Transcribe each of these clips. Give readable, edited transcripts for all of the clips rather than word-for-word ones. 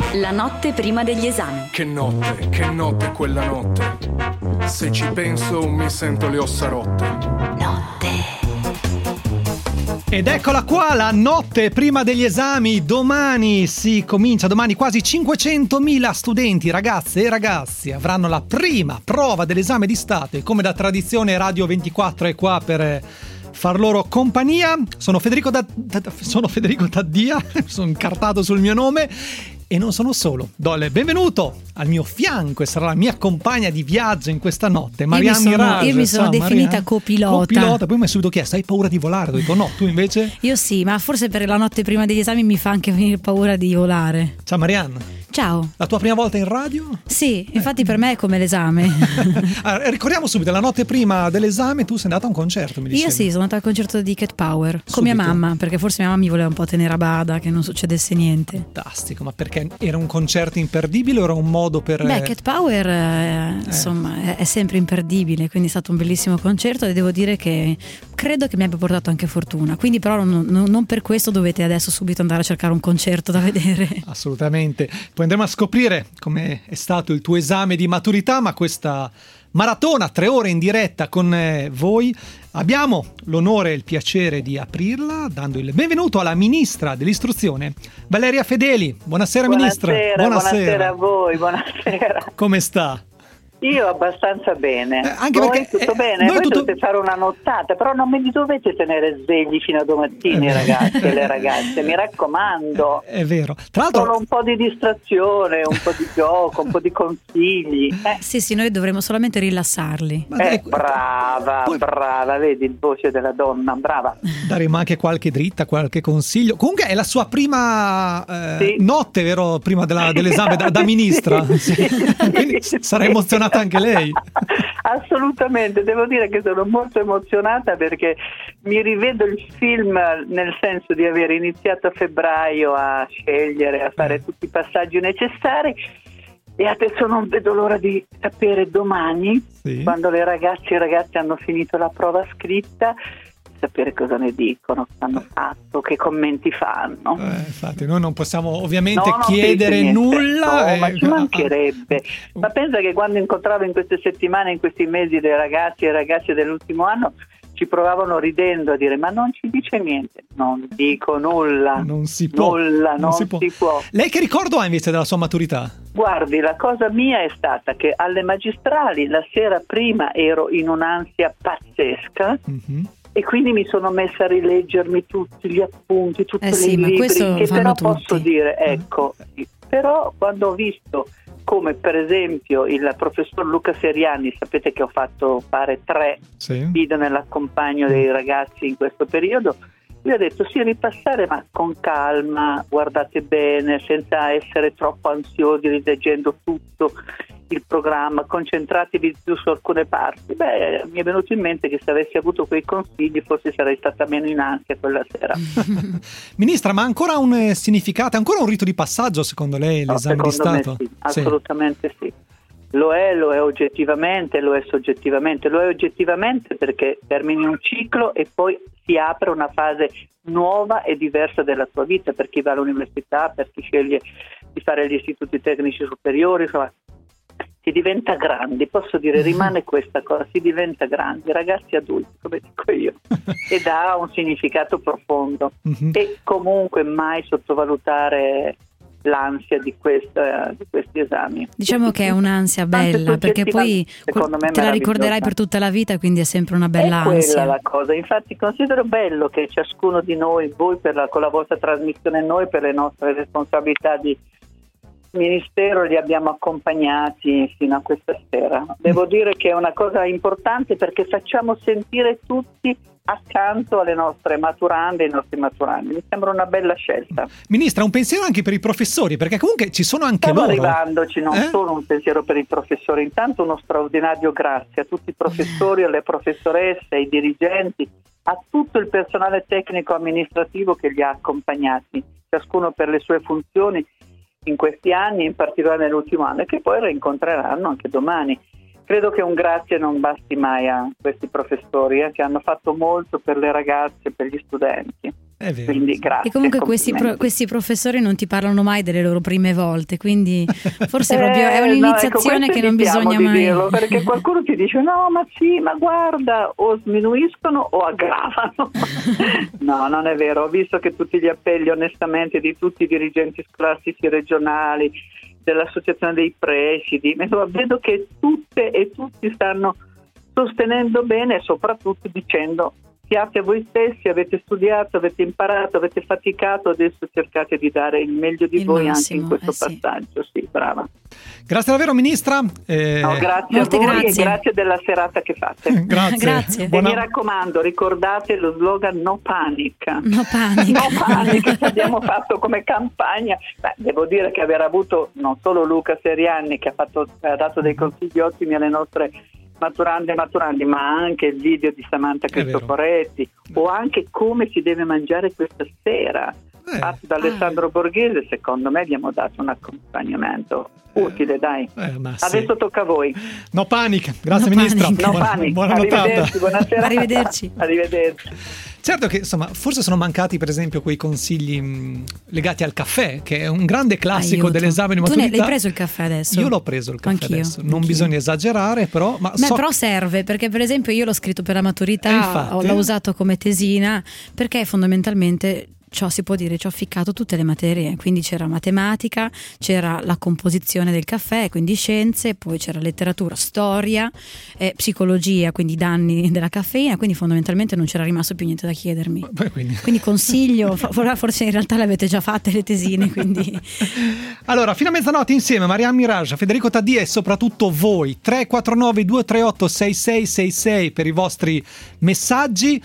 La notte prima degli esami. Che notte quella notte. Se ci penso mi sento le ossa rotte. Notte. Ed eccola qua, la notte prima degli esami. Domani si comincia, domani quasi 500.000 studenti, ragazze e ragazzi avranno la prima prova dell'esame di Stato e come da tradizione Radio 24 è qua per far loro compagnia. Sono Federico Taddia, sono incartato sul mio nome. E non sono solo, do il benvenuto al mio fianco e sarà la mia compagna di viaggio in questa notte, Marianne Mirage. Io mi sono definita copilota. Poi mi hai subito chiesto, hai paura di volare? Dico no, tu invece? Io sì, ma forse per la notte prima degli esami mi fa anche venire paura di volare. Ciao Marianne. Ciao. La tua prima volta in radio? Sì, infatti per me è come l'esame. Allora, ricordiamo subito, la notte prima dell'esame tu sei andata a un concerto, mi dicevi. Io sì, sono andata al concerto di Cat Power con mia mamma, perché forse mia mamma mi voleva un po' tenere a bada, che non succedesse niente. Fantastico, ma perché era un concerto imperdibile o era un modo per... Beh, Cat Power insomma è sempre imperdibile, quindi è stato un bellissimo concerto e devo dire che credo che mi abbia portato anche fortuna, quindi però non per questo dovete adesso subito andare a cercare un concerto da vedere. Assolutamente. Poi andremo a scoprire come è stato il tuo esame di maturità, ma questa maratona 3 ore in diretta con voi abbiamo l'onore e il piacere di aprirla dando il benvenuto alla ministra dell'istruzione Valeria Fedeli. Buonasera, ministra. Buonasera a voi, buonasera. Come sta? Io abbastanza bene. Anche voi perché tutto bene? Voi dovete fare una nottata, però non mi dovete tenere svegli fino a domattina, i ragazzi e le ragazze, mi raccomando. È vero. Tra l'altro solo un po' di distrazione, un po' di gioco, un po' di consigli. Sì, noi dovremo solamente rilassarli. Brava, vedi il voce della donna, brava. Daremo anche qualche dritta, qualche consiglio. Comunque è la sua prima notte, vero? Prima dell'esame da ministra. Sì. Quindi sarà emozionata anche lei. Assolutamente, devo dire che sono molto emozionata perché mi rivedo il film, nel senso di aver iniziato a febbraio a scegliere, a fare tutti i passaggi necessari e adesso non vedo l'ora di sapere domani, quando le ragazze e i ragazzi hanno finito la prova scritta, sapere cosa ne dicono, cosa hanno fatto, che commenti fanno. Infatti noi non possiamo ovviamente chiedere nulla. No, ma ci mancherebbe. Ma pensa che quando incontravo in queste settimane, in questi mesi dei ragazzi e ragazze dell'ultimo anno, ci provavano ridendo a dire ma non ci dice niente. Non dico nulla. Non si può. Non si può. Lei che ricordo ha invece della sua maturità? Guardi, la cosa mia è stata che alle magistrali la sera prima ero in un'ansia pazzesca. Mm-hmm. E quindi mi sono messa a rileggermi tutti gli appunti, tutti i libri, che però tutti. Posso dire, però quando ho visto come per esempio il professor Luca Seriani, sapete che ho fatto fare 3 video nell'accompagno dei ragazzi in questo periodo, lui ha detto ripassare ma con calma, guardate bene, senza essere troppo ansiosi rileggendo tutto il programma, concentratevi più su alcune parti. Mi è venuto in mente che se avessi avuto quei consigli forse sarei stata meno in ansia quella sera. Ministra, ma ancora un significato, ancora un rito di passaggio secondo lei l'esame di Stato? Sì, assolutamente sì. Lo è oggettivamente, lo è soggettivamente. Lo è oggettivamente perché termini un ciclo e poi si apre una fase nuova e diversa della tua vita, per chi va all'università, per chi sceglie di fare gli istituti tecnici superiori, insomma si diventa grandi, posso dire, rimane questa cosa, si diventa grandi, ragazzi adulti, come dico io, ed ha un significato profondo. E comunque mai sottovalutare l'ansia di questi esami. Diciamo che è un'ansia bella, perché poi te la ricorderai per tutta la vita, quindi è sempre una bella ansia. È quella la cosa, infatti considero bello che ciascuno di noi, voi con la vostra trasmissione, noi per le nostre responsabilità di Ministero li abbiamo accompagnati fino a questa sera. Devo dire che è una cosa importante perché facciamo sentire tutti accanto alle nostre maturande e ai nostri maturandi. Mi sembra una bella scelta. Ministra, un pensiero anche per i professori, perché comunque ci sono anche loro. Arrivandoci, non solo un pensiero per i professori, intanto uno straordinario grazie a tutti i professori, alle professoresse, ai dirigenti, a tutto il personale tecnico amministrativo che li ha accompagnati, ciascuno per le sue funzioni in questi anni, in particolare nell'ultimo anno, e che poi rincontreranno anche domani. Credo che un grazie non basti mai a questi professori che hanno fatto molto per le ragazze e per gli studenti. È vero. Quindi grazie. E comunque questi professori non ti parlano mai delle loro prime volte, quindi forse proprio è un'iniziazione che non bisogna mai dirlo, perché qualcuno ti dice no, ma sì, ma guarda, o sminuiscono o aggravano. No, non è vero. Ho visto che tutti gli appelli onestamente di tutti i dirigenti scolastici regionali, dell'associazione dei presidi, vedo che tutte e tutti stanno sostenendo bene e soprattutto dicendo: siate voi stessi, avete studiato, avete imparato, avete faticato, adesso cercate di dare il meglio di voi massimo, anche in questo passaggio. Sì, brava. Grazie davvero, Ministra. No, grazie Molte a voi grazie. e grazie della serata che fate. Grazie. E mi raccomando, ricordate lo slogan No Panic. No panic. No Panic che abbiamo fatto come campagna. Beh, devo dire che aver avuto non solo Luca Serianni, che ha dato dei consigli ottimi alle nostre maturande e maturandi, ma anche il video di Samantha Cristoforetti, o anche come si deve mangiare questa sera, fatto da Alessandro Borghese. Secondo me abbiamo dato un accompagnamento utile, dai. Adesso tocca a voi. No panic. Grazie, Ministra. No panic. Buona notata. Arrivederci, buonasera. Arrivederci. Certo che insomma forse sono mancati per esempio quei consigli legati al caffè, che è un grande classico dell'esame di maturità. Tu l'hai preso il caffè adesso? Io l'ho preso il caffè adesso. Non bisogna esagerare, però però serve, perché per esempio io l'ho scritto per la maturità, l'ho usato come tesina, perché fondamentalmente si può dire, ci ho ficcato tutte le materie, quindi c'era matematica, c'era la composizione del caffè, quindi scienze, poi c'era letteratura, storia, psicologia, quindi i danni della caffeina, quindi fondamentalmente non c'era rimasto più niente da chiedermi. Quindi consiglio, forse in realtà le avete già fatte le tesine, quindi. Allora, fino a mezzanotte insieme Marianne Mirage, Federico Taddia e soprattutto voi. 349 238 6666 per i vostri messaggi,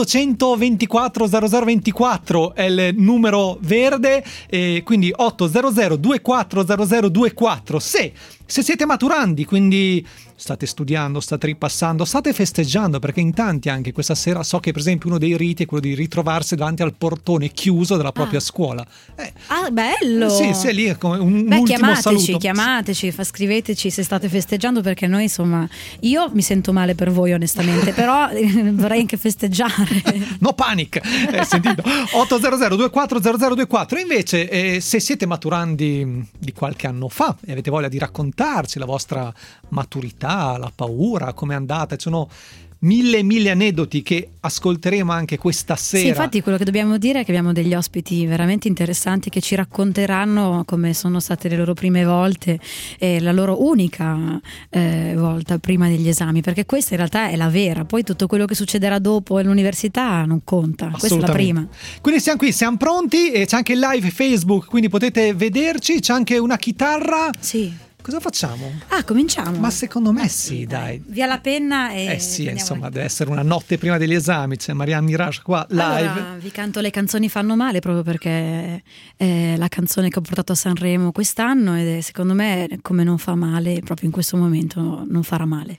824 0024 è il numero verde, e quindi 800 24 0024 se siete maturandi, quindi state studiando, state ripassando, state festeggiando, perché in tanti anche questa sera so che per esempio uno dei riti è quello di ritrovarsi davanti al portone chiuso della propria scuola. Bello! Sì, è lì come un ultimo saluto. Chiamateci, scriveteci se state festeggiando, perché noi insomma, io mi sento male per voi onestamente, però vorrei anche festeggiare. No panic! Sentito? 800 24 0024. Invece se siete maturandi di qualche anno fa e avete voglia di raccontarci la vostra maturità, la paura, come è andata, ci sono mille aneddoti che ascolteremo anche questa sera. Sì, infatti quello che dobbiamo dire è che abbiamo degli ospiti veramente interessanti che ci racconteranno come sono state le loro prime volte e la loro unica volta prima degli esami, perché questa in realtà è la vera, poi tutto quello che succederà dopo all'università non conta, questa è la prima. Quindi siamo qui, siamo pronti, e c'è anche il live Facebook, quindi potete vederci, c'è anche una chitarra. Sì. Cosa facciamo? Cominciamo. Ma secondo me sì, dai. Via la penna e sì, insomma, deve essere una notte prima degli esami. C'è Marianne Mirage qua live. Allora, vi canto Le canzoni fanno male, proprio perché è la canzone che ho portato a Sanremo quest'anno ed è, secondo me, come non fa male, proprio in questo momento non farà male.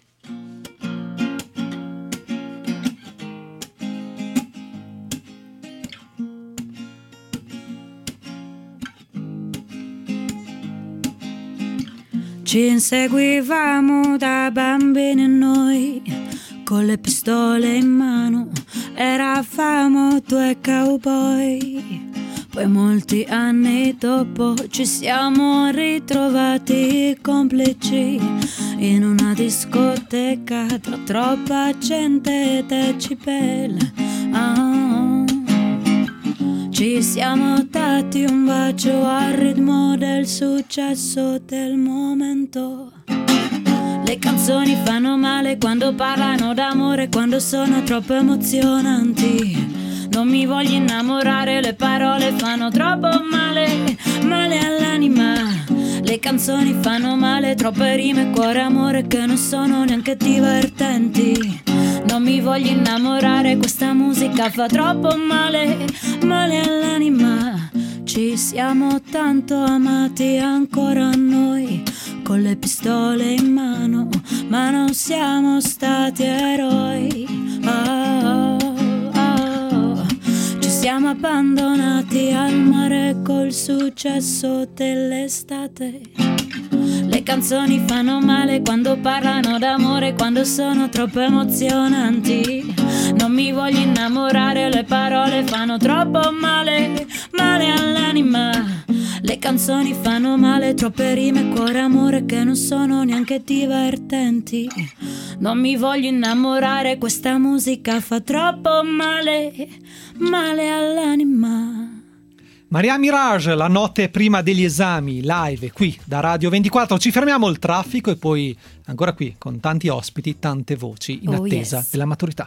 Ci inseguivamo da bambini noi, con le pistole in mano, eravamo due cowboy. Poi molti anni dopo ci siamo ritrovati complici in una discoteca tra troppa gente e decibel. Ci siamo dati un bacio al ritmo del successo del momento. Le canzoni fanno male quando parlano d'amore, quando sono troppo emozionanti. Non mi voglio innamorare, le parole fanno troppo male, male all'anima. Le canzoni fanno male, troppe rime, cuore, amore che non sono neanche divertenti. Non mi voglio innamorare, questa musica fa troppo male, male all'anima. Ci siamo tanto amati ancora noi, con le pistole in mano, ma non siamo stati eroi. Ci siamo abbandonati al mare col successo dell'estate. Le canzoni fanno male quando parlano d'amore, quando sono troppo emozionanti. Non mi voglio innamorare, le parole fanno troppo male, male all'anima. Le canzoni fanno male, troppe rime, cuore, amore che non sono neanche divertenti. Non mi voglio innamorare, questa musica fa troppo male, male all'anima. Maria Mirage, la notte prima degli esami, live qui da Radio 24. Ci fermiamo il traffico e poi ancora qui con tanti ospiti, tante voci in attesa della maturità.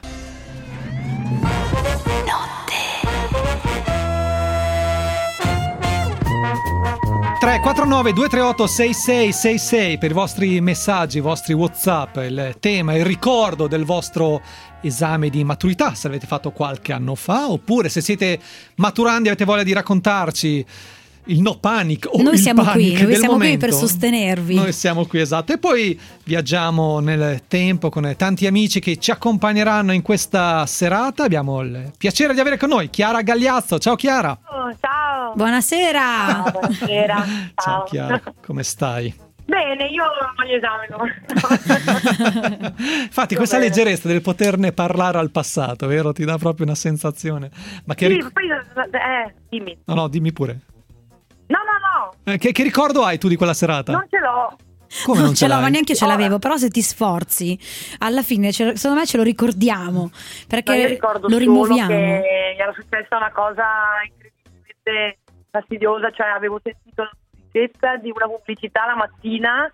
349 238 6666 per i vostri messaggi, i vostri WhatsApp, il tema, il ricordo del vostro esame di maturità, se l'avete fatto qualche anno fa, oppure se siete maturandi e avete voglia di raccontarci il no panic o noi il siamo panic qui, noi del siamo momento. qui per sostenervi. Noi siamo qui, esatto. E poi viaggiamo nel tempo con tanti amici che ci accompagneranno in questa serata. Abbiamo il piacere di avere con noi Chiara Gagliazzo. Ciao Chiara. Ciao. Buonasera. Ciao, buonasera. Ciao Chiara, come stai? Bene, io ho l'esame. Infatti questa leggerezza del poterne parlare al passato, vero? Ti dà proprio una sensazione. Ma che Sì, poi, dimmi. No, dimmi pure. No. Che ricordo hai tu di quella serata? Non ce l'ho. Come Non ce l'ho, l'hai? ma neanche io ce l'avevo. Però se ti sforzi, alla fine secondo me ce lo ricordiamo, perché Ma io ricordo lo rimuoviamo. solo che mi era successa una cosa incredibilmente fastidiosa, cioè avevo sentito la notizietta di una pubblicità la mattina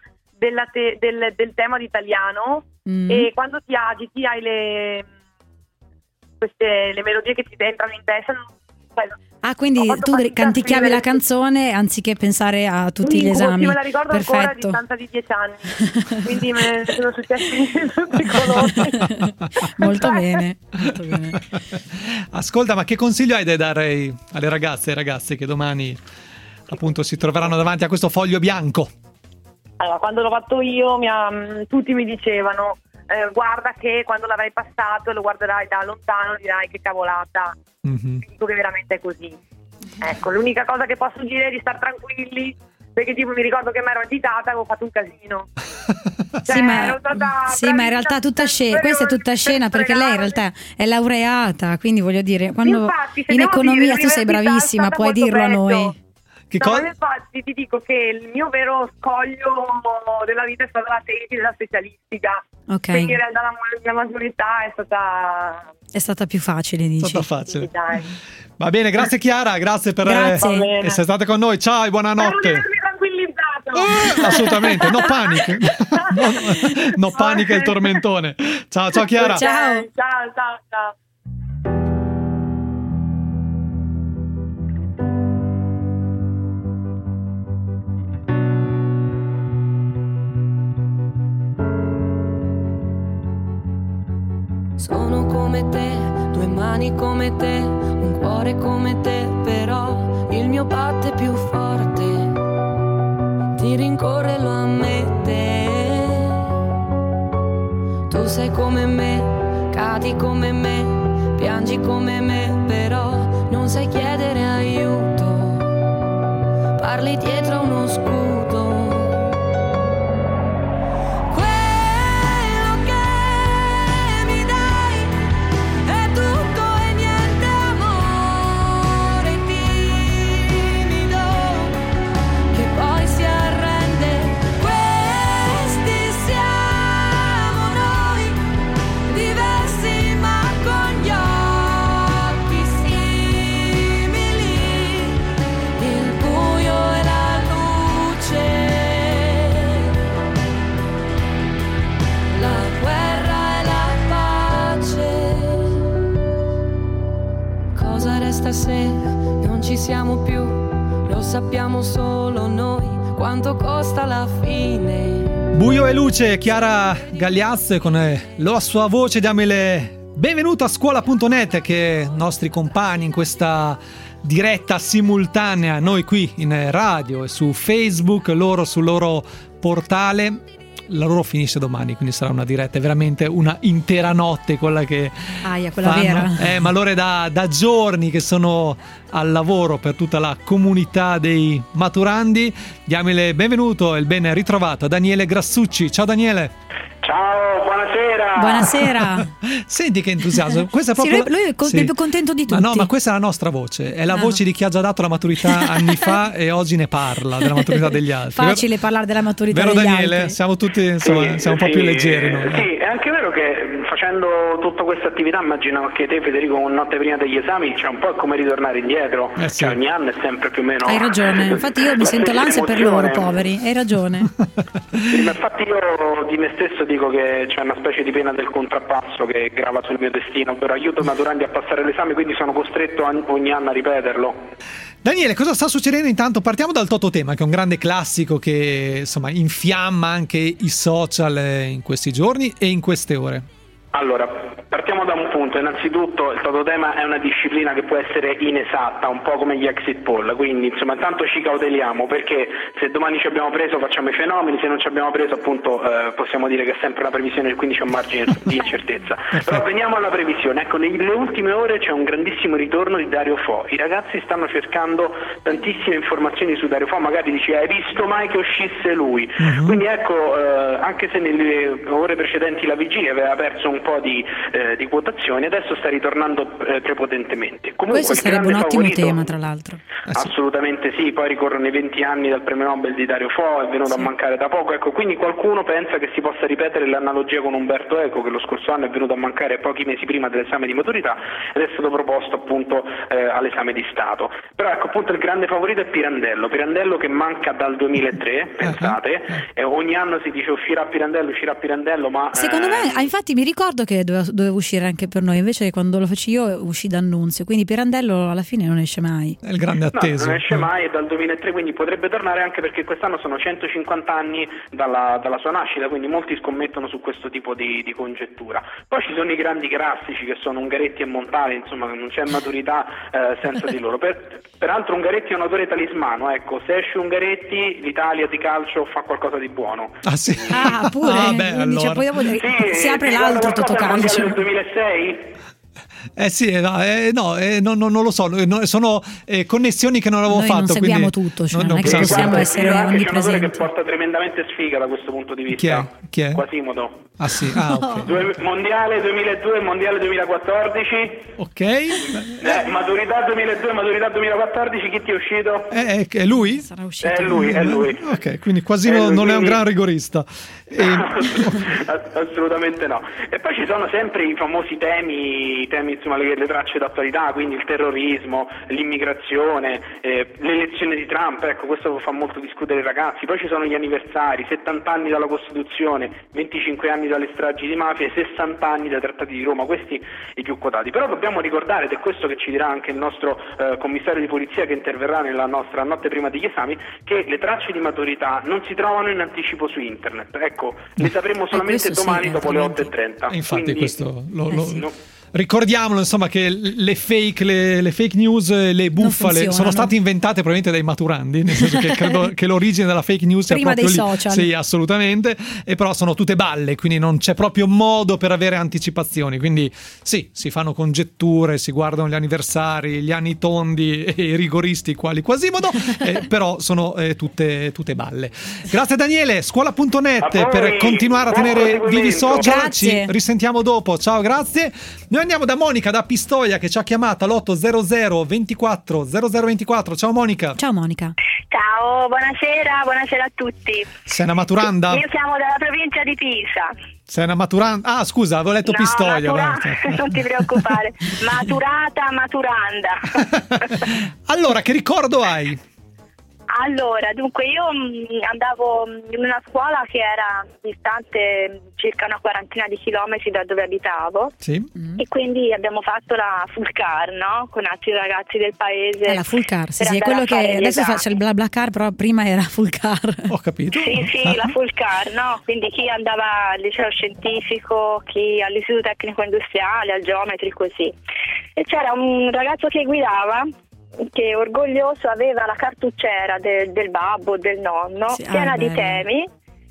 del tema di italiano e quando ti agiti hai le melodie che ti entrano in testa. Ah, quindi tu canticchiavi la canzone anziché pensare a tutti gli esami. Sì, me la ricordo ancora a Perfetto. distanza di 10 anni, quindi me ne sono successi tutti i colori. Molto bene, molto bene. Ascolta, ma che consiglio hai da dare alle ragazze e ai ragazzi che domani appunto si troveranno davanti a questo foglio bianco? Allora, quando l'ho fatto io tutti mi dicevano guarda che quando l'avrai passato e lo guarderai da lontano dirai che cavolata. Dico che veramente è così. Ecco, l'unica cosa che posso dire è di star tranquilli, perché tipo mi ricordo che mi ero agitata e avevo fatto un casino. Cioè, sì, ma in realtà tutta questa è tutta scena, perché lei in realtà è laureata, quindi voglio dire, quando infatti, in economia tu sei bravissima, puoi dirlo a noi. Infatti ti dico che il mio vero scoglio della vita è stata la tesi della specialistica. Ok. Quindi in realtà la maturità è stata più facile, dici? È stata facile. Sì, dai. Va bene, grazie Chiara, grazie per essere stata con noi. Ciao e buonanotte. Per tranquillizzato. Assolutamente, no panic. No panic è il tormentone. Ciao Chiara. Ciao. Ciao. Sono come te, due mani come te, un cuore come te, però il mio batte più forte, ti rincorre, lo ammette. Tu sei come me, cadi come me, piangi come me, però non sai chiedere aiuto, parli dietro a uno scudo. Se non ci siamo più, lo sappiamo solo noi, quanto costa la fine. Buio e luce, Chiara Gagliazzo, con la sua voce diamo il benvenuto a scuola.net, che nostri compagni in questa diretta simultanea, noi qui in radio e su Facebook, loro sul loro portale. La loro finisce domani, quindi sarà una diretta, è veramente una intera notte quella che quella fanno. vera. Ma loro è da giorni che sono al lavoro per tutta la comunità dei maturandi. Diamo il benvenuto e il ben ritrovato a Daniele Grassucci. Ciao Daniele. Ciao, buonasera. Buonasera. Senti che entusiasmo. Questa è proprio lui è più contento di tutti. Ma no, ma questa è la nostra voce. È la voce di chi ha già dato la maturità anni fa e oggi ne parla della maturità degli altri. Facile parlare della maturità vero degli Daniele? altri. Siamo tutti, insomma, siamo un po' più leggeri noi. Sì, è anche vero che facendo tutta questa attività, immagino che te, Federico, un notte prima degli esami, c'è un po' come ritornare indietro. Sì. Cioè, ogni anno è sempre più o meno. Hai ragione. Infatti io mi sento l'ansia per loro, poveri. Hai ragione. Sì, ma infatti io di me stesso dico che c'è una specie di pena del contrappasso che grava sul mio destino, ovvero aiuto i maturandi a passare l'esame, quindi sono costretto ogni anno a ripeterlo. Daniele, cosa sta succedendo intanto? Partiamo dal Tototema, che è un grande classico che insomma infiamma anche i social in questi giorni e in queste ore. Allora, partiamo da un punto. Innanzitutto il Tototema è una disciplina che può essere inesatta, un po' come gli exit poll, quindi insomma intanto ci cauteliamo, perché se domani ci abbiamo preso facciamo i fenomeni, se non ci abbiamo preso appunto possiamo dire che è sempre una previsione, quindi c'è un margine di incertezza. Però veniamo alla previsione. Ecco, nelle ultime ore c'è un grandissimo ritorno di Dario Fo. I ragazzi stanno cercando tantissime informazioni su Dario Fo, magari dici hai visto mai che uscisse lui? Quindi ecco, anche se nelle ore precedenti la vigilia aveva perso un po' di quotazioni, adesso sta ritornando prepotentemente. Comunque, questo sarebbe un ottimo tema, tra l'altro. Assolutamente sì, poi ricorrono i 20 anni dal premio Nobel di Dario Fo, è venuto a mancare da poco, ecco, quindi qualcuno pensa che si possa ripetere l'analogia con Umberto Eco, che lo scorso anno è venuto a mancare pochi mesi prima dell'esame di maturità ed è stato proposto appunto all'esame di Stato. Però ecco, appunto il grande favorito è Pirandello che manca dal 2003, pensate, ogni anno si dice uscirà Pirandello, ma secondo me, infatti mi ricordo che doveva uscire anche per noi, invece quando lo feci io uscì D'Annunzio, quindi Pirandello alla fine non esce mai. È il grande atteso. No, non esce mai, è dal 2003, quindi potrebbe tornare, anche perché quest'anno sono 150 anni dalla sua nascita, quindi molti scommettono su questo tipo di congettura. Poi ci sono i grandi classici che sono Ungaretti e Montale, insomma non c'è maturità senza di loro. Peraltro Ungaretti è un autore talismano, ecco, se esce Ungaretti l'Italia di calcio fa qualcosa di buono. Ah sì? Ah pure? Allora. Poi dopo si apre l'altro Totocalcio. Del 2006? Non lo so, sono connessioni che non avevo noi fatto. Non seguiamo quindi tutto, cioè non è che possiamo essere onnipresenti. C'è un che porta tremendamente sfiga da questo punto di vista. Chi è? Quasimodo. Ah sì, ok. Mondiale 2002 e Mondiale 2014. Ok. Maturità 2002, maturità 2014, chi ti è uscito? È lui? Sarà uscito. È lui. Ok, quindi Quasimodo non è un gran rigorista. Assolutamente no. E poi ci sono sempre i famosi temi insomma, le tracce d'attualità, quindi il terrorismo, l'immigrazione, l'elezione di Trump, ecco, questo fa molto discutere i ragazzi. Poi ci sono gli anniversari, 70 anni dalla Costituzione, 25 anni dalle stragi di mafia e 60 anni dai trattati di Roma, questi i più quotati. Però dobbiamo ricordare, ed è questo che ci dirà anche il nostro commissario di polizia che interverrà nella nostra notte prima degli esami, che le tracce di maturità non si trovano in anticipo su internet. Ecco, le sapremo solamente domani dopo le 8:30. Infatti quindi, questo ricordiamolo, insomma, che le fake news, le bufale sono state inventate probabilmente dai maturandi, nel senso che credo che l'origine della fake news sia prima proprio dei lì. social. Sì, assolutamente, e però sono tutte balle, quindi non c'è proprio modo per avere anticipazioni, quindi sì, si fanno congetture, si guardano gli anniversari, gli anni tondi e i rigoristi quali Quasimodo, però sono tutte balle. Grazie Daniele, scuola.net per continuare a tenere vivi i social. Grazie. Ci risentiamo dopo, ciao, grazie. Noi andiamo da Monica da Pistoia che ci ha chiamata all'800 24 0024. Ciao Monica. Ciao Monica. Ciao, buonasera a tutti. Sei una maturanda? Io siamo dalla provincia di Pisa. Sei una maturanda? Ah, scusa, avevo letto Pistoia. Non ti preoccupare. Maturanda. Allora, che ricordo hai? Allora, dunque io andavo in una scuola che era distante circa una quarantina di chilometri da dove abitavo, sì. E quindi abbiamo fatto la full car, no? Con altri ragazzi del paese. La full car, sì, è quello che adesso c'è il bla bla car, però prima era full car. Ho capito. Sì, la full car, no? Quindi chi andava al liceo scientifico, chi all'istituto tecnico industriale, al geometri, così. E c'era un ragazzo che guidava, che orgoglioso aveva la cartucciera del babbo, del nonno, sì, piena di temi,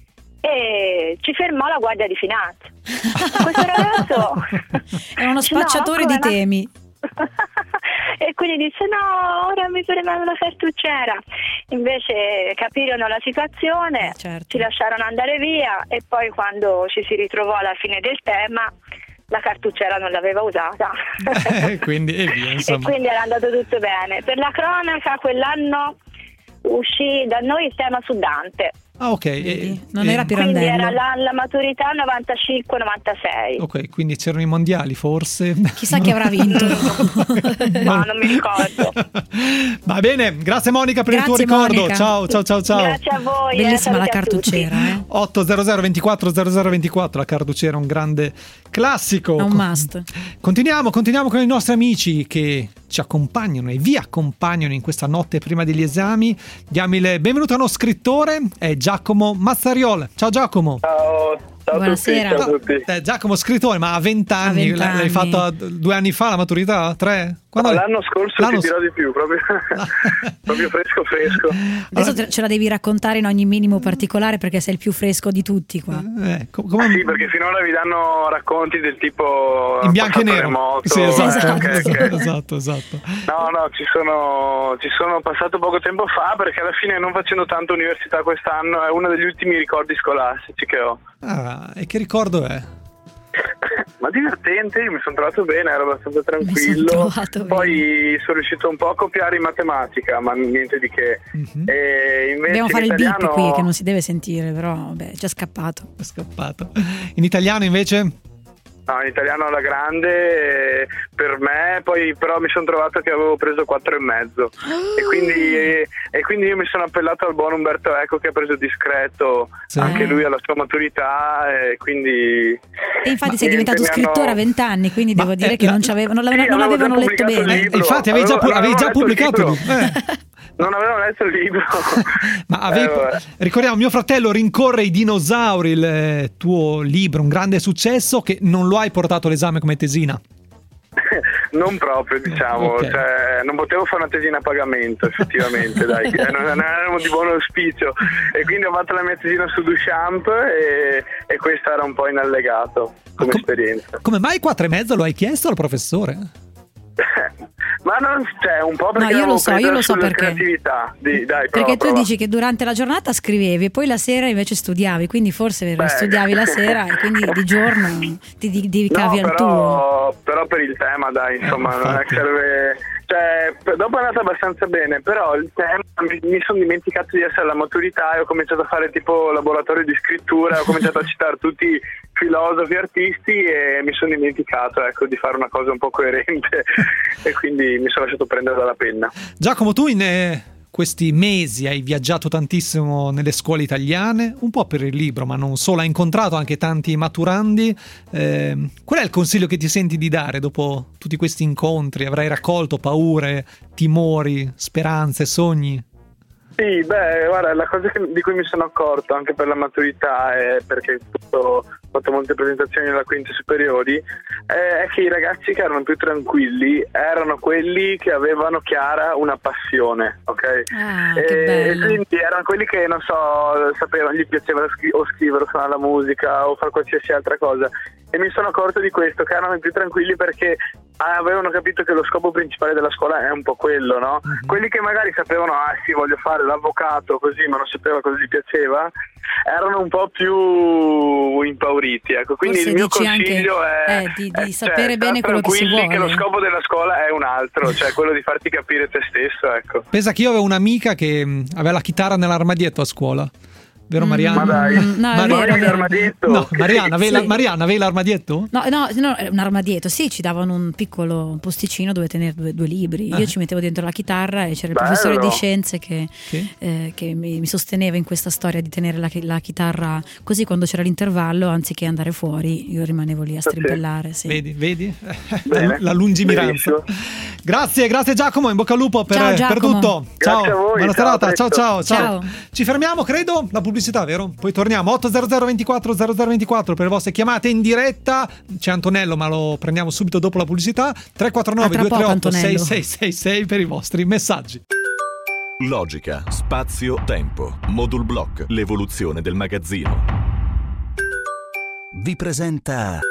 e ci fermò la Guardia di Finanza. Questo ragazzo è uno spacciatore di temi. E quindi disse no, ora mi premano la cartucciera. Invece capirono la situazione, certo. Ci lasciarono andare via e poi quando ci si ritrovò alla fine del tema la cartucciera non l'aveva usata. Quindi, e via, insomma. E quindi era andato tutto bene. Per la cronaca quell'anno uscì da noi il tema su Dante. Ah, ok. Non era Pirandello. Quindi era la maturità 95-96. Ok, quindi c'erano i mondiali, forse. Chissà chi avrà vinto. No, non mi ricordo. Va bene, grazie Monica per Grazie, il tuo ricordo. Monica. Ciao. Grazie a voi. Bellissima la saluti a cartucciera. 800 24 0024, la cartucciera è un grande classico. È un must. Continuiamo con i nostri amici che ci accompagnano e vi accompagnano in questa notte prima degli esami. Diamo il benvenuto a uno scrittore, è Giacomo Mazzariol. Ciao Giacomo. Ciao Buonasera. a tutti. Giacomo scrittore, ma a 20 anni, l'hai fatta 2 anni fa la maturità? 3? No, l'anno scorso ti dirò di più, proprio fresco. Adesso ce la devi raccontare in ogni minimo particolare perché sei il più fresco di tutti qua. Sì, perché finora vi danno racconti del tipo in bianco e nero. Remoto. Sì, esatto. Okay. Esatto. No, ci sono passato poco tempo fa perché alla fine, non facendo tanto università quest'anno, è uno degli ultimi ricordi scolastici che ho. Ah, e che ricordo è? Ma divertente, io mi sono trovato bene, ero abbastanza tranquillo. Poi sono riuscito un po' a copiare in matematica, ma niente di che. E invece dobbiamo fare italiano... il beep qui che non si deve sentire, però vabbè, già scappato. In italiano invece? No, in italiano alla grande per me, poi però mi sono trovato che avevo preso 4,5 e quindi io mi sono appellato al buon Umberto Eco che ha preso discreto, anche lui alla sua maturità, e quindi e infatti sei diventato scrittore a 20 anni, quindi devo dire che non avevano letto bene. Infatti avevi già pubblicato Non avevo letto il libro. Ma ricordiamo, mio fratello rincorre i dinosauri, il tuo libro, un grande successo che non lo hai portato all'esame come tesina. Non proprio, diciamo, Okay. Cioè, non potevo fare una tesina a pagamento, effettivamente, dai, non erano di buon auspicio, e quindi ho fatto la mia tesina su Duchamp e questo era un po' in allegato come esperienza. Come mai 4,5 lo hai chiesto al professore? Ma non c'è un po' perché io lo so perché. Creatività. Dai, perché tu prova. dici che durante la giornata scrivevi e poi la sera invece studiavi, quindi forse studiavi la sera e quindi di giorno ti cavi al tuo. Però per il tema, dai, insomma, non è che serve. Cioè, dopo è andata abbastanza bene, però il tema mi sono dimenticato di essere alla maturità e ho cominciato a fare tipo laboratorio di scrittura, ho cominciato a citare tutti i filosofi, artisti, e mi sono dimenticato, ecco, di fare una cosa un po' coerente e quindi mi sono lasciato prendere dalla penna. Giacomo, tu in questi mesi hai viaggiato tantissimo nelle scuole italiane, un po' per il libro, ma non solo, hai incontrato anche tanti maturandi. Qual è il consiglio che ti senti di dare dopo tutti questi incontri? Avrai raccolto paure, timori, speranze, sogni? Sì, guarda, la cosa di cui mi sono accorto anche per la maturità, perché ho fatto molte presentazioni nella quinta superiori, è che i ragazzi che erano più tranquilli erano quelli che avevano chiara una passione, ok? E quindi erano quelli che, non so, sapevano, gli piaceva o scrivere, o suonare la musica o fare qualsiasi altra cosa. E mi sono accorto di questo, che erano più tranquilli perché avevano capito che lo scopo principale della scuola è un po' quello, no? Uh-huh. Quelli che magari sapevano, sì, voglio fare l'avvocato così, ma non sapeva cosa gli piaceva, erano un po' più impauriti, ecco. Quindi forse il mio consiglio è di sapere bene quello che si vuole. Che lo scopo della scuola è un altro, cioè quello di farti capire te stesso, ecco. Pensa che io avevo un'amica che aveva la chitarra nell'armadietto a scuola. Vero Mariana? Ma dai, l'armadietto. No, Mariana, avevi l'armadietto? No, un armadietto, sì, ci davano un piccolo posticino dove tenere due libri. Io ci mettevo dentro la chitarra e c'era il professore di scienze che mi sosteneva in questa storia di tenere la chitarra, così quando c'era l'intervallo, anziché andare fuori, io rimanevo lì a strimpellare. Sì. Vedi? La lungimiranza. Grazie Giacomo, in bocca al lupo per tutto. Ciao, voi, buona serata, ciao. Ciao. Ci fermiamo, credo, la pubblicità, vero? Poi torniamo. 800 24 0024 per le vostre chiamate in diretta. C'è Antonello, ma lo prendiamo subito dopo la pubblicità. 349 238 6666 per i vostri messaggi. Logica, spazio, tempo. Modul Block, l'evoluzione del magazzino. Vi presenta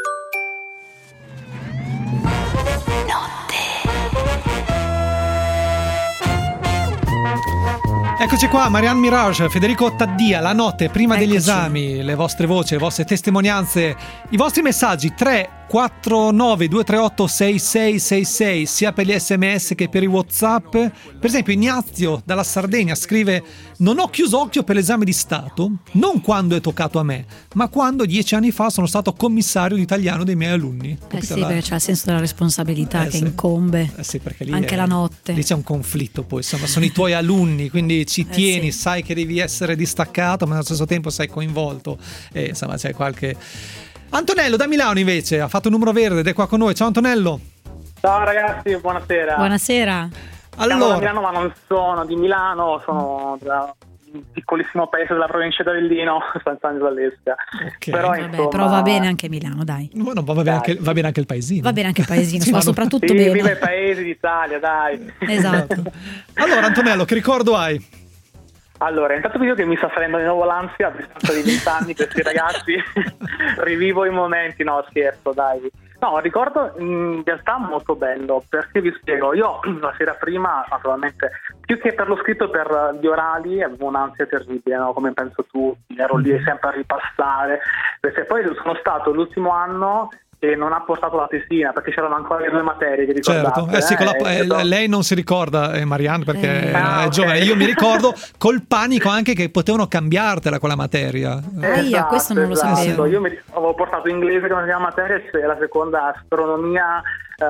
Eccoci qua, Marianne Mirage, Federico Taddia, la notte prima degli esami, le vostre voci, le vostre testimonianze, i vostri messaggi 349 238 6666, sia per gli SMS che per i WhatsApp. Per esempio Ignazio dalla Sardegna scrive: non ho chiuso occhio per l'esame di Stato, non quando è toccato a me, ma quando 10 anni fa sono stato commissario di italiano dei miei alunni. Sì, perché c'è il senso della responsabilità che incombe, sì, perché lì anche la notte. Lì c'è un conflitto, poi insomma sono i tuoi alunni, quindi ci tieni, sai che devi essere distaccato, ma allo stesso tempo sei coinvolto, e insomma c'è qualche... Antonello da Milano invece ha fatto un numero verde ed è qua con noi. Ciao Antonello. Ciao ragazzi, buonasera. Buonasera. Siamo da Milano, ma non sono di Milano, sono da un piccolissimo paese della provincia di Avellino, Sant'Angelo dell'Esca. Okay. Però, insomma... però va bene anche Milano, dai. No, va bene anche il paesino. Va bene anche il paesino, sì, ma soprattutto sì, bene. Viva i paesi d'Italia, dai. Esatto. Allora Antonello, che ricordo hai? Allora, intanto vedo che mi sta salendo di nuovo l'ansia a distanza di 20 anni, questi ragazzi. Rivivo i momenti, no scherzo, dai. No, ricordo in realtà molto bello, perché vi spiego, io la sera prima, naturalmente, più che per lo scritto, per gli orali, avevo un'ansia terribile, no? Come penso tutti, ero lì sempre a ripassare, perché poi sono stato l'ultimo anno e non ha portato la tesina perché c'erano ancora le due materie, vi ricordate? Certo, sì, lei non si ricorda, Marianne, perché è giovane. Io mi ricordo col panico anche che potevano cambiartela quella materia. Esatto, questo non lo sapevo. Io avevo portato inglese come prima materia e la seconda astronomia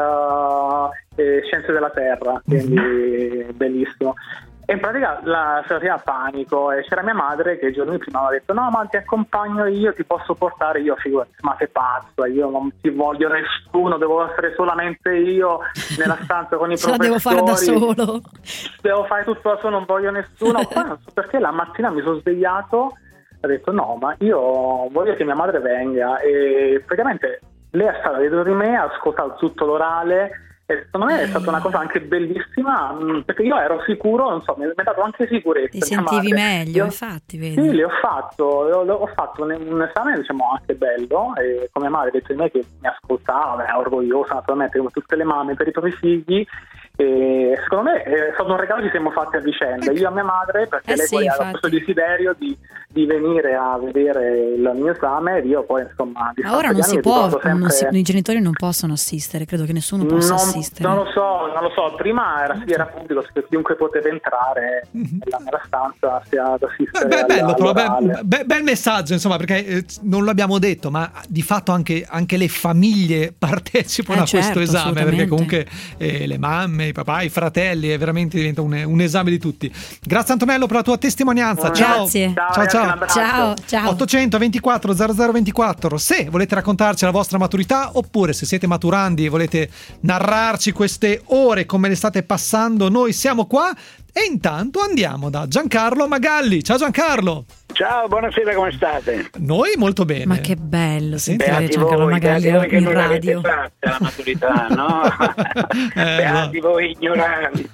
e scienze della terra, quindi bellissimo. E in pratica la sera panico, e c'era mia madre che giorni prima aveva detto: no, ma ti accompagno io, ti posso portare io. Figurati, ma sei pazzo, io non ti voglio nessuno, devo essere solamente io nella stanza con i professori, devo fare da solo, devo fare tutto da solo, non voglio nessuno. Poi non so perché la mattina mi sono svegliato, ho detto no, ma io voglio che mia madre venga, e praticamente lei è stata dietro di me, ha ascoltato tutto l'orale. E secondo me è stata una cosa anche bellissima, perché io ero sicuro, non so, mi ha dato anche sicurezza. Ti sentivi meglio, infatti, vedi? Sì, ho fatto un esame, diciamo, anche bello, e come madre ha detto di me che mi ascoltava, orgogliosa naturalmente, come tutte le mamme per i propri figli. E secondo me è stato un regalo che ci siamo fatti a vicenda, io a mia madre, perché lei poi aveva questo desiderio di venire a vedere il mio esame, e io poi insomma ma ora non si può, i genitori non possono assistere, credo che nessuno possa assistere. Non lo so, prima era pubblico, chiunque poteva entrare nella stanza ad assistere. Bel messaggio, insomma, perché non l'abbiamo detto, ma di fatto anche le famiglie partecipano a questo esame, perché comunque le mamme, i papà, i fratelli, è veramente diventa un esame di tutti. Grazie Antonello per la tua testimonianza. Grazie. Ciao. 824 0024 se volete raccontarci la vostra maturità, oppure se siete maturandi e volete narrarci queste ore come le state passando, noi siamo qua. E intanto andiamo da Giancarlo Magalli. Ciao Giancarlo. Ciao, buonasera, come state? Noi molto bene. Ma che bello sentire Giancarlo Magalli in radio. La maturità, no? Beati voi ignoranti.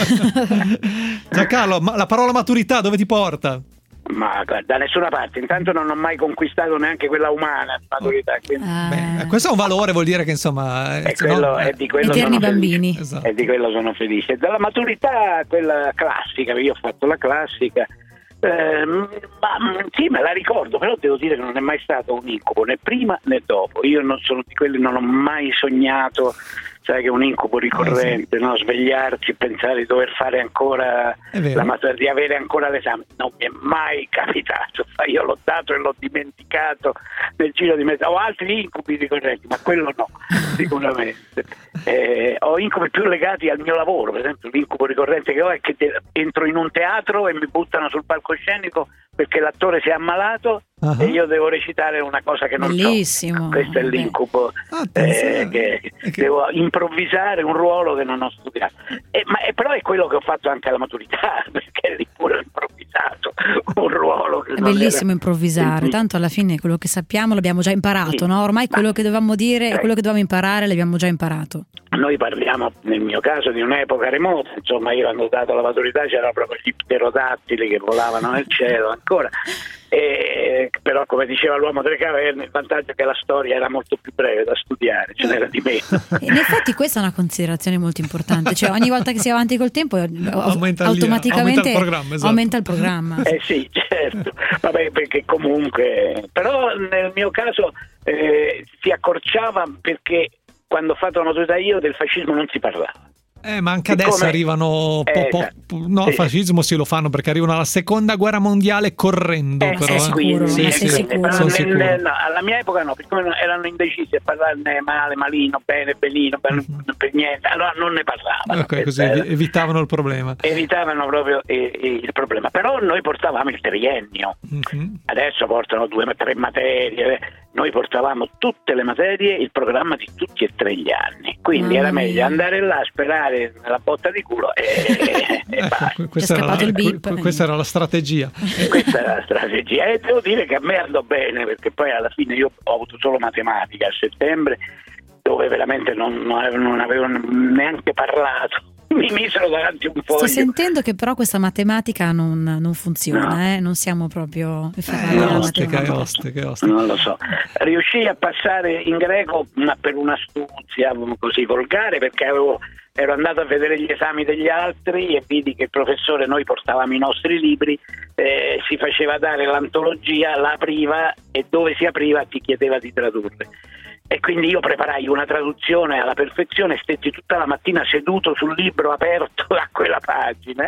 Giancarlo, ma la parola maturità dove ti porta? Ma da nessuna parte, intanto non ho mai conquistato neanche quella umana, maturità. Beh, questo è un valore, vuol dire che insomma è di quello eterni bambini. Esatto. E di quello sono felice. Dalla maturità, quella classica, io ho fatto la classica, ma sì, me la ricordo, però devo dire che non è mai stato un incubo, né prima né dopo. Io non sono di quelli, non ho mai sognato, sai, che è un incubo ricorrente, no? Svegliarsi e pensare di dover fare ancora di avere ancora l'esame. Non mi è mai capitato. Io l'ho dato e l'ho dimenticato nel giro di mezzo. Ho altri incubi ricorrenti, ma quello no, sicuramente. Ho incubi più legati al mio lavoro. Per esempio, l'incubo ricorrente che ho è che entro in un teatro e mi buttano sul palcoscenico perché l'attore si è ammalato e io devo recitare una cosa che non Bellissimo. so. Questo è l'incubo, che devo improvvisare un ruolo che non ho studiato. Però è quello che ho fatto anche alla maturità, perché lì pure ho improvvisato un ruolo che è bellissimo improvvisare, tanto alla fine quello che sappiamo l'abbiamo già imparato, no? Ormai quello che dovevamo dire e quello che dovevamo imparare l'abbiamo già imparato. Noi parliamo, nel mio caso, di un'epoca remota, insomma, io quando ho dato la maturità c'erano proprio gli pterodattili che volavano nel cielo ancora, però come diceva l'uomo delle caverne, il vantaggio è che la storia era molto più breve da studiare, ce n'era di meno. In effetti questa è una considerazione molto importante, cioè ogni volta che si va avanti col tempo automaticamente aumenta il programma. Sì, certo, vabbè, perché comunque, però nel mio caso si accorciava, perché quando ho fatto la maturità io del fascismo non si parlava. Ma anche adesso arrivano no, il fascismo sì lo fanno, perché arrivano alla seconda guerra mondiale correndo, però sicuro, sì, sono sicuro. No, alla mia epoca no, perché erano indecisi a parlarne male, malino, bene, benino, per niente, allora non ne parlavano. Così evitavano il problema. Evitavano proprio il problema. Però noi portavamo il triennio. Adesso portano 2 o 3 materie. Noi portavamo tutte le materie, il programma di tutti e 3 gli anni. Quindi era meglio andare là a sperare nella botta di culo e questa era la strategia. Questa era la strategia. E devo dire che a me andò bene, perché poi alla fine io ho avuto solo matematica a settembre, dove veramente non avevo neanche parlato. Mi misero davanti un po'. Sto sentendo che però questa matematica non funziona, non siamo proprio che oste. Non lo so. Riuscii a passare in greco per un'astuzia così volgare, perché ero andato a vedere gli esami degli altri e vidi che il professore, noi portavamo i nostri libri, si faceva dare l'antologia, la apriva e dove si apriva ti chiedeva di tradurre. E quindi io preparai una traduzione alla perfezione, stetti tutta la mattina seduto sul libro aperto a quella pagina,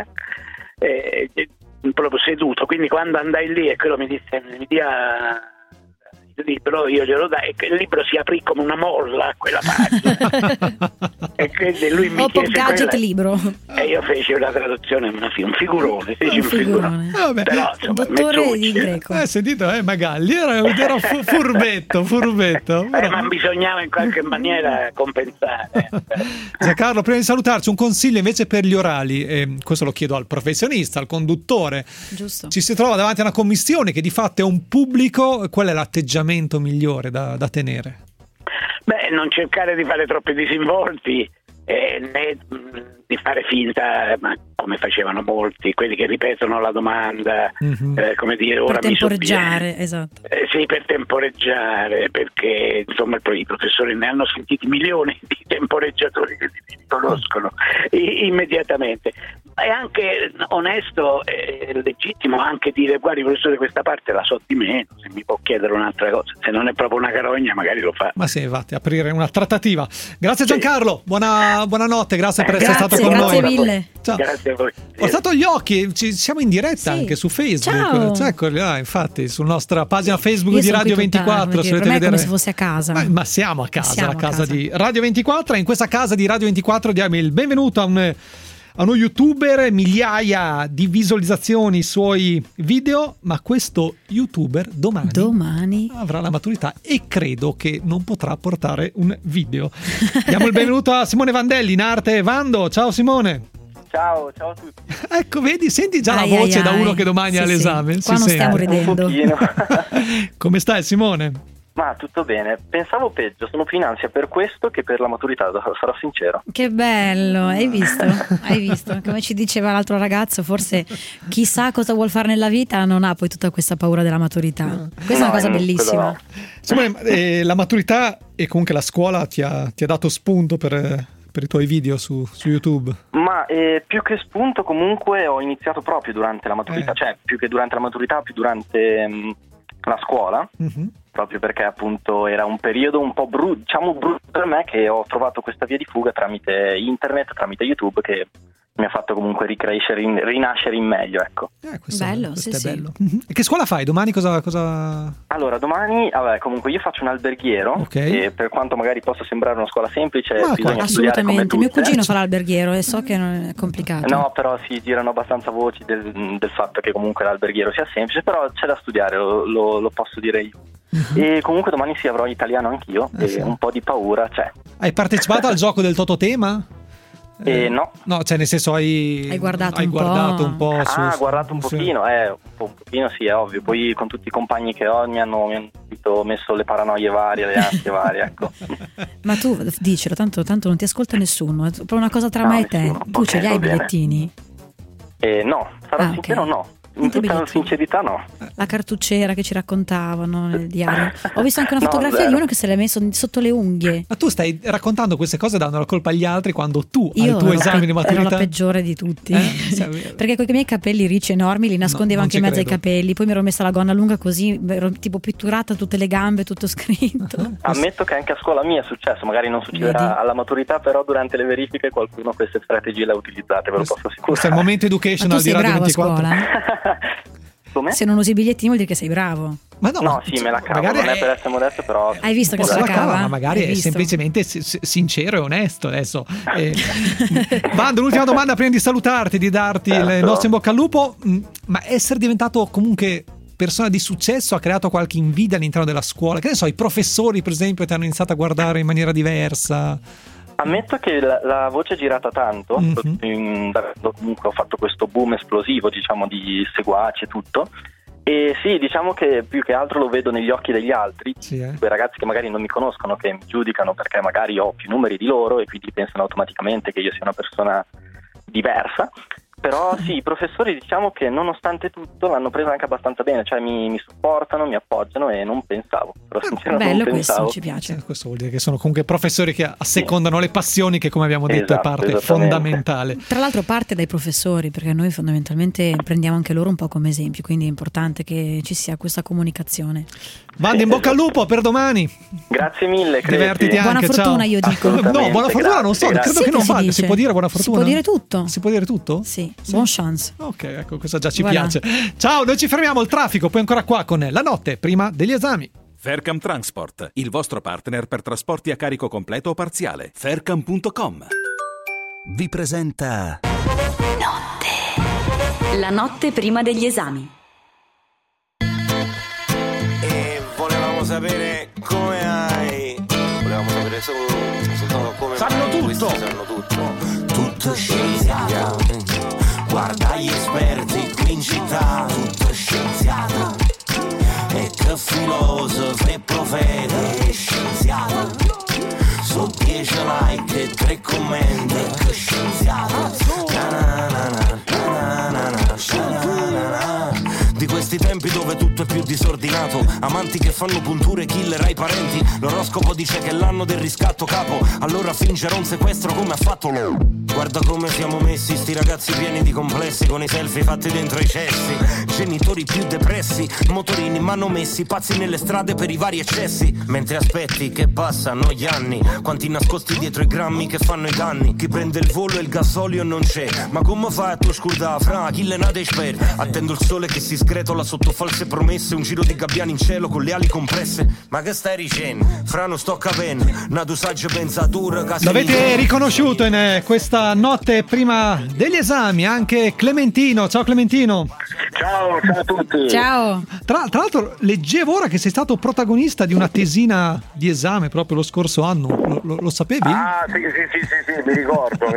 proprio seduto. Quindi quando andai lì e quello mi disse mi dia il libro, io glielo dai, e il libro si aprì come una molla a quella pagina. E quindi lui mi chiese gadget libro. E io feci una traduzione, un figurone. Vabbè. Però insomma, dottore di greco. Sentito, Magalli era furbetto. Ma bisognava in qualche maniera compensare. Giancarlo, prima di salutarci, un consiglio invece per gli orali, questo lo chiedo al professionista, al conduttore. Giusto. Ci si trova davanti a una commissione che di fatto è un pubblico, qual è l'atteggiamento migliore da tenere? Beh, non cercare di fare troppi disinvolti, né di fare finta, ma come facevano molti, quelli che ripetono la domanda, come dire, ora per mi temporeggiare, esatto. Sì, per temporeggiare, perché insomma i professori ne hanno sentiti milioni di temporeggiatori che li conoscono immediatamente. È anche onesto e legittimo anche dire: guardi professore, questa parte la so di meno, se mi può chiedere un'altra cosa, se non è proprio una carogna magari lo fa. Ma sì, infatti, aprire una trattativa. Grazie Giancarlo, buonanotte, grazie per essere stato con noi. Grazie mille. Ciao. Grazie a voi. Ho stato gli occhi, siamo in diretta anche su Facebook. Ciao. Eccoli là, infatti, sulla nostra pagina Facebook di Radio 24. Per me è come se fosse a casa. Ma siamo a casa, la casa di Radio 24. E in questa casa di Radio 24 diamo il benvenuto a uno youtuber, migliaia di visualizzazioni i suoi video, ma questo youtuber domani avrà la maturità e credo che non potrà portare un video. Diamo il benvenuto a Simone Vandelli, in arte Vando. Ciao Simone. Ciao a tutti. Ecco, vedi, senti già la voce da uno che domani ha l'esame. Qua non stiamo ridendo. Come stai Simone? Ma tutto bene, pensavo peggio, sono più in ansia per questo che per la maturità, sarò sincero. Che bello, hai visto? Come ci diceva l'altro ragazzo, forse chissà cosa vuol fare nella vita, non ha poi tutta questa paura della maturità. Questa è una cosa bellissima. Simone, la maturità e comunque la scuola ti ha dato spunto per i tuoi video su YouTube? Ma più che spunto comunque ho iniziato proprio durante la maturità, cioè più che durante la maturità, più durante la scuola. Proprio perché appunto era un periodo un po' brutto per me, che ho trovato questa via di fuga tramite internet, tramite YouTube, che mi ha fatto comunque rinascere in meglio, ecco. Bello, questo è bello. E che scuola fai? Domani cosa? Allora, domani, comunque io faccio un alberghiero, e per quanto magari possa sembrare una scuola semplice, bisogna studiare come tutte. Mio cugino fa l'alberghiero e so che non è complicato. No, però si girano abbastanza voci del fatto che comunque l'alberghiero sia semplice, però c'è da studiare, lo posso dire io. E comunque domani avrò italiano anch'io, e un po' di paura c'è. Hai partecipato al gioco del Tototema? No. No, cioè nel senso hai guardato un po'. Ho guardato un pochino, un pochino sì, è ovvio. Poi con tutti i compagni che ho mi hanno messo le paranoie varie, le ansie varie, ecco. Ma tu dicelo, tanto non ti ascolta nessuno, è proprio una cosa tra me e te. Tu ce li hai i bigliettini? No, sarò sincero, no. In tutta sincerità no. La cartucciera che ci raccontavano nel diario. Ho visto anche una fotografia di uno che se l'è messo sotto le unghie. Ma tu stai raccontando queste cose dando la colpa agli altri quando tu ai tuoi esami di maturità ero la peggiore di tutti. Perché con i miei capelli ricci enormi li nascondevo anche in mezzo ai capelli. Poi mi ero messa la gonna lunga così, ero tipo pitturata tutte le gambe, tutto scritto. Ammetto che anche a scuola mia è successo, magari non succederà alla maturità, però durante le verifiche qualcuno queste strategie le ha utilizzate, ve lo posso assicurare. Questo è il momento educational di Radio 24. Come? Se non usi i bigliettini vuol dire che sei bravo. Ma no, sì, me la cavo, non è per essere modesto, però hai visto che se la cava? Ma magari è semplicemente sincero e onesto adesso. Vando, l'ultima domanda prima di salutarti, di darti il nostro in bocca al lupo. Ma essere diventato comunque persona di successo ha creato qualche invidia all'interno della scuola? Che ne so, i professori per esempio ti hanno iniziato a guardare in maniera diversa? Ammetto che la voce è girata tanto, da comunque ho fatto questo boom esplosivo, diciamo, di seguaci e tutto. E sì, diciamo che più che altro lo vedo negli occhi degli altri, quei ragazzi che magari non mi conoscono, che mi giudicano perché magari ho più numeri di loro e quindi pensano automaticamente che io sia una persona diversa. Però sì, i professori diciamo che nonostante tutto l'hanno presa anche abbastanza bene, cioè mi supportano, mi appoggiano e non pensavo. Però sinceramente bello, non pensavo. Questo ci piace. Questo vuol dire che sono comunque professori che assecondano le passioni, che come abbiamo detto è parte fondamentale. Tra l'altro parte dai professori, perché noi fondamentalmente prendiamo anche loro un po' come esempio, quindi è importante che ci sia questa comunicazione. Vando, in bocca al lupo per domani. Grazie mille, divertiti anche. Buona fortuna, io dico. No, buona fortuna non so, credo che non vada. Si può dire buona fortuna? Si può dire tutto. Si può dire tutto? Sì. Buon chance. Ok, ecco, questo già ci piace. Ciao, noi ci fermiamo al traffico, poi ancora qua con la notte prima degli esami. Faircam Transport, il vostro partner per trasporti a carico completo o parziale. Faircam.com vi presenta Notte. La notte prima degli esami. E volevamo sapere come hai. Volevamo sapere soltanto come. Sanno tutto! Sanno tutto. Tutto scienziato. Guarda gli esperti qui in città. Tutto scienziato. E che filosofo e profeta. È scienziato. Su 10 like e 3 commenti. Che scienziato. Di questi tempi dove tutto è più disordinato, amanti che fanno punture, killer ai parenti. L'oroscopo dice che è l'anno del riscatto, capo. Allora fingerò un sequestro come ha fatto lo. Guarda come siamo messi, sti ragazzi pieni di complessi, con i selfie fatti dentro i cessi. Genitori più depressi, motorini manomessi, pazzi nelle strade per i vari eccessi. Mentre aspetti che passano gli anni, quanti nascosti dietro i grammi che fanno i danni. Chi prende il volo e il gasolio non c'è, ma come fai a tu scurdare fra chi le nate sper? Attendo il sole che si sgretola sotto false promesse, un giro di gabbiani in cielo con le ali compresse. Ma che stai dicendo? Fra non sto capendo, una dosaggia pensatura. L'avete riconosciuto in questa notte prima degli esami anche Clementino. Ciao Clementino. Ciao a tutti. Ciao. Tra l'altro leggevo ora che sei stato protagonista di una tesina di esame proprio lo scorso anno. Lo sapevi? Ah sì, mi ricordo.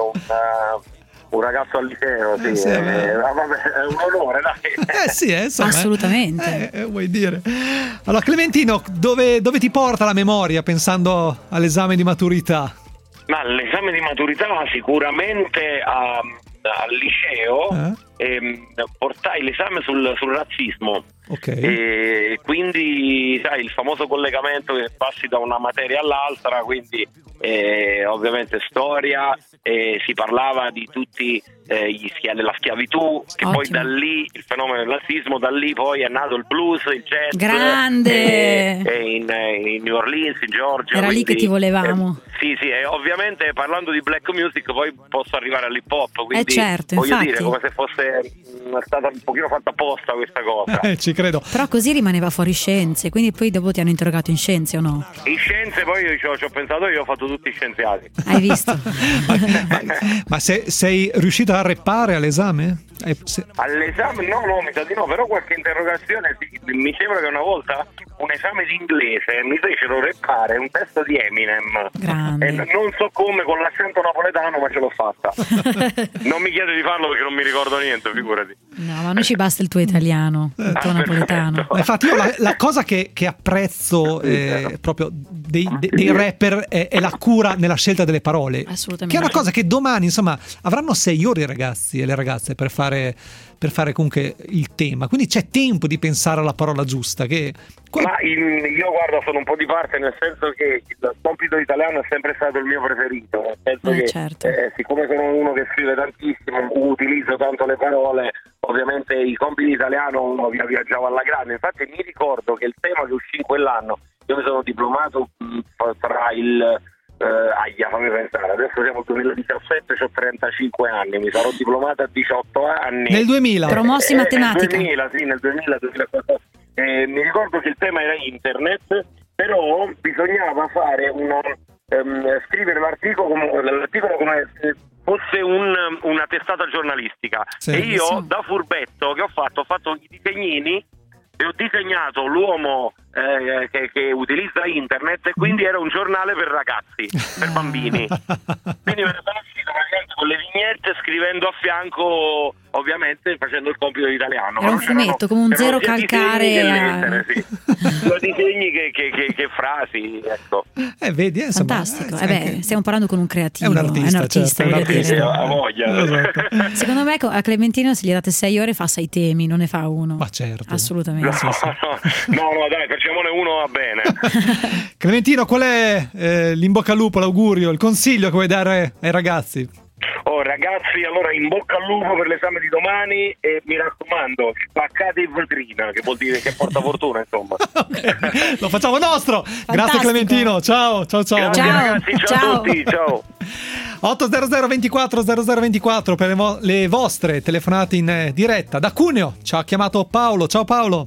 Un ragazzo al liceo, sì. Vabbè, è un onore, dai. Sì, insomma, assolutamente. Vuoi dire. Allora, Clementino, dove ti porta la memoria pensando all'esame di maturità? Ma l'esame di maturità sicuramente al liceo portai l'esame sul razzismo. Okay. E quindi sai, il famoso collegamento che passi da una materia all'altra, quindi ovviamente storia, si parlava di tutti della schiavitù, che poi da lì il fenomeno del razzismo, da lì poi è nato il blues, il jazz, grande, in New Orleans, in Georgia. Era lì che ti volevamo. Sì, e ovviamente parlando di black music poi posso arrivare all'hip hop, quindi certo, voglio infatti. dire, come se fosse stata un pochino fatta apposta questa cosa. Ci credo. Però così rimaneva fuori scienze, quindi poi dopo ti hanno interrogato in scienze o no? In scienze poi io ci ho pensato, io ho fatto tutti scienziati. Hai visto? ma sei riuscito a reppare all'esame? All'esame no, mi sa di no, però qualche interrogazione sì. Mi sembra che una volta un esame di inglese mi fecero reppare un testo di Eminem. Grande. E non so come, con l'accento napoletano, ma ce l'ho fatta. Non mi chiede di farlo perché non mi ricordo niente, figurati. No, ma a noi ci basta il tuo italiano, il tuo napoletano. Infatti io la cosa che apprezzo proprio dei rapper è la cura nella scelta delle parole. Assolutamente. Che è una cosa che domani, insomma, avranno 6 ore i ragazzi e le ragazze per fare comunque il tema. Quindi c'è tempo di pensare alla parola giusta. Ma io guardo, sono un po' di parte, nel senso che il compito italiano è sempre stato il mio preferito, nel senso che certo. Siccome sono uno che scrive tantissimo, utilizzo tanto le parole, ovviamente i compiti italiano uno viaggiava alla grande. Infatti mi ricordo che il tema che uscì in quell'anno, io mi sono diplomato tra il fammi pensare, adesso siamo nel 2017, ho 35 anni, mi sarò diplomato a 18 anni. Nel 2000. Promossi matematica. Nel 2014. Mi ricordo che il tema era internet, però bisognava fare scrivere l'articolo come se fosse una testata giornalistica. Sì, e io da furbetto che ho fatto i disegnini e ho disegnato l'uomo che utilizza internet, e quindi era un giornale per ragazzi, per bambini. Quindi me ne sono uscito praticamente con le vignette, scrivendo a fianco, ovviamente facendo il compito di italiano. Era un fumetto, come un zero calcare. Sia disegni che frasi, ecco. Vedi, insomma, fantastico. Stiamo parlando con un creativo, è un artista, ha voglia. Esatto. Secondo me a Clementino, se gli date 6 ore, fa 6 temi, non ne fa uno. Ma certo, assolutamente. No, dai, facciamone uno, va bene. Clementino, qual è l'in bocca al lupo, l'augurio, il consiglio che vuoi dare ai ragazzi? Ragazzi, allora in bocca al lupo per l'esame di domani, e mi raccomando, spaccate in vetrina, che vuol dire che porta fortuna, insomma. Okay. Lo facciamo nostro. Fantastico. Grazie Clementino, ciao. Grazie, ragazzi, ciao a tutti, ciao. 800 24 0024 per le vostre telefonate in diretta. Da Cuneo ci ha chiamato Paolo. Ciao Paolo.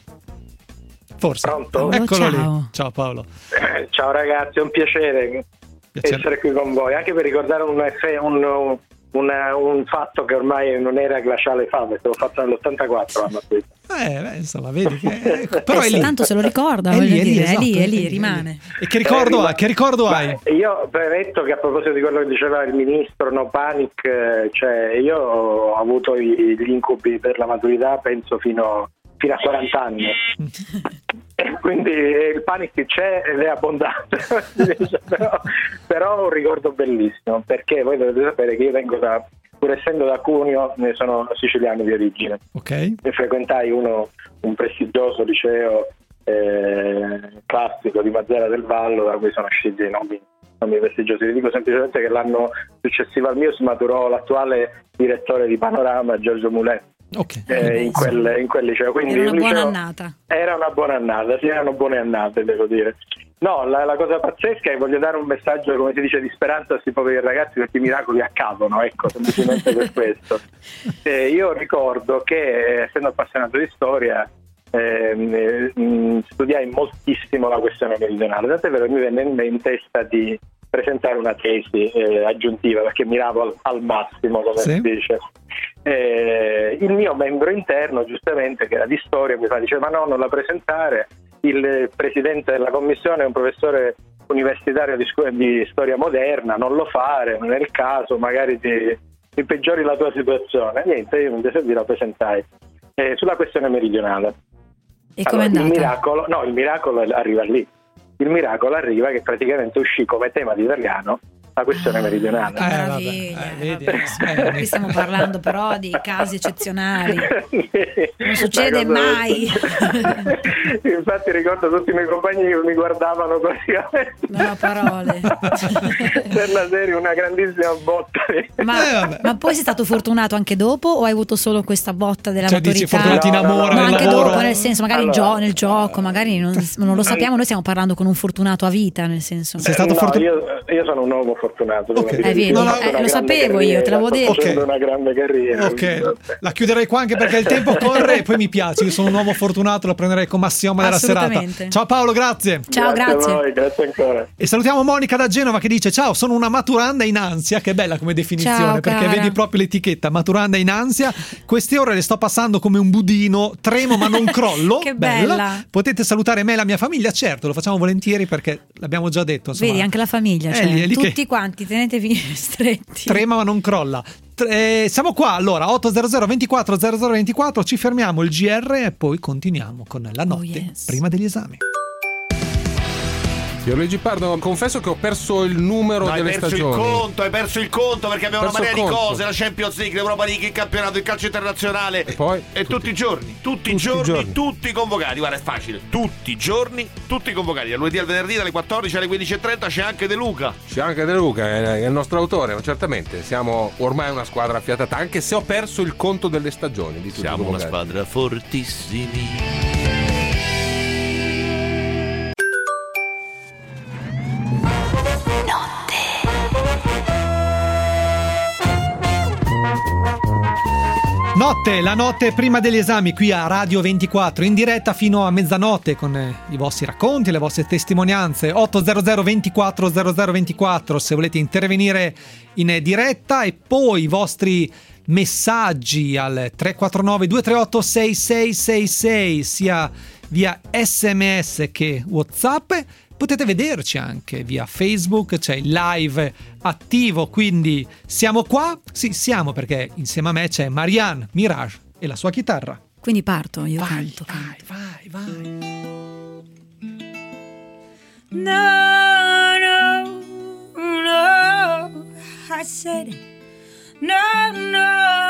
Forse. Pronto? Eccolo ciao. Lì. Ciao Paolo. Ciao ragazzi, è un piacere essere qui con voi, anche per ricordare un fatto che ormai non era glaciale fa, perché l'ho fatto nell'84 insomma, vedi che però è lì. Tanto se lo ricorda, è lì, esatto, rimane. E che ricordo hai? Io premetto che, a proposito di quello che diceva il ministro, no panic, cioè io ho avuto gli incubi per la maturità penso fino a 40 anni. Quindi il panic c'è ed è abbondante. però è un ricordo bellissimo, perché voi dovete sapere che io vengo pur essendo da Cuneo, ne sono siciliano di origine. Okay. E frequentai un prestigioso liceo classico di Mazara del Vallo, da cui sono usciti nomi prestigiosi. Vi dico semplicemente che l'anno successivo al mio si maturò l'attuale direttore di Panorama, Giorgio Mulet. Okay. In quel liceo, quindi era una buona annata. Era una buona annata, sì, erano buone annate, devo dire. No, la cosa pazzesca è, voglio dare un messaggio, come si dice, di speranza a questi poveri ragazzi, perché i miracoli accadono, ecco, semplicemente per questo. Io ricordo che, essendo appassionato di storia, studiai moltissimo la questione meridionale, tant'è vero che mi venne in testa di presentare una tesi aggiuntiva, perché miravo al massimo, come si dice. Il mio membro interno, giustamente, che era di storia, mi dice: ma no, non la presentare, il presidente della commissione è un professore universitario di storia moderna, non lo fare, non è il caso, magari ti peggiori la tua situazione. Niente, io invece la presentai sulla questione meridionale. E com'è andata? Il miracolo arriva lì. Il miracolo arriva che praticamente uscì come tema di italiano la questione meridionale. Qui stiamo parlando però di casi eccezionali. Non succede mai. Infatti ricordo tutti i miei compagni che mi guardavano praticamente. Non ho parole. Per la serie, una grandissima botta. Ma poi sei stato fortunato anche dopo, o hai avuto solo questa botta della maturità? Dici fortunato in amore, no, anche lavoro. dopo, nel senso, magari nel gioco, magari non lo sappiamo, noi stiamo parlando con un fortunato a vita, nel senso. Sei stato io sono un uomo fortunato. Okay. Lo sapevo io, te l'avevo detto. Ho una grande carriera. Ok, la chiuderei qua anche perché il tempo corre e poi mi piace. Io sono un uomo fortunato, lo prenderei come assioma della serata. Ciao Paolo, grazie. Ciao, grazie. A voi, grazie ancora. E salutiamo Monica da Genova che dice: ciao, sono una maturanda in ansia. Che bella come definizione. Ciao, perché cara. vedi proprio l'etichetta, maturanda in ansia. Queste ore le sto passando come un budino, tremo ma non crollo. Che bella. Potete salutare me e la mia famiglia? Certo, lo facciamo volentieri perché l'abbiamo già detto, insomma. Vedi, anche la famiglia, cioè, lì tutti quanti, tenetevi stretti. Trema ma non crolla. Siamo qua allora 800 24 0024, ci fermiamo il GR e poi continuiamo con la notte prima degli esami. Pierluigi Pardo, confesso che ho perso il numero delle stagioni. Hai perso il conto perché abbiamo una marea di cose, la Champions League, l'Europa League, il campionato, il calcio internazionale. E poi? E tutti i giorni, tutti convocati. Guarda, è facile, tutti i giorni, tutti convocati. Da lunedì al venerdì, dalle 14 alle 15:30 c'è anche De Luca. C'è anche De Luca, è il nostro autore, certamente. Siamo ormai una squadra affiatata, anche se ho perso il conto delle stagioni. Di Siamo una squadra fortissimi. Notte, la notte prima degli esami qui a Radio 24, in diretta fino a mezzanotte con i vostri racconti, le vostre testimonianze. 800 24 0024 se volete intervenire in diretta, e poi i vostri messaggi al 349 238 6666 sia via SMS che WhatsApp. Potete vederci anche via Facebook, c'è il live attivo, quindi siamo qua? Sì, siamo, perché insieme a me c'è Marianne Mirage e la sua chitarra. Quindi parto, io vai, canto. Vai. No, I said it. No.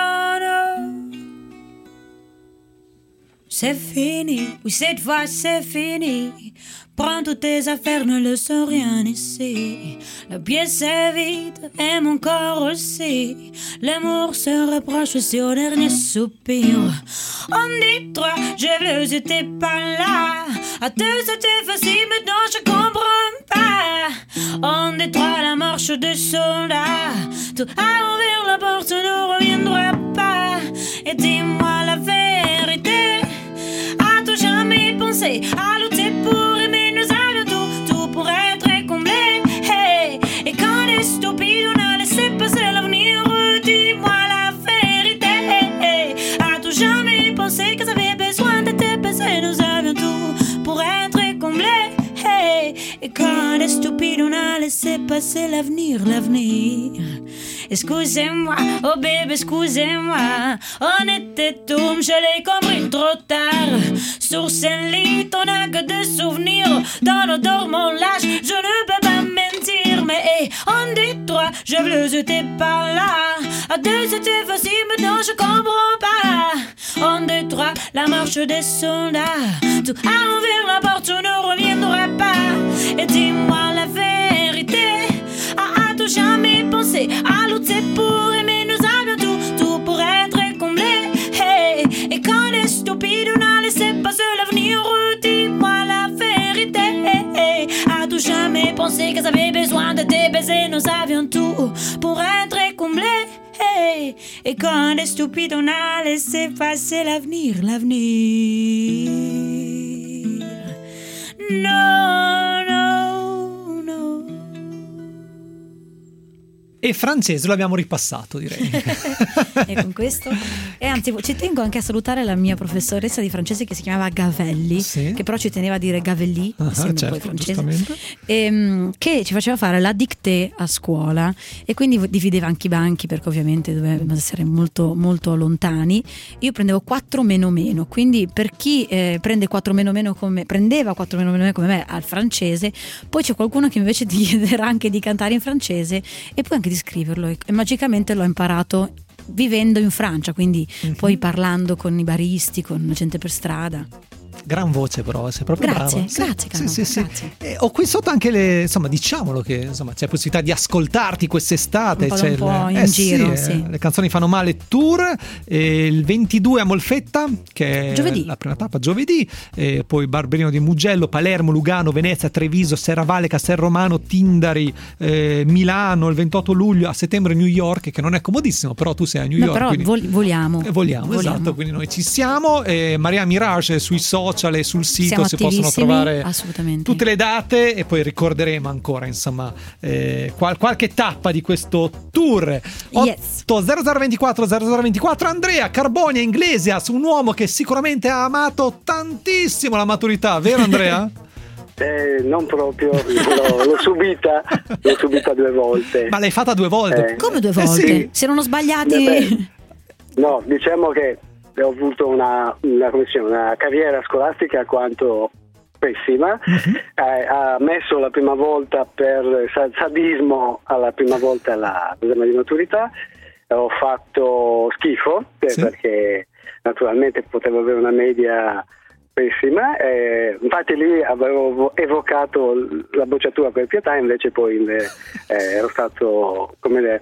C'est fini, oui cette fois c'est fini. Prends toutes tes affaires, ne laisse rien ici. La pièce est vide et mon corps aussi. L'amour se rapproche aussi au dernier soupir. On dit toi, je veux, j'étais pas là. À deux c'était facile, maintenant je comprends pas. On dit trois, la marche des soldats. Tout à ouvrir la porte ne reviendra pas. Et dis-moi la vérité. As-tu jamais pensé à lutter pour aimer? Nous avions tout pour être comblé. Hey. Et quand les stupides on a laissé passer l'avenir, dis-moi la vérité. Hey. As-tu jamais pensé que ça avait besoin de te passer? Nous avions tout pour être comblé. Hey. Et quand les stupides on a laissé passer l'avenir. Excusez-moi, oh bébé, excusez-moi. On était tombés, je l'ai compris trop tard. Sur ce lit, on n'a que des souvenirs. Dans nos dormons-lâches, je ne peux pas mentir. Mais hey, on dit trois, je veux, j'étais pas là. À deux, c'était facile, maintenant je comprends pas. On dit trois, la marche des soldats. Tout à ouvrir la porte, on ne reviendra pas. Et dis-moi la vérité. As-tu jamais pensé à lutter pour aimer? Nous avions tout pour être comblé. Hey. Et quand les stupides on a laissé passer l'avenir, dis-moi la vérité. Hey. As-tu jamais pensé que ça avait besoin de te baiser? Nous avions tout pour être comblé. Hey. Et quand les stupides on a laissé passer l'avenir. No. E francese lo abbiamo ripassato, direi. E con questo, e anzi ci tengo anche a salutare la mia professoressa di francese che si chiamava Gavelli, sì, che però ci teneva a dire Gavelli, essendo poi francese, che ci faceva fare la dictée a scuola e quindi divideva anche i banchi perché ovviamente dovevamo essere molto molto lontani. Io prendevo 4 meno, quindi per chi prendeva 4 meno come me al francese, poi c'è qualcuno che invece ti chiederà anche di cantare in francese e poi anche di scriverlo, e magicamente l'ho imparato vivendo in Francia, quindi poi parlando con i baristi, con la gente per strada. Gran voce, però sei proprio grazie, brava. Grazie, Cano, sì. grazie. Ho qui sotto anche insomma, diciamolo che insomma c'è possibilità di ascoltarti quest'estate. Un po' in giro, sì. Le canzoni fanno male tour, il 22 a Molfetta, che è giovedì, la prima tappa giovedì, poi Barberino di Mugello, Palermo, Lugano, Venezia, Treviso, Serravalle, Castel Romano, Tindari, Milano il 28 luglio, a settembre New York, che non è comodissimo, però tu sei a New York. Però quindi vogliamo, esatto, quindi noi ci siamo. Maria Mirage sui social e sul sito siamo si possono trovare tutte le date, e poi ricorderemo ancora insomma qualche tappa di questo tour. 80024 0024. Andrea Carbonia Iglesias, un uomo che sicuramente ha amato tantissimo la maturità, vero Andrea? Non proprio, l'ho subita 2 volte. Ma l'hai fatta 2 volte? Come 2 volte? Sì. Si erano sbagliati? No, diciamo che ho avuto una carriera scolastica quanto pessima, ha messo la prima volta per sadismo alla prima volta l'esame di maturità, ho fatto schifo perché naturalmente potevo avere una media pessima, infatti lì avevo evocato la bocciatura per pietà, invece poi ero stato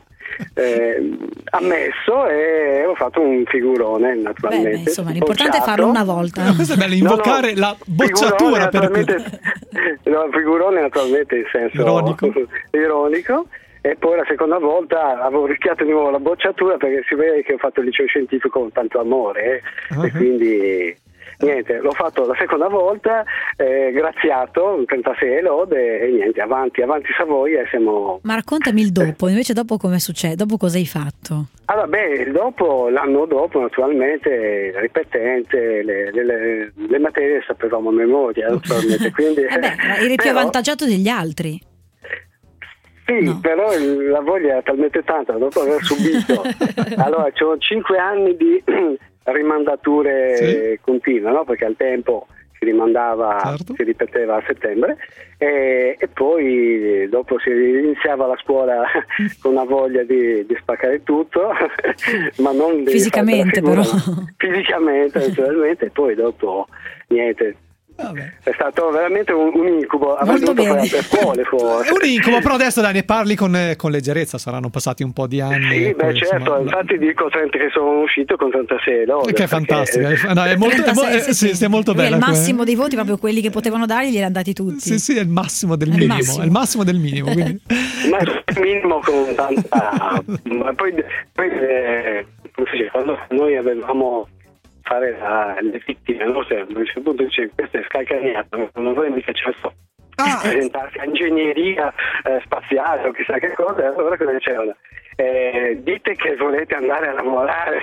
ammesso e ho fatto un figurone naturalmente. Beh, insomma, l'importante è farlo una volta. Questo è bello, invocare la bocciatura figurone naturalmente in senso ironico. E poi la seconda volta avevo rischiato di nuovo la bocciatura perché si vede che ho fatto il liceo scientifico con tanto amore e quindi niente, l'ho fatto la seconda volta, graziato, 36 lode e niente, avanti Savoia e siamo... Ma raccontami il dopo, invece dopo come succede? Dopo cosa hai fatto? Allora, l'anno dopo naturalmente ripetente, le materie sapevamo a memoria naturalmente, quindi... eri più avvantaggiato degli altri. Sì, però la voglia era talmente tanta dopo aver subito. Allora, c'erano 5 anni di rimandature continue, no? Perché al tempo si rimandava, si ripeteva a settembre e poi dopo si iniziava la scuola con una voglia di spaccare tutto, ma non fisicamente però. Fisicamente, naturalmente, e poi dopo niente. Vabbè. È stato veramente un incubo. Molto bene. Per scuole, forse. È un incubo, però adesso ne parli con leggerezza, saranno passati un po' di anni. Sì, poi, certo, insomma, infatti dico che sono uscito con 36 lode. Che è fantastico, no, è molto, 36, è molto bella. È il massimo dei voti, proprio quelli che potevano dargli glieli hanno dati tutti. Sì, è il massimo del minimo. È il massimo del minimo. Quindi. Ma il minimo con tanta. Ma poi quando noi avevamo fare le vittime, no? Se a un certo punto dice questo è scalcagnato, non vuole mica certo presentarsi a ingegneria spaziale o chissà che cosa, e allora cosa dicevano? Dite che volete andare a lavorare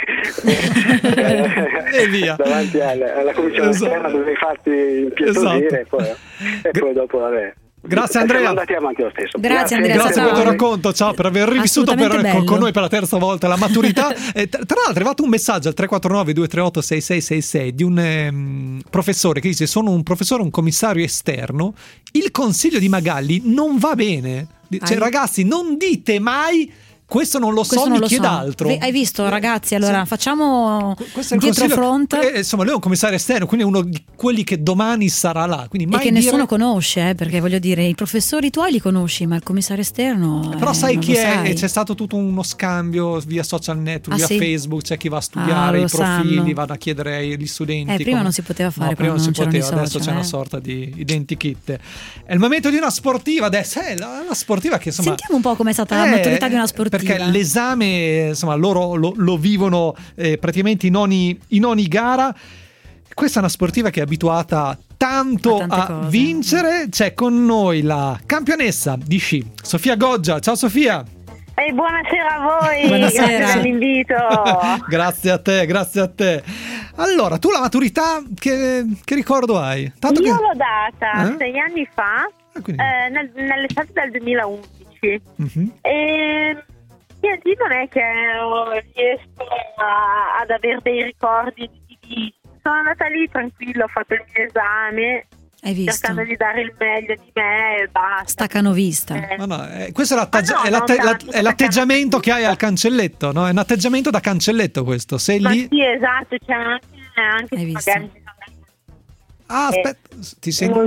e via davanti alla commissione esterna, dovevi farti impietosire e poi dopo vabbè. Grazie Andrea. Siamo andati avanti lo stesso. Grazie Andrea. Grazie per il tuo racconto, ciao, per aver rivissuto con noi per la terza volta la maturità. Tra l'altro è arrivato un messaggio al 349-238-6666 di un professore che dice: sono un professore, un commissario esterno, il consiglio di Magalli non va bene. Cioè ragazzi, non dite mai questo non lo so, mi chieda altro. Hai visto ragazzi, allora facciamo dietro front. Insomma, lui è un commissario esterno, quindi è uno di quelli che domani sarà là, quindi mai e che nessuno conosce, perché voglio dire, i professori tuoi li conosci, ma il commissario esterno però sai chi è? Sai. C'è stato tutto uno scambio via social network, via Facebook, c'è chi va a studiare i profili, vanno a chiedere agli studenti. Prima non si poteva fare, prima non si poteva, social, adesso c'è una sorta di identikit. È il momento di una sportiva adesso, la sportiva che insomma sentiamo un po' com'è stata la maturità di una sportiva. Perché l'esame, insomma, loro lo vivono praticamente in ogni gara. Questa è una sportiva che è abituata tanto a vincere. C'è con noi la campionessa di sci, Sofia Goggia. Ciao Sofia. Buonasera a voi. Buonasera. Grazie dell'invito. Grazie a te. Allora, tu la maturità che ricordo hai? Io l'ho data 6 anni fa, nell'estate del 2011. E niente, non è che riesco ad avere dei ricordi di... Sono andata lì tranquilla, ho fatto il mio esame, cercando di dare il meglio di me e basta. Staccanovista. Questo è l'atteggiamento che hai al cancelletto, no? È un atteggiamento da cancelletto questo. Sei lì. Sì, esatto, c'è anche magari... aspetta, ti senti?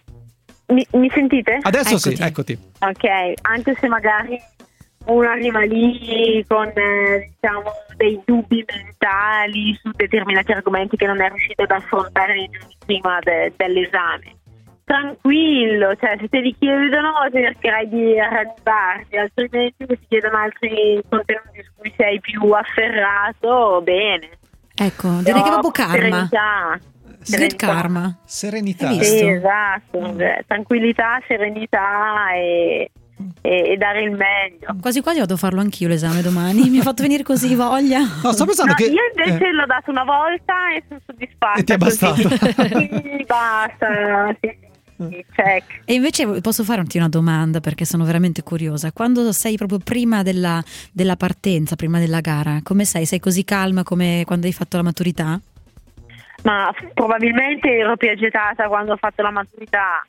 Mi sentite? Adesso sì, eccoti. Ok, anche se magari uno arriva lì con diciamo dei dubbi mentali su determinati argomenti che non è riuscito ad affrontare prima dell'esame. Tranquillo, cioè se te li chiedono cercherai di arrangiarti, altrimenti se ti chiedono altri contenuti su cui sei più afferrato, bene. Ecco, direi che proprio karma. Good karma. Serenità. Sì, esatto, tranquillità, serenità e dare il meglio. Quasi quasi vado a farlo anch'io l'esame domani. Mi ha fatto venire così voglia. No, sto pensando che io invece l'ho dato una volta e sono soddisfatta. E ti è bastato. Quindi basta. Check. E invece posso farti una domanda, perché sono veramente curiosa. Quando sei proprio prima della partenza, prima della gara, come sei? Sei così calma come quando hai fatto la maturità? Ma probabilmente ero più agitata quando ho fatto la maturità.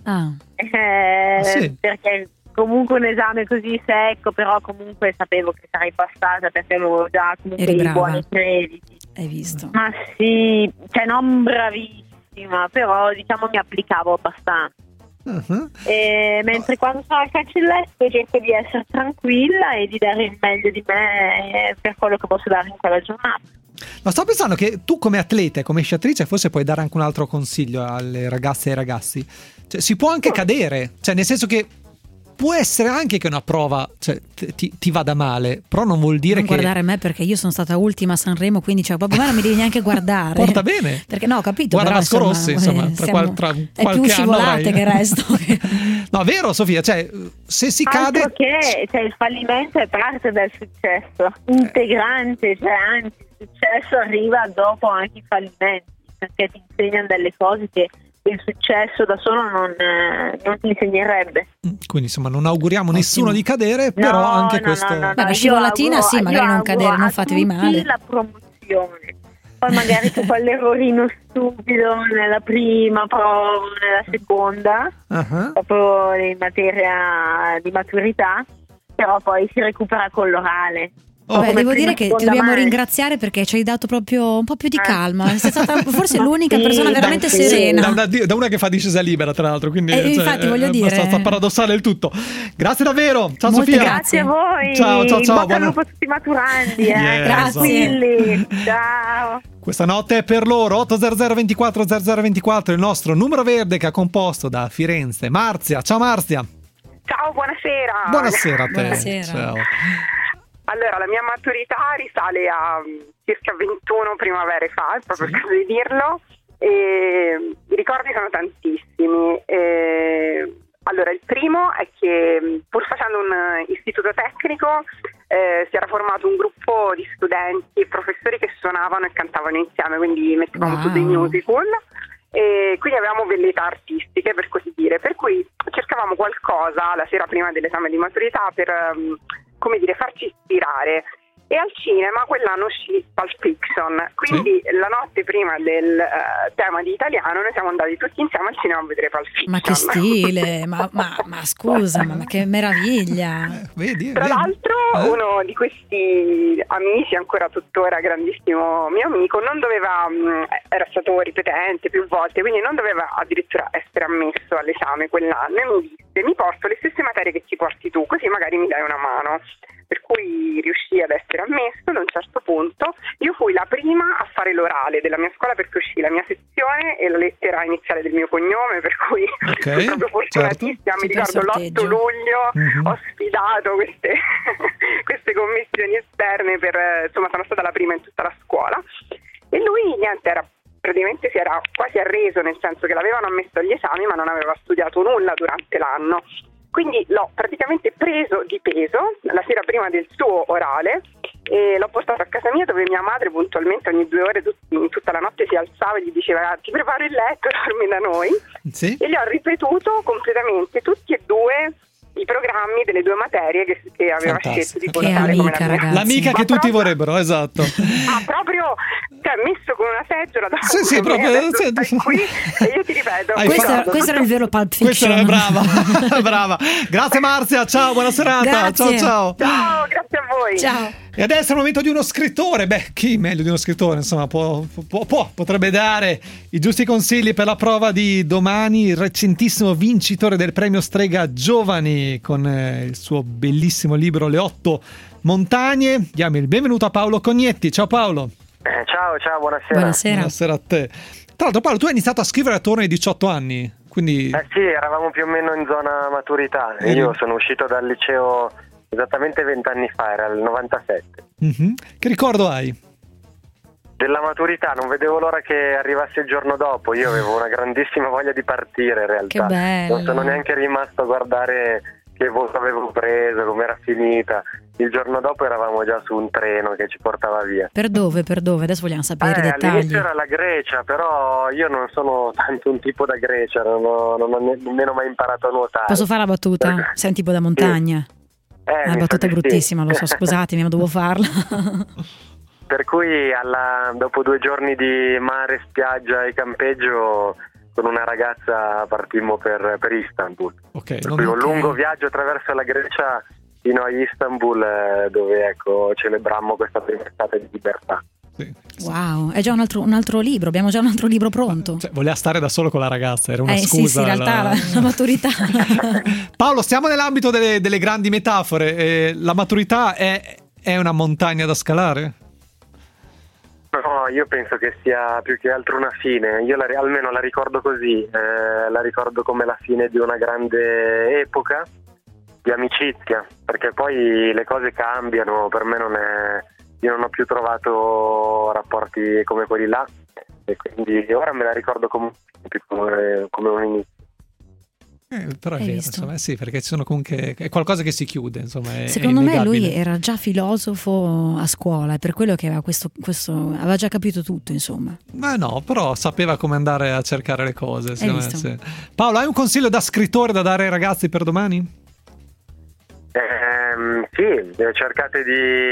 Sì. Perché comunque un esame così secco, però comunque sapevo che sarei passata perché avevo già comunque Eri i brava. buoni crediti. Hai visto? Ma sì, cioè non bravissima, però diciamo mi applicavo abbastanza. Mentre quando sono al cancelletto cerco di essere tranquilla e di dare il meglio di me per quello che posso dare in quella giornata. Ma sto pensando che tu come atleta e come sciatrice forse puoi dare anche un altro consiglio alle ragazze e ai ragazzi. Cioè, si può anche cadere, cioè nel senso che può essere anche che una prova, cioè, ti vada male, però non vuol dire non che... guardare me, perché io sono stata ultima a Sanremo, quindi cioè, proprio me non mi devi neanche guardare. Porta bene. Perché no, ho capito. Guarda però, Vasco Rossi, insomma, tra è qualche più scivolate anno avrai... che resto. No, vero Sofia, cioè se si cade... Altro che, cioè, il fallimento è parte del successo, integrante, cioè anzi il successo arriva dopo anche i fallimenti, perché ti insegnano delle cose che il successo da solo non ti insegnerebbe. Quindi insomma non auguriamo a nessuno di cadere, però anche questo... Vabbè, scivolatina sì, magari non cadere, non fatevi male. La promozione. Poi magari c'è quell'errorino stupido nella prima prova, nella seconda, proprio in materia di maturità, però poi si recupera con l'orale. Beh, devo dire che ti dobbiamo ringraziare perché ci hai dato proprio un po' più di calma. Sei stata forse l'unica persona veramente serena. Da una che fa discesa libera, tra l'altro, quindi infatti voglio dire, abbastanza paradossale il tutto. Grazie davvero. Ciao Molte Sofia. Grazie a voi. Ciao. Bocca al lupo a tutti i maturandi. Tranquilli. Ciao. Questa notte è per loro. 800 24 0024, il nostro numero verde che ha composto da Firenze. Marzia. Ciao Marzia. Ciao, buonasera. Buonasera a te. Buonasera. Ciao. Allora, la mia maturità risale a circa 21 primavere fa, è proprio il caso di dirlo, e i ricordi sono tantissimi. Allora, il primo è che pur facendo un istituto tecnico si era formato un gruppo di studenti e professori che suonavano e cantavano insieme, quindi mettevamo su dei musical. E quindi avevamo velleità artistiche, per così dire, per cui cercavamo qualcosa la sera prima dell'esame di maturità per come dire, farci ispirare. E al cinema quell'anno uscì Pulp Fiction, quindi la notte prima del tema di italiano noi siamo andati tutti insieme al cinema a vedere Pulp Fiction. Ma che stile, ma scusa, ma che meraviglia. Tra l'altro uno di questi amici, ancora tuttora grandissimo mio amico, non doveva, era stato ripetente più volte, quindi non doveva addirittura essere ammesso all'esame quell'anno, e mi disse: mi porto le stesse materie che ci porti tu, così magari mi dai una mano. Per cui riuscì ad essere ammesso. Ad un certo punto io fui la prima a fare l'orale della mia scuola, perché uscì la mia sezione e la lettera iniziale del mio cognome, per cui sono proprio fortunatissima. Mi ricordo l'8 luglio ho sfidato queste commissioni esterne insomma sono stata la prima in tutta la scuola, e lui praticamente si era quasi arreso, nel senso che l'avevano ammesso agli esami ma non aveva studiato nulla durante l'anno. Quindi l'ho praticamente preso di peso la sera prima del suo orale e l'ho portato a casa mia, dove mia madre puntualmente ogni 2 ore in tutta la notte si alzava e gli diceva: ti preparo il letto, dormi da noi. Sì. E gli ho ripetuto completamente tutti e due i programmi delle 2 materie che aveva scelto di portare come l'amica che tutti vorrebbero, esatto. Ma proprio, cioè, messo con una seggiola da sì, proprio qui, e io ti ripeto, questo era il vero Pulp Fiction. Questa è brava. Grazie Marzia, ciao, buona serata. Grazie. Ciao, grazie a voi. Ciao. E adesso è il momento di uno scrittore. Beh, chi meglio di uno scrittore, insomma, potrebbe dare i giusti consigli per la prova di domani. Il recentissimo vincitore del premio Strega Giovani con il suo bellissimo libro Le 8 montagne. Diamo il benvenuto a Paolo Cognetti. Ciao Paolo. Ciao, buonasera. Buonasera a te. Tra l'altro Paolo, tu hai iniziato a scrivere attorno ai 18 anni, quindi... sì, eravamo più o meno in zona maturità. Io sono uscito dal liceo esattamente 20 anni fa, era il 97. Che ricordo hai? Della maturità, non vedevo l'ora che arrivasse il giorno dopo. Io avevo una grandissima voglia di partire, in realtà. Che bello. Non sono neanche rimasto a guardare che voto avevo preso, com'era finita. Il giorno dopo eravamo già su un treno che ci portava via. Per dove? Adesso vogliamo sapere i dettagli. All'inizio era la Grecia, però io non sono tanto un tipo da Grecia, non ho nemmeno mai imparato a nuotare. Posso fare la battuta? Sei un tipo da montagna? Una battuta bruttissima, lo so, scusatemi, ma devo farla. per cui dopo 2 giorni di mare, spiaggia e campeggio con una ragazza partimmo per Istanbul. Un lungo viaggio attraverso la Grecia fino a Istanbul, dove ecco celebrammo questa prima estate di libertà. Wow, è già un altro libro, abbiamo già un altro libro pronto. Voleva stare da solo con la ragazza, era una scusa. Sì, in realtà la maturità. Paolo, stiamo nell'ambito delle grandi metafore. La maturità è una montagna da scalare? No, io penso che sia più che altro una fine. Io almeno la ricordo così, la ricordo come la fine di una grande epoca di amicizia, perché poi le cose cambiano. Per me io non ho più trovato rapporti come quelli là, e quindi ora me la ricordo come un inizio. Però è vero, insomma, sì, perché ci sono comunque è qualcosa che si chiude, insomma. Secondo me lui era già filosofo a scuola, è per quello che aveva questo aveva già capito tutto, insomma. Ma no, però sapeva come andare a cercare le cose. Sì. Paolo, hai un consiglio da scrittore da dare ai ragazzi per domani? Sì, cercate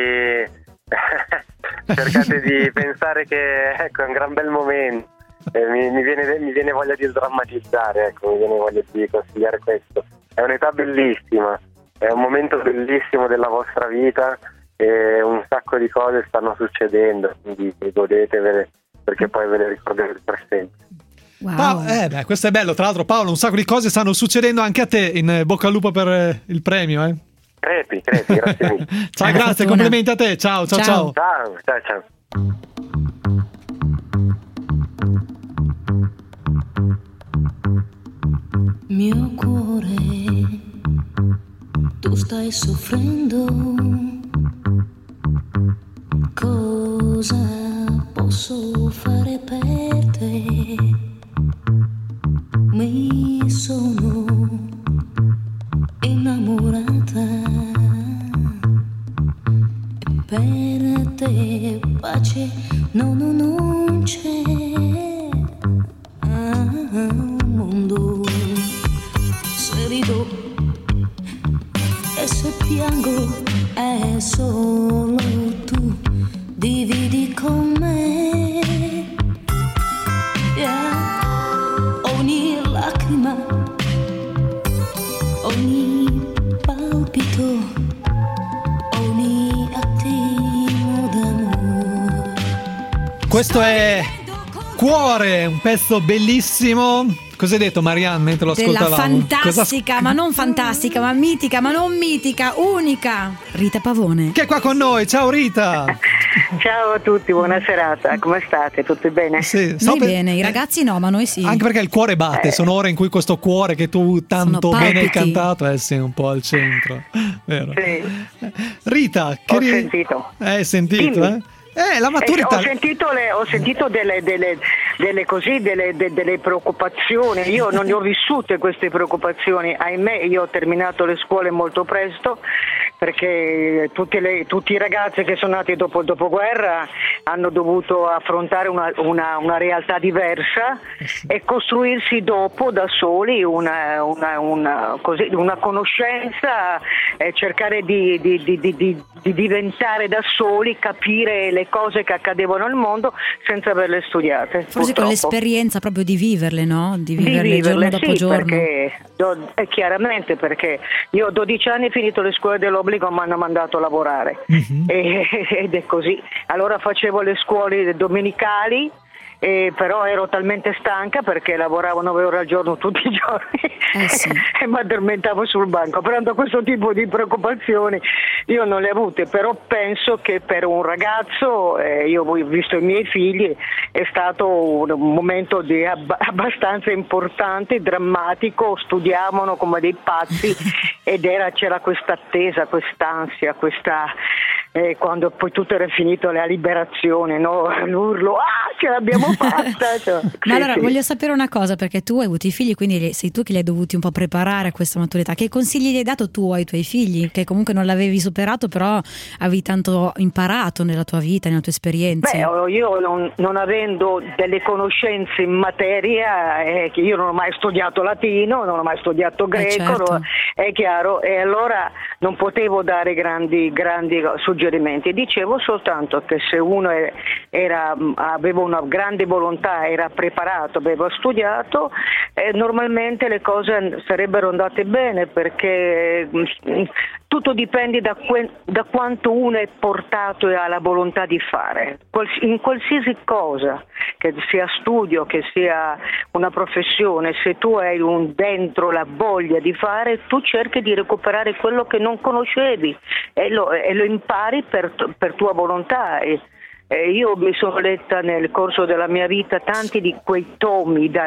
di pensare che ecco, è un gran bel momento. Mi viene voglia di sdrammatizzare, ecco, mi viene voglia di consigliare questo. È un'età bellissima, è un momento bellissimo della vostra vita e un sacco di cose stanno succedendo, quindi godetevele, perché poi ve le ricorderete per sempre. Wow. Questo è bello. Tra l'altro, Paolo, un sacco di cose stanno succedendo anche a te. In bocca al lupo per il premio, Crepi, grazie mille. Ciao, grazie, complimenti a te. Ciao. Ciao. Mio cuore, tu stai soffrendo. Cosa posso fare per te? Mi sono innamorata e per te pace non c'è. Mondo, se rido e se piango è solo tu, dividi con me, ogni lacrima, ogni palpito, ogni attimo d'amore. Questo è Cuore, un pezzo bellissimo. Cosa hai detto, Marianne, mentre lo ascoltavamo? Della fantastica, ma non fantastica, ma mitica, ma non mitica, unica Rita Pavone, che è qua con noi. Ciao Rita. Ciao a tutti, buona serata. Come state? Tutti bene? Sì, noi bene, i ragazzi no, ma noi sì. Anche perché il cuore batte, sono ore in cui questo cuore che tu tanto bene hai cantato è un po' al centro, vero? Sì. Rita, che ho sentito. Hai sentito, la maturità. Ho sentito delle preoccupazioni. Io non ne ho vissute queste preoccupazioni, ahimè. Io ho terminato le scuole molto presto, perché tutti i ragazzi che sono nati dopo il dopoguerra hanno dovuto affrontare una realtà diversa e costruirsi dopo da soli una conoscenza, cercare di diventare da soli, capire le cose che accadevano al mondo senza averle studiate. Forse con l'esperienza proprio di viverle, no? Di viverle giorno dopo giorno. Perché chiaramente, perché io ho 12 anni finito le scuole dell'obbligo, mi hanno mandato a lavorare, ed è così. Allora facevo le scuole domenicali, però ero talmente stanca perché lavoravo 9 ore al giorno tutti i giorni e mi addormentavo sul banco. Però questo tipo di preoccupazioni io non le ho avute, però penso che per un ragazzo, io ho visto i miei figli, è stato un momento abbastanza importante, drammatico, studiavano come dei pazzi ed c'era questa attesa, quest'ansia, quando poi tutto era finito, la liberazione, no? L'urlo, ce l'abbiamo fatta. Cioè, ma allora voglio sapere una cosa, perché tu hai avuto i figli, quindi sei tu che li hai dovuti un po' preparare a questa maturità. Che consigli gli hai dato tu ai tuoi figli, che comunque non l'avevi superato, però avevi tanto imparato nella tua vita, nella tua esperienza? Io non avendo delle conoscenze in materia, che io non ho mai studiato latino, non ho mai studiato greco, certo. È chiaro, e allora non potevo dare grandi suggerimenti. suggerimenti, dicevo soltanto che se uno aveva una grande volontà, era preparato, aveva studiato, normalmente le cose sarebbero andate bene, perché tutto dipende da quanto uno è portato e ha la volontà di fare, in qualsiasi cosa, che sia studio, che sia una professione. Se tu hai dentro la voglia di fare, tu cerchi di recuperare quello che non conoscevi e lo impari per tua volontà. Io mi sono letta nel corso della mia vita tanti di quei tomi da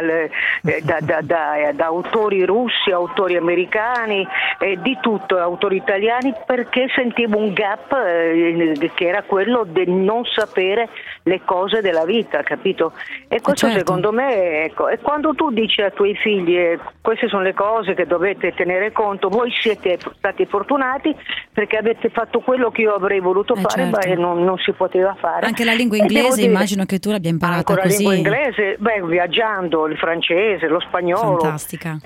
autori russi, autori americani, di tutto, autori italiani, perché sentivo un gap che era quello del non sapere le cose della vita, capito? E questo secondo me, ecco, e quando tu dici ai tuoi figli queste sono le cose che dovete tenere conto, voi siete stati fortunati perché avete fatto quello che io avrei voluto fare, ma non si poteva fare. Anche la lingua inglese immagino che tu l'abbia imparata così. La lingua inglese, viaggiando, il francese, lo spagnolo. Fantastica.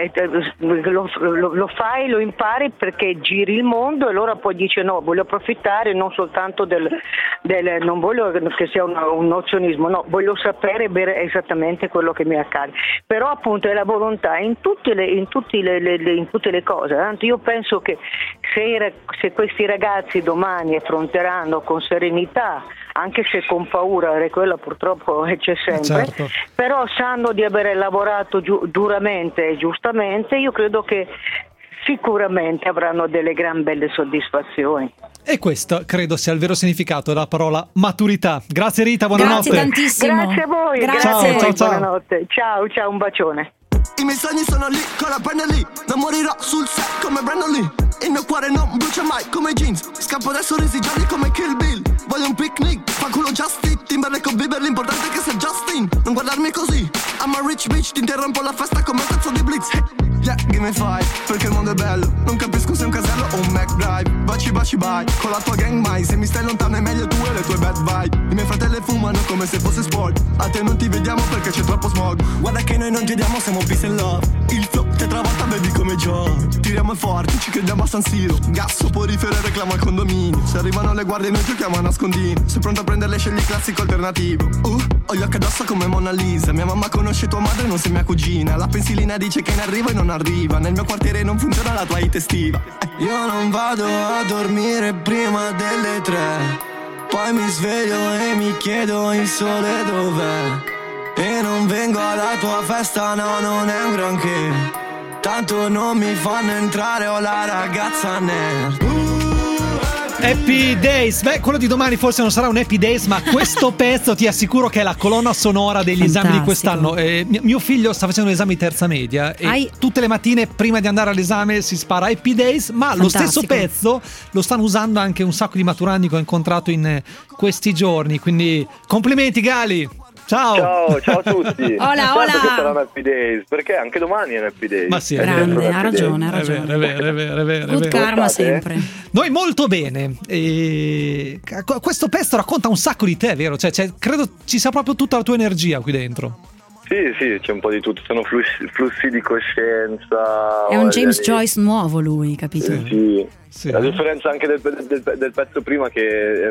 Lo fai, lo impari perché giri il mondo, e allora poi dici no, voglio approfittare non soltanto non voglio che sia un nozionismo, no, voglio sapere bene esattamente quello che mi accade. Però appunto è la volontà in tutte le cose. Tanto io penso che se questi ragazzi domani affronteranno con serenità, anche se con paura, quella purtroppo c'è sempre, però sanno di aver lavorato duramente e giustamente, io credo che sicuramente avranno delle gran belle soddisfazioni. E questo credo sia il vero significato della parola maturità. Grazie Rita, buonanotte. Grazie tantissimo. Grazie a voi, Ciao. buonanotte. Ciao, un bacione. I miei sogni sono lì, con la penna lì. Non morirò sul set come Brandon Lee. Il mio cuore non brucia mai come jeans. Scappo da sorrisi gialli come Kill Bill. Voglio un picnic, fa culo Justin Timberlake con Bieber, l'importante è che sia Justin. Non guardarmi così, I'm a rich bitch. Ti interrompo la festa come un pezzo di Blitz. Yeah, give me five, perché il mondo è bello. Non capisco se è un casello o un McDrive. Baci, bye, con la tua gang mai. Se mi stai lontano è meglio tu e le tue bad vibe. I miei fratelli fumano come se fosse sport. A te non ti vediamo perché c'è troppo smog. Guarda che noi non giriamo, siamo peace and love. Il flow che travolta baby come John. Tiriamo forti, ci crediamo a San Siro. Gasso, porifero, reclamo al condominio. Se arrivano le guardie noi giochiamo a nascondino. Sei pronto a prenderle, scegli classico alternativo. Ho gli occhi addosso come Mona Lisa. Mia mamma conosce tua madre, non sei mia cugina. La pensilina dice che in arrivo e non arriva. Nel mio quartiere non funziona la tua hit estiva. Io non vado a dormire prima delle 3. Poi mi sveglio e mi chiedo il sole dov'è. E non vengo alla tua festa, no, non è un granché. Tanto non mi fanno entrare, ho la ragazza nerd. Happy Days, quello di domani forse non sarà un Happy Days, ma questo pezzo ti assicuro che è la colonna sonora degli esami di quest'anno. Mio figlio sta facendo l'esame di terza media e tutte le mattine prima di andare all'esame si spara Happy Days, ma lo stesso pezzo lo stanno usando anche un sacco di maturandi che ho incontrato in questi giorni, quindi complimenti Gali! Ciao a tutti. Hola. Che sarà un Happy Days, perché anche domani è un Happy Days. Ma sì, grande, ha ragione. È vero. Good karma sempre. Noi molto bene. Questo pezzo racconta un sacco di te, vero? Cioè, credo ci sia proprio tutta la tua energia qui dentro. Sì, c'è un po' di tutto, sono flussi di coscienza. È un James Joyce nuovo lui, capito? Sì. La differenza anche del pezzo prima che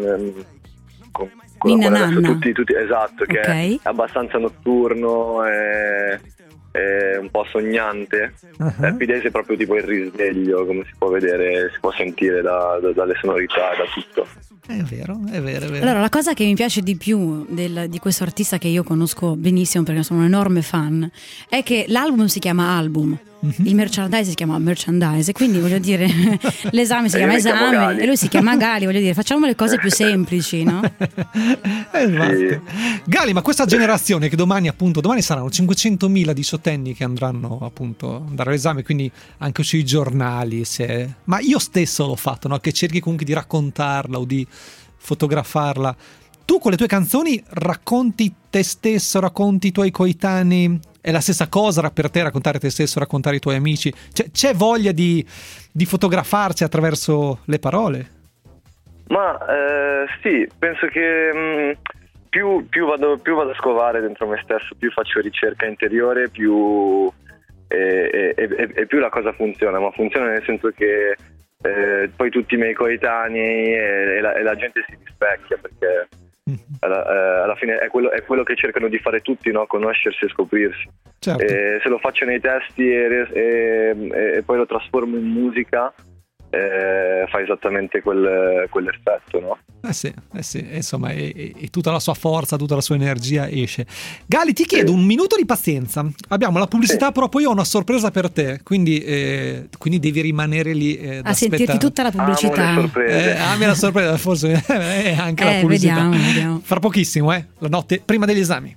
Ninna Nanna. Tutti, esatto, che è abbastanza notturno, è un po' sognante. Happy Days è proprio tipo il risveglio, come si può vedere, si può sentire dalle sonorità e da tutto. È vero. Allora, la cosa che mi piace di più di questo artista, che io conosco benissimo perché sono un enorme fan, è che l'album si chiama album. Il merchandise si chiama merchandise, quindi voglio dire l'esame si chiama esame e lui si chiama Gali, voglio dire, facciamo le cose più semplici, no? Sì. Gali, ma questa generazione che domani saranno 500.000 diciottenni che andranno appunto ad andare all'esame, quindi anche sui giornali, ma io stesso l'ho fatto, no? Che cerchi comunque di raccontarla o di fotografarla. Tu con le tue canzoni racconti te stesso, racconti i tuoi coetanei? È la stessa cosa per te raccontare te stesso, raccontare i tuoi amici? C'è voglia di fotografarsi attraverso le parole? Ma sì, penso che più vado a scovare dentro me stesso, più faccio ricerca interiore, più la cosa funziona. Ma funziona nel senso che poi tutti i miei coetanei e la gente si rispecchia, perché alla fine è quello che cercano di fare tutti, no? Conoscersi e scoprirsi. Certo. E se lo faccio nei testi e poi lo trasformo in musica, fa esattamente quell'effetto, no? Sì, insomma, e tutta la sua forza, tutta la sua energia esce. Gali, ti chiedo un minuto di pazienza. Abbiamo la pubblicità, però poi ho una sorpresa per te, quindi devi rimanere lì a sentirti tutta la pubblicità. Ami la sorpresa, forse è anche la pubblicità. Vediamo. Fra pochissimo, la notte prima degli esami.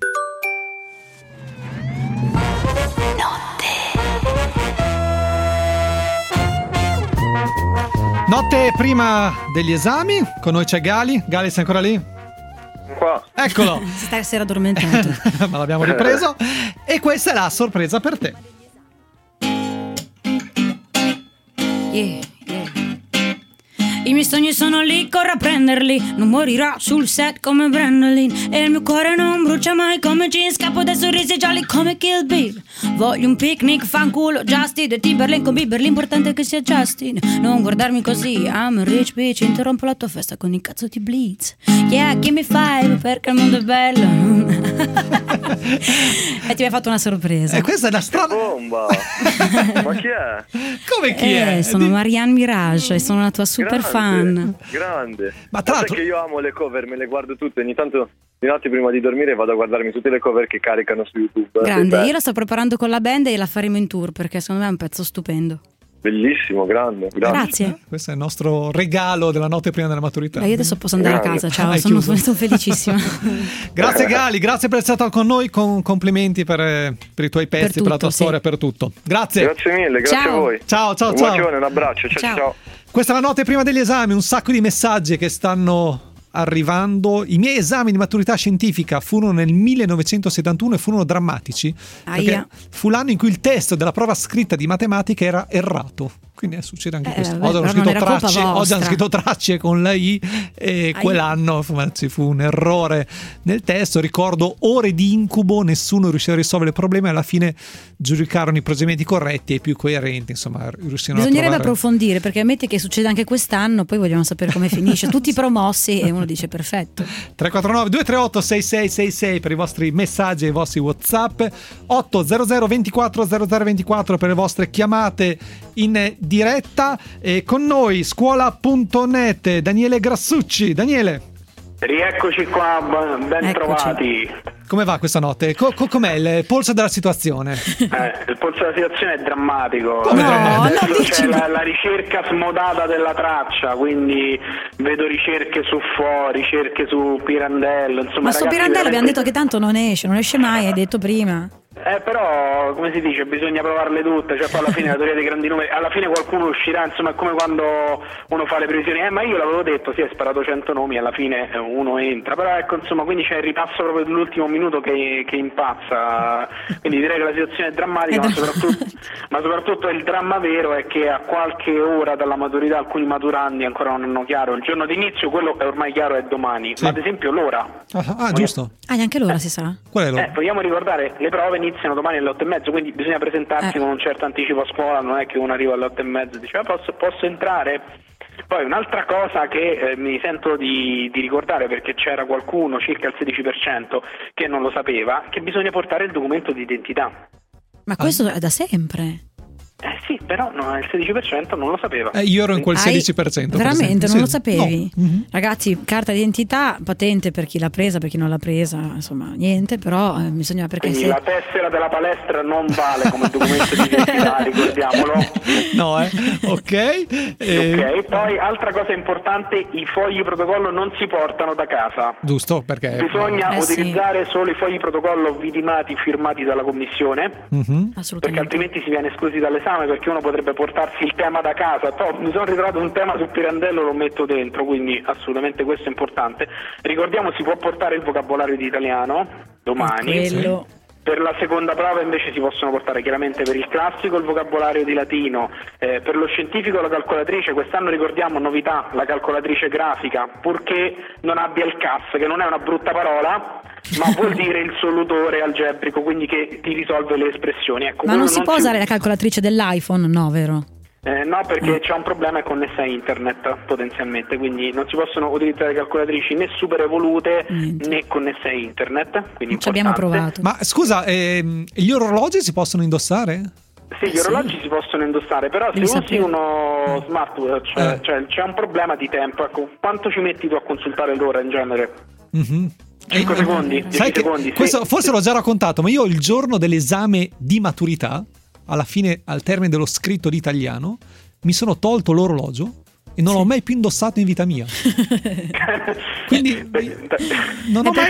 Notte prima degli esami, con noi c'è Gali. Gali, sei ancora lì? Qua. Eccolo. Si era addormentato. Ma l'abbiamo ripreso. E questa è la sorpresa per te. Yeah. I miei sogni sono lì, corro a prenderli. Non morirò sul set come Brandolin. E il mio cuore non brucia mai come jeans. Scappo dai sorrisi gialli come Kill Bill. Voglio un picnic, fanculo Justin e Timberlake con Bieber. L'importante è che sia Justin. Non guardarmi così, I'm a rich bitch. Interrompo la tua festa con il cazzo di Blitz. Yeah, give me five, perché il mondo è bello. E ti hai fatto una sorpresa. E questa è la strada bomba. Ma chi è? Come chi è? Sono Marianne Mirage e sono una tua super fan. Grande. Ma tra l'altro, che io amo le cover, me le guardo tutte. Ogni tanto di notte prima di dormire vado a guardarmi tutte le cover che caricano su YouTube. Grande, io la sto preparando con la band e la faremo in tour, perché secondo me è un pezzo stupendo. Bellissimo, grande. Grazie. Questo è il nostro regalo della notte prima della maturità. Io adesso posso andare a casa, ciao, sono felicissima. Grazie Gali, grazie per essere stato con noi, complimenti per i tuoi pezzi, per la tua storia, per tutto. Grazie. Grazie mille, grazie a voi. Ciao. Un bacione, un abbraccio, ciao. Questa è la notte prima degli esami, un sacco di messaggi che stanno arrivando. I miei esami di maturità scientifica furono nel 1971 e furono drammatici, perché fu l'anno in cui il testo della prova scritta di matematica era errato. Quindi succede anche questo. Oggi hanno scritto tracce con la I e quell'anno ci fu un errore nel testo. Ricordo ore di incubo, nessuno riusciva a risolvere il problema e alla fine giudicarono i procedimenti corretti e i più coerenti. Insomma, bisognerebbe approfondire, perché ammetti che succede anche quest'anno, poi vogliamo sapere come finisce. Tutti promossi e uno dice perfetto. 349 238 6666 per i vostri messaggi e i vostri WhatsApp, 800 24 0024 per le vostre chiamate in diretta. E con noi scuola.net Daniele Grassucci. Daniele, rieccoci qua, ben trovati. Come va questa notte? Com'è il polso della situazione? Il polso della situazione è drammatico. Come drammatico? C'è la ricerca smodata della traccia, quindi vedo ricerche su Fo, ricerche su Pirandello. Insomma, ma su Pirandello abbiamo detto che tanto non esce mai, hai detto prima. Però, come si dice, bisogna provarle tutte, cioè poi alla fine la teoria dei grandi numeri, alla fine qualcuno uscirà, insomma è come quando uno fa le previsioni, ma io l'avevo detto, sì, hai sparato 100 nomi, alla fine uno entra, però ecco, insomma, quindi c'è il ripasso proprio dell'ultimo minuto che impazza, quindi direi che la situazione è drammatica, ma soprattutto il dramma vero è che a qualche ora dalla maturità alcuni maturandi ancora non hanno chiaro il giorno d'inizio, quello è ormai chiaro è domani, sì. Ma ad esempio l'ora. Giusto. Neanche l'ora si sa. Qual è l'ora? Vogliamo ricordare, le prove iniziano domani alle 8:30, quindi bisogna presentarsi con un certo anticipo a scuola, non è che uno arriva alle 8:30 e dice posso entrare? Poi un'altra cosa che mi sento di ricordare, perché c'era qualcuno, circa il 16%, che non lo sapeva, che bisogna portare il documento di identità. Ma questo è da sempre. Sì, però il 16% non lo sapeva. Io ero in quel 16%. Veramente, non lo sapevi? No. Ragazzi, carta d'identità, patente per chi l'ha presa, per chi non l'ha presa, insomma, niente, però bisogna... Quindi la tessera della palestra non vale come documento di identità, ricordiamolo. No, ok. Ok, poi altra cosa importante, i fogli protocollo non si portano da casa. Giusto, perché... Bisogna utilizzare solo i fogli protocollo vidimati, firmati dalla commissione, perché altrimenti si viene esclusi dall'esame, perché uno potrebbe portarsi il tema da casa. Mi sono ritrovato un tema su Pirandello, lo metto dentro, quindi assolutamente questo è importante. Ricordiamo, si può portare il vocabolario di italiano domani. Per la seconda prova invece si possono portare chiaramente per il classico il vocabolario di latino, per lo scientifico la calcolatrice. Quest'anno ricordiamo novità, la calcolatrice grafica, purché non abbia il CAS, che non è una brutta parola, ma vuol dire il solutore algebrico, quindi che ti risolve le espressioni. Ecco, ma non si può usare la calcolatrice dell'iPhone, no, vero? No, perché c'è un problema connessa a internet potenzialmente, quindi non si possono utilizzare calcolatrici né super evolute né connesse a internet. Quindi ci abbiamo provato. Ma scusa, gli orologi si possono indossare? Sì, gli orologi si possono indossare, però se usi uno smartwatch, cioè c'è un problema di tempo. Ecco, quanto ci metti tu a consultare l'ora in genere? 5 secondi, 10 secondi. Questo forse l'ho già raccontato, ma io il giorno dell'esame di maturità, alla fine, al termine dello scritto di italiano, mi sono tolto l'orologio e non l'ho mai più indossato in vita mia. Quindi non ho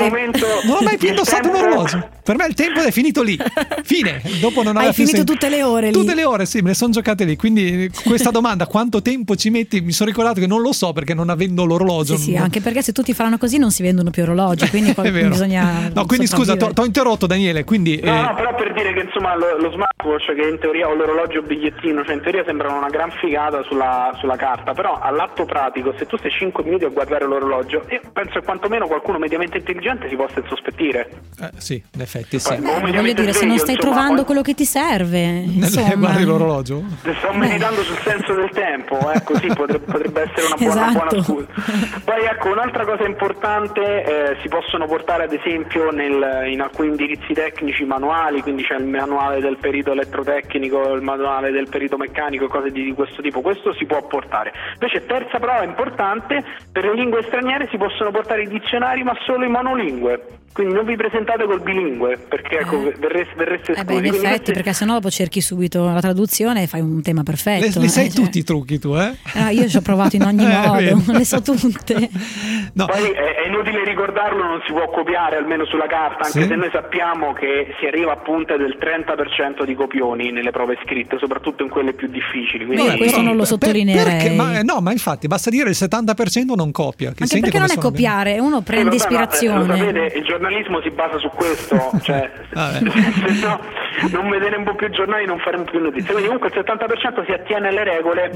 mai più indossato un orologio. Per me il tempo è finito lì. Fine. Dopo non hai finito tutte le ore lì. Tutte le ore, sì, me ne sono giocate lì. Quindi questa domanda, quanto tempo ci metti? Mi sono ricordato che non lo so, perché non avendo l'orologio. Sì, anche perché se tutti faranno così non si vendono più orologi, quindi bisogna. No, quindi scusa, t'ho interrotto, Daniele, quindi no, però per dire che insomma lo smartwatch, che in teoria, o l'orologio bigliettino, cioè in teoria sembrano una gran figata sulla carta, però all'atto pratico, se tu stai 5 minuti a guardare l'orologio, io penso che quantomeno qualcuno mediamente intelligente si possa insospettire. Sì, in effetti sì. Voglio dire, se non stai trovando quello che ti serve, guardi l'orologio? Sto meditando sul senso del tempo, così potrebbe essere una buona scusa. Poi ecco, un'altra cosa importante, si possono portare ad esempio in alcuni indirizzi tecnici manuali, quindi c'è il manuale del perito elettrotecnico, il manuale del perito meccanico, cose di questo tipo. Questo si può portare. Invece terza prova importante, per le lingue straniere si possono portare i dizionari, ma solo i monolingue. Quindi non vi presentate col bilingue, perché verreste esclusi. In effetti, perché sennò dopo cerchi subito la traduzione e fai un tema perfetto. Le sai tutti i trucchi tu, eh? Io ci ho provato in ogni modo, le so tutte. No. Poi è inutile ricordarlo, non si può copiare, almeno sulla carta, anche se noi sappiamo che si arriva a punte del 30% di copioni nelle prove scritte, soprattutto in quelle più difficili. Quindi questo non lo sottolineerei. Ma infatti basta dire il 70% non copia. Anche perché non è copiare, uno prende ispirazione. Lo sapete, il giornalismo si basa su questo, cioè se no non vedere un po' più giornali, non fare più notizie. Quindi comunque il 70% si attiene alle regole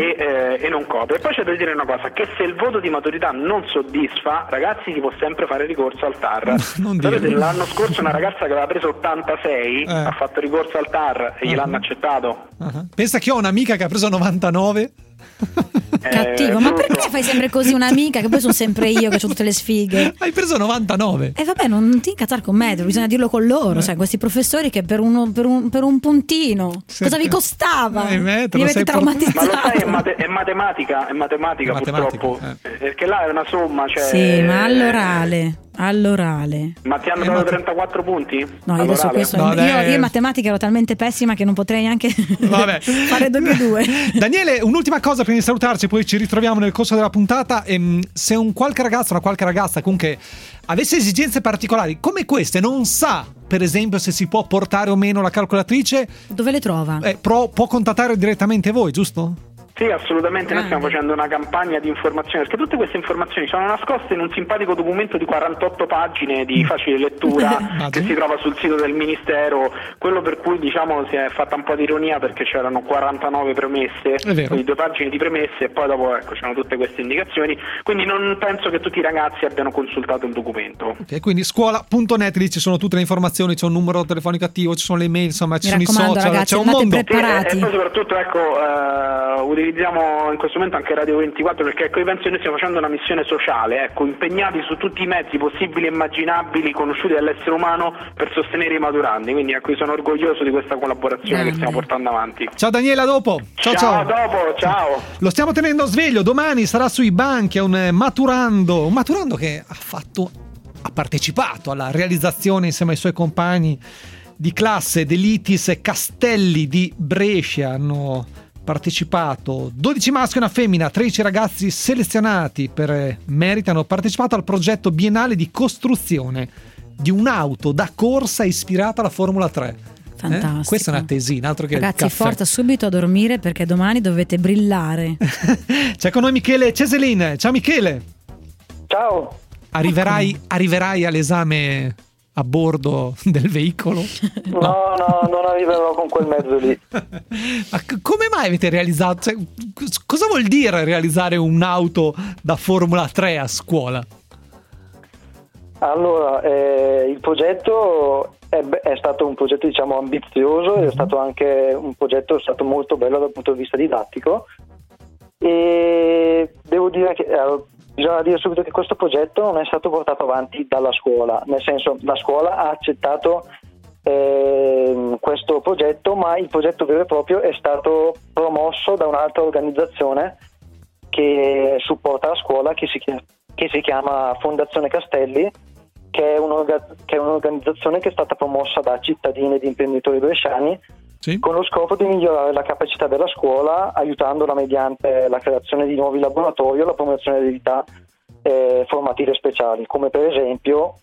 e non copia. E poi c'è da dire una cosa, che se il voto di maturità non soddisfa, ragazzi, si può sempre fare ricorso al TAR. Sapete, l'anno scorso una ragazza che aveva preso 86 ha fatto ricorso al TAR e gliel'hanno accettato. Pensa che ho un'amica che ha preso 99. Cattivo, ma perché fai sempre così un'amica che poi sono sempre io che ho tutte le sfighe? Hai preso 99. E vabbè, non ti incazzare con me, bisogna dirlo con loro, sai, questi professori che per un puntino cosa vi costava? Mi avete traumatizzato. Ma lo sai, è matematica purtroppo, perché là è una somma, cioè. Sì, ma all'orale. Ma ti hanno dato 34 punti? No, io adesso questo io in matematica ero talmente pessima che non potrei neanche fare 2+2. Daniele, un'ultima cosa prima di salutarci, poi ci ritroviamo nel corso della puntata. Se una qualche ragazza comunque avesse esigenze particolari come queste, non sa per esempio se si può portare o meno la calcolatrice, dove le trova? Può contattare direttamente voi, giusto? Sì, assolutamente, noi stiamo facendo una campagna di informazione, perché tutte queste informazioni sono nascoste in un simpatico documento di 48 pagine di facile lettura che si trova sul sito del Ministero, quello per cui diciamo si è fatta un po' di ironia, perché c'erano 49 premesse, quindi 2 pagine di premesse e poi dopo c'erano tutte queste indicazioni, quindi non penso che tutti i ragazzi abbiano consultato il documento. Ok, quindi scuola.net, lì ci sono tutte le informazioni, c'è un numero telefonico attivo, ci sono le email, insomma ci sono i social, ragazzi, c'è un mondo. E poi soprattutto utilizziamo in questo momento anche Radio 24, perché io penso che noi stiamo facendo una missione sociale, impegnati su tutti i mezzi possibili e immaginabili conosciuti dall'essere umano per sostenere i maturandi, quindi sono orgoglioso di questa collaborazione che stiamo portando avanti. Ciao Daniele, a dopo. Ciao. Dopo, ciao. Lo stiamo tenendo sveglio, domani sarà sui banchi, è un maturando che ha partecipato alla realizzazione insieme ai suoi compagni di classe dell'ITIS Castelli di Brescia. Hanno partecipato 12 maschi e una femmina, 13 ragazzi selezionati per merito, hanno partecipato al progetto biennale di costruzione di un'auto da corsa ispirata alla Formula 3. Fantastico. Questa è una tesina, altro che ragazzi, il caffè. forza subito a dormire, perché domani dovete brillare. C'è con noi Michele Ceselin. Ciao Michele. Ciao. Arriverai all'esame a bordo del veicolo? No, non arriverò con quel mezzo lì. Ma come mai avete realizzato? Cosa vuol dire realizzare un'auto da Formula 3 a scuola? Allora, il progetto è stato un progetto, diciamo, ambizioso, è stato anche un progetto stato molto bello dal punto di vista didattico, e devo dire che bisogna dire subito che questo progetto non è stato portato avanti dalla scuola, nel senso, la scuola ha accettato questo progetto, ma il progetto vero e proprio è stato promosso da un'altra organizzazione che supporta la scuola, che si chiama Fondazione Castelli, che è un'organizzazione che è stata promossa da cittadini ed imprenditori bresciani, sì, con lo scopo di migliorare la capacità della scuola, aiutandola mediante la creazione di nuovi laboratori o la promozione di attività formative speciali, come per esempio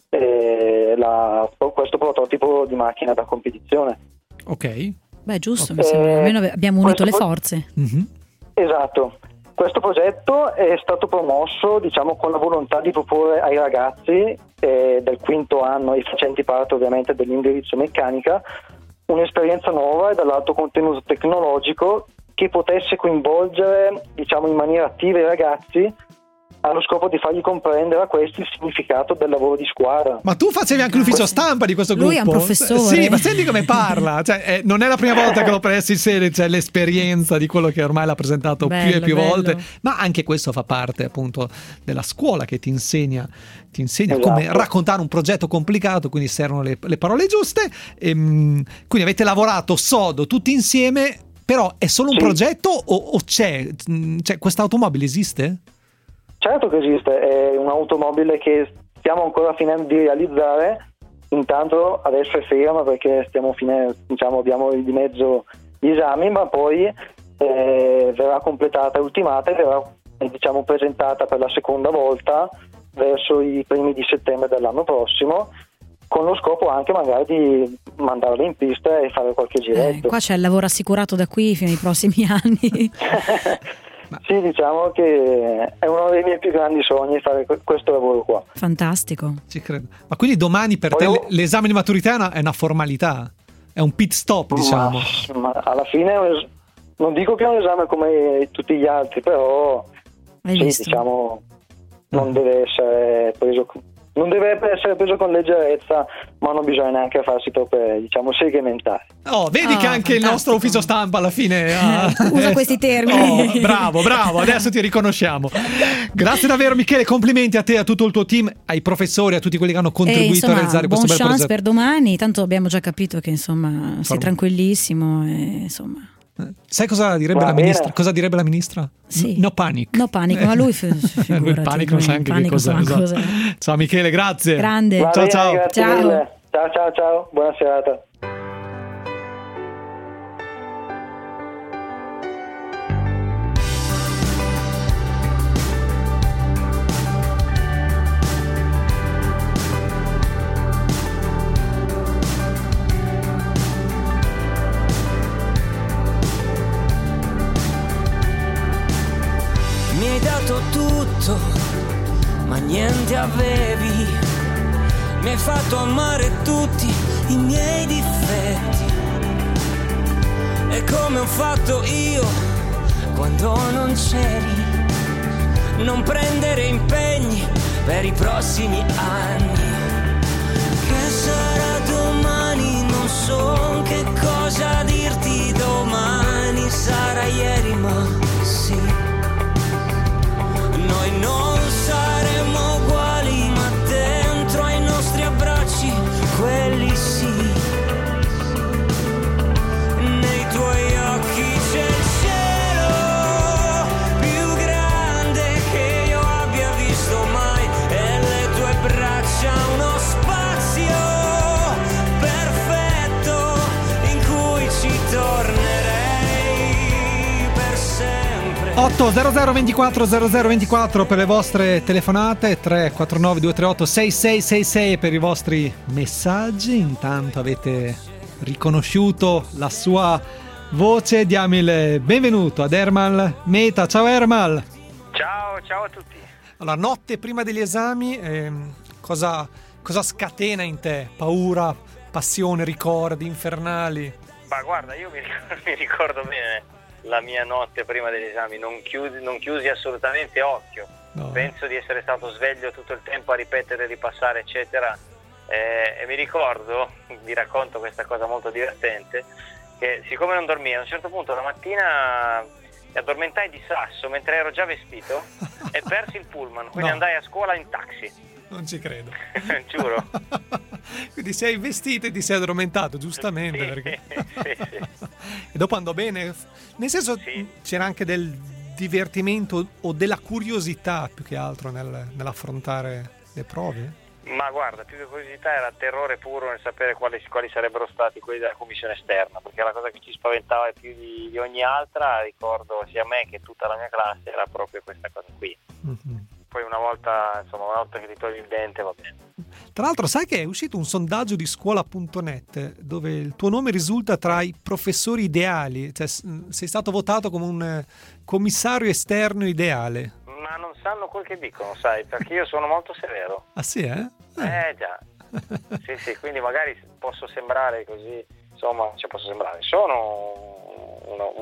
questo prototipo di macchina da competizione. Ok. Beh, giusto, mi sembra. Almeno abbiamo unito le forze. Esatto. Questo progetto è stato promosso, diciamo, con la volontà di proporre ai ragazzi del quinto anno e facenti parte ovviamente dell'indirizzo meccanica un'esperienza nuova e dall'alto contenuto tecnologico che potesse coinvolgere, diciamo, in maniera attiva i ragazzi, allo scopo di fargli comprendere a questi il significato del lavoro di squadra. Ma tu facevi anche l'ufficio stampa di questo gruppo? Lui è un professore. Sì, ma senti come parla. Cioè, non è la prima volta che lo presto in serie, c'è l'esperienza di quello che ormai l'ha presentato più e più volte. Ma anche questo fa parte appunto della scuola che ti insegna esatto, come raccontare un progetto complicato, quindi servono le parole giuste. Quindi avete lavorato sodo tutti insieme, però è solo un progetto o c'è? Cioè, questa automobile esiste? Certo che esiste, è un'automobile che stiamo ancora finendo di realizzare, intanto adesso è ferma perché abbiamo di mezzo gli esami, ma poi verrà completata e ultimata e verrà, diciamo, presentata per la seconda volta verso i primi di settembre dell'anno prossimo, con lo scopo anche magari di mandarla in pista e fare qualche giretto. Qua c'è il lavoro assicurato da qui fino ai prossimi anni. Sì, diciamo che è uno dei miei più grandi sogni fare questo lavoro qua. Fantastico. Ci credo. Ma quindi domani per te l'esame di maturità è una formalità? È un pit stop, diciamo? Ma alla fine non dico che è un esame come tutti gli altri, però diciamo non deve essere preso con leggerezza, ma non bisogna neanche farsi troppe, diciamo, seghe mentali. Vedi che anche il nostro ufficio stampa alla fine usa questi termini. Bravo, adesso ti riconosciamo. Grazie davvero, Michele, complimenti a te, a tutto il tuo team, ai professori, a tutti quelli che hanno contribuito a realizzare questo bel progetto. Buon chance per domani, tanto abbiamo già capito che insomma sei tranquillissimo e insomma. Sai cosa direbbe la ministra? Cosa direbbe la ministra? Sì. No panic. No panic, ma lui lui il panico non sa anche che cos'è. Esatto. Ciao Michele, grazie. Grande. Ciao. Ciao. Buona serata. Mi hai dato tutto, ma niente avevi. Mi hai fatto amare tutti i miei difetti. E come ho fatto io quando non c'eri. Non prendere impegni per i prossimi anni. Che sarà domani? Non so che cosa dirti domani. Sarà ieri, ma sì. Noi non saremo uguali, ma dentro ai nostri abbracci, quelli sì. Nei tuoi occhi c'è il cielo più grande che io abbia visto mai, e le tue braccia uno spazio perfetto in cui ci tornerei per sempre. 800 24 0024 per le vostre telefonate, 349 238 6666 per i vostri messaggi. Intanto avete riconosciuto la sua voce, diamo il benvenuto ad Ermal Meta. Ciao Ermal. Ciao a tutti. Allora, notte prima degli esami, cosa scatena in te? Paura, passione, ricordi infernali? Ma guarda, io mi ricordo bene la mia notte prima degli esami, non chiusi assolutamente occhio. No. Penso di essere stato sveglio tutto il tempo a ripetere, ripassare, eccetera. E mi ricordo, vi racconto questa cosa molto divertente, che siccome non dormii, a un certo punto la mattina mi addormentai di sasso mentre ero già vestito e persi il pullman, quindi andai a scuola in taxi. Non ci credo. Giuro. Quindi sei vestito e ti sei addormentato, giustamente. Sì, perché... sì. E dopo andò bene? Nel senso, c'era anche del divertimento o della curiosità più che altro nell'affrontare le prove? Ma guarda, più che curiosità era terrore puro nel sapere quali sarebbero stati quelli della commissione esterna, perché la cosa che ci spaventava più di ogni altra, ricordo sia a me che tutta la mia classe, era proprio questa cosa qui. Mm-hmm. Poi una volta che ti togli il dente va bene. Tra l'altro sai che è uscito un sondaggio di scuola.net dove il tuo nome risulta tra i professori ideali, cioè sei stato votato come un commissario esterno ideale. Ma non sanno quel che dicono, sai, perché io sono molto severo. Ah sì, eh? Già. Sì, quindi magari posso sembrare così, insomma, posso sembrare. Sono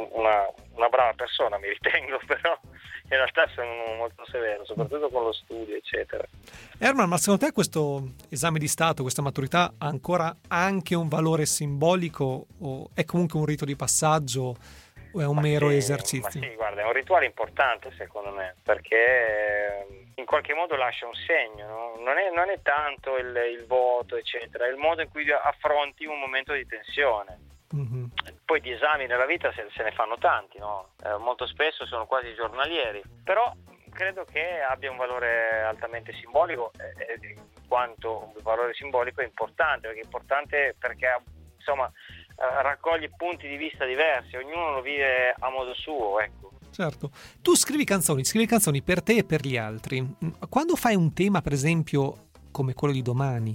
una brava persona, mi ritengo, però in realtà sono molto severo, soprattutto con lo studio, eccetera. Ermal, ma secondo te questo esame di Stato, questa maturità, ha ancora anche un valore simbolico o è comunque un rito di passaggio o è un mero esercizio? Ma sì, guarda, è un rituale importante secondo me, perché in qualche modo lascia un segno, no? Non è tanto il voto, eccetera, è il modo in cui affronti un momento di tensione. Mm-hmm. Poi di esami nella vita se ne fanno tanti, no? Molto spesso sono quasi giornalieri, però credo che abbia un valore altamente simbolico, quanto un valore simbolico è importante, perché insomma raccoglie punti di vista diversi, ognuno lo vive a modo suo, ecco. Certo. Tu scrivi canzoni per te e per gli altri. Quando fai un tema, per esempio, come quello di domani,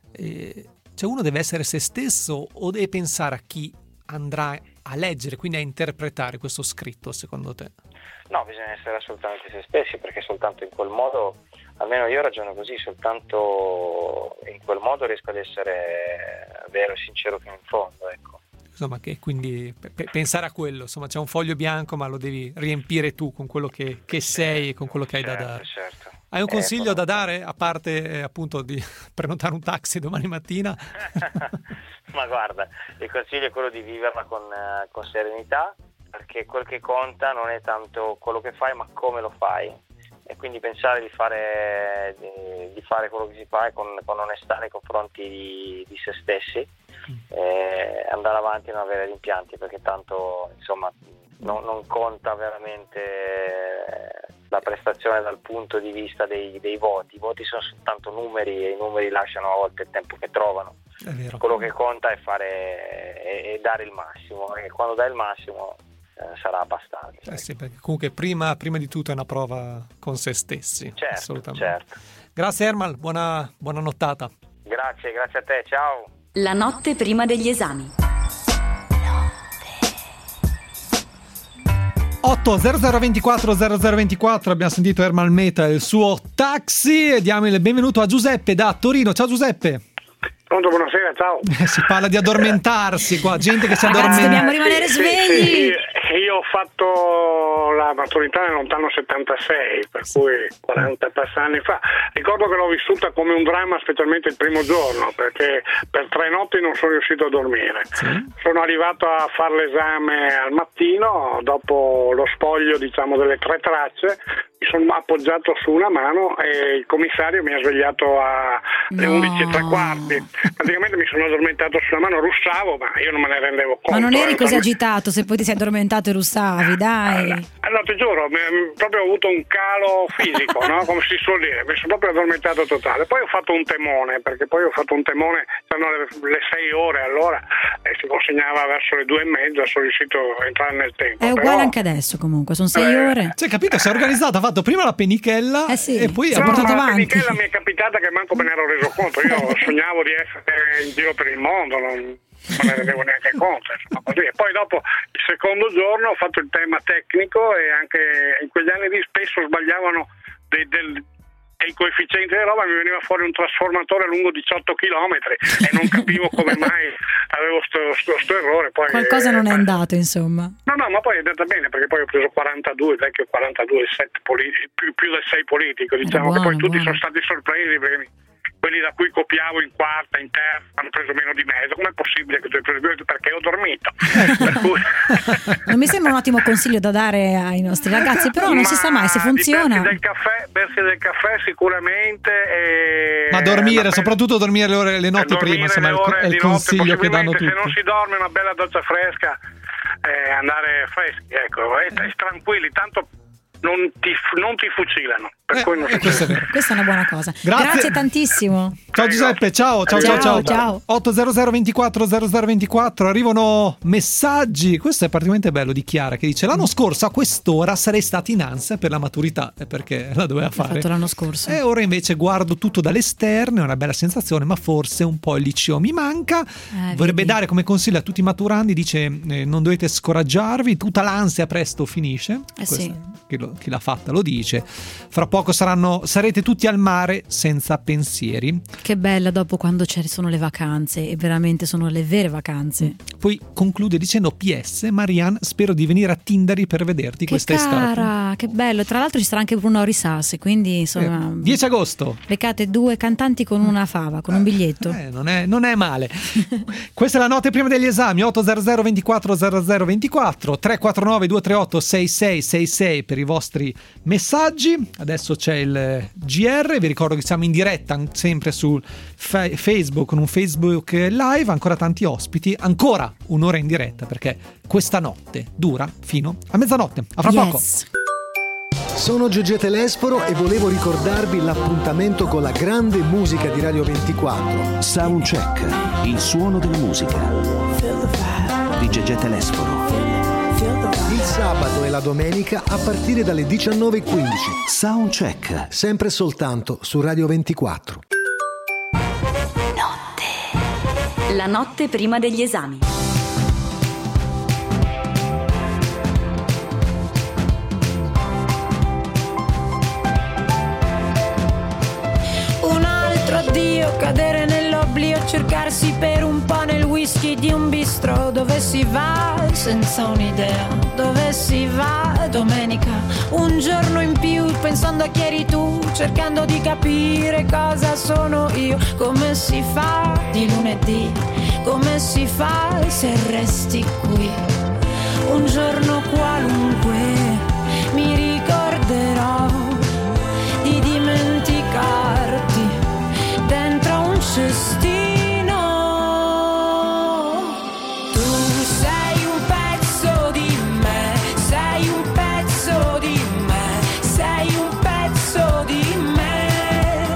cioè uno deve essere se stesso o deve pensare a chi andrà a leggere, quindi a interpretare questo scritto, secondo te? No, bisogna essere assolutamente se stessi, perché soltanto in quel modo, almeno io ragiono così, soltanto in quel modo riesco ad essere vero e sincero fino in fondo, ecco. Insomma, che quindi pensare a quello, insomma, c'è un foglio bianco, ma lo devi riempire tu con quello che sei e con quello che hai da dare. Certo. Hai un consiglio da dare, a parte appunto di prenotare un taxi domani mattina? Ma guarda, il consiglio è quello di viverla con serenità, perché quel che conta non è tanto quello che fai, ma come lo fai. E quindi pensare di fare quello che si fa con onestà nei confronti di se stessi, andare avanti e non avere rimpianti, perché tanto insomma non conta veramente la prestazione dal punto di vista dei voti. I voti sono soltanto numeri e i numeri lasciano a volte il tempo che trovano. È vero. Quello che conta è fare e dare il massimo, e quando dai il massimo sarà abbastanza. Sì, perché comunque prima di tutto è una prova con se stessi. Certo, assolutamente. Certo. Grazie Ermal, buona nottata. Grazie a te, ciao. La notte prima degli esami. 80024 abbiamo sentito Ermal Meta e il suo taxi e diamo il benvenuto a Giuseppe da Torino. Ciao Giuseppe. Pronto, buonasera, ciao. Si parla di addormentarsi qua, gente che si addormenta. Dobbiamo rimanere svegli. Io ho fatto la maturità nel lontano 76, per cui 40 anni fa. Ricordo che l'ho vissuta come un dramma, specialmente il primo giorno, perché per 3 notti non sono riuscito a dormire. Sì. Sono arrivato a fare l'esame al mattino, dopo lo spoglio, diciamo, delle 3 tracce, mi sono appoggiato su una mano e il commissario mi ha svegliato alle 11:15. Praticamente mi sono addormentato sulla mano, russavo, ma io non me ne rendevo conto. Ma non eri così agitato se poi ti sei addormentato e russavi, dai. No, ti giuro, proprio ho avuto un calo fisico, no? Come si suol dire, mi sono proprio addormentato totale. Poi ho fatto un temone, c'erano le 6 ore allora e si consegnava verso le 2:30, sono riuscito a entrare nel tempo. È uguale anche adesso comunque, sono 6 ore. Cioè, capito, si è organizzato, ha fatto prima la pennichella e poi ha portato avanti. La pennichella mi è capitata che manco me ne ero reso conto, io sognavo di essere in giro per il mondo, non me ne rendevo neanche conto, insomma, così. E poi dopo il secondo giorno ho fatto il tema tecnico e anche in quegli anni lì spesso sbagliavano i coefficienti e roba, mi veniva fuori un trasformatore lungo 18 chilometri e non capivo come mai avevo sto errore. Poi, qualcosa non è andato, insomma. No, ma poi è andata bene, perché poi ho preso 42, vecchio 42, 7 più del 6 politico, diciamo, che poi tutti sono stati sorpresi perché quelli da cui copiavo in quarta, in terza, hanno preso meno di me. Com'è possibile che tu hai preso più? Perché ho dormito. Per cui... Non mi sembra un ottimo consiglio da dare ai nostri ragazzi, però non si sa mai se funziona. Bersi del caffè sicuramente. Ma dormire, soprattutto dormire le notti prima, insomma, è il consiglio che danno tutti. Se non si dorme, una bella doccia fresca, andare freschi, ecco, e tranquilli, tanto non ti fucilano. Per cui non questa è una buona cosa. Grazie tantissimo. Ciao Giuseppe, ciao. 800 24 0024, arrivano messaggi. Questo è particolarmente bello di Chiara, che dice: l'anno scorso a quest'ora sarei stata in ansia per la maturità, perché la doveva fare. L'ho fatto l'anno scorso. E ora invece guardo tutto dall'esterno, è una bella sensazione, ma forse un po' il liceo mi manca. Vorrebbe dare come consiglio a tutti i maturandi, dice: non dovete scoraggiarvi, tutta l'ansia presto finisce. Sì. Chi l'ha fatta lo dice. Fra poco sarete tutti al mare senza pensieri. Che bella dopo, quando ci sono le vacanze, e veramente sono le vere vacanze. Poi conclude dicendo: PS Marianne, spero di venire a Tindari per vederti quest'estate. Che bello. Tra l'altro ci sarà anche Bruno Risassi, quindi insomma 10 agosto beccate 2 cantanti con una fava, con un biglietto. Non è male. Questa è la notte prima degli esami. 800 24 0024 349 238 6666 per i vostri messaggi. Adesso c'è il GR, vi ricordo che siamo in diretta sempre su Facebook, con un Facebook live, ancora tanti ospiti, ancora un'ora in diretta, perché questa notte dura fino a mezzanotte. A fra poco. Sono Gigi Telesforo e volevo ricordarvi l'appuntamento con la grande musica di Radio 24. Soundcheck, il suono della musica di Gigi Telesforo. Il sabato e la domenica a partire dalle 19:15. Soundcheck, sempre soltanto su Radio 24. La notte prima degli esami. Un altro addio, cadere nell'oblio, cercarsi per un po' nel whisky di un bistro, dove si va senza un'idea, dove si va domenica, un giorno in più, pensando a chi eri tu, cercando di capire cosa sono io, come si fa di lunedì, come si fa se resti qui, un giorno qualunque mi ricorderò di dimenticarti dentro un cestino. Tu sei un pezzo di me, sei un pezzo di me, sei un pezzo di me.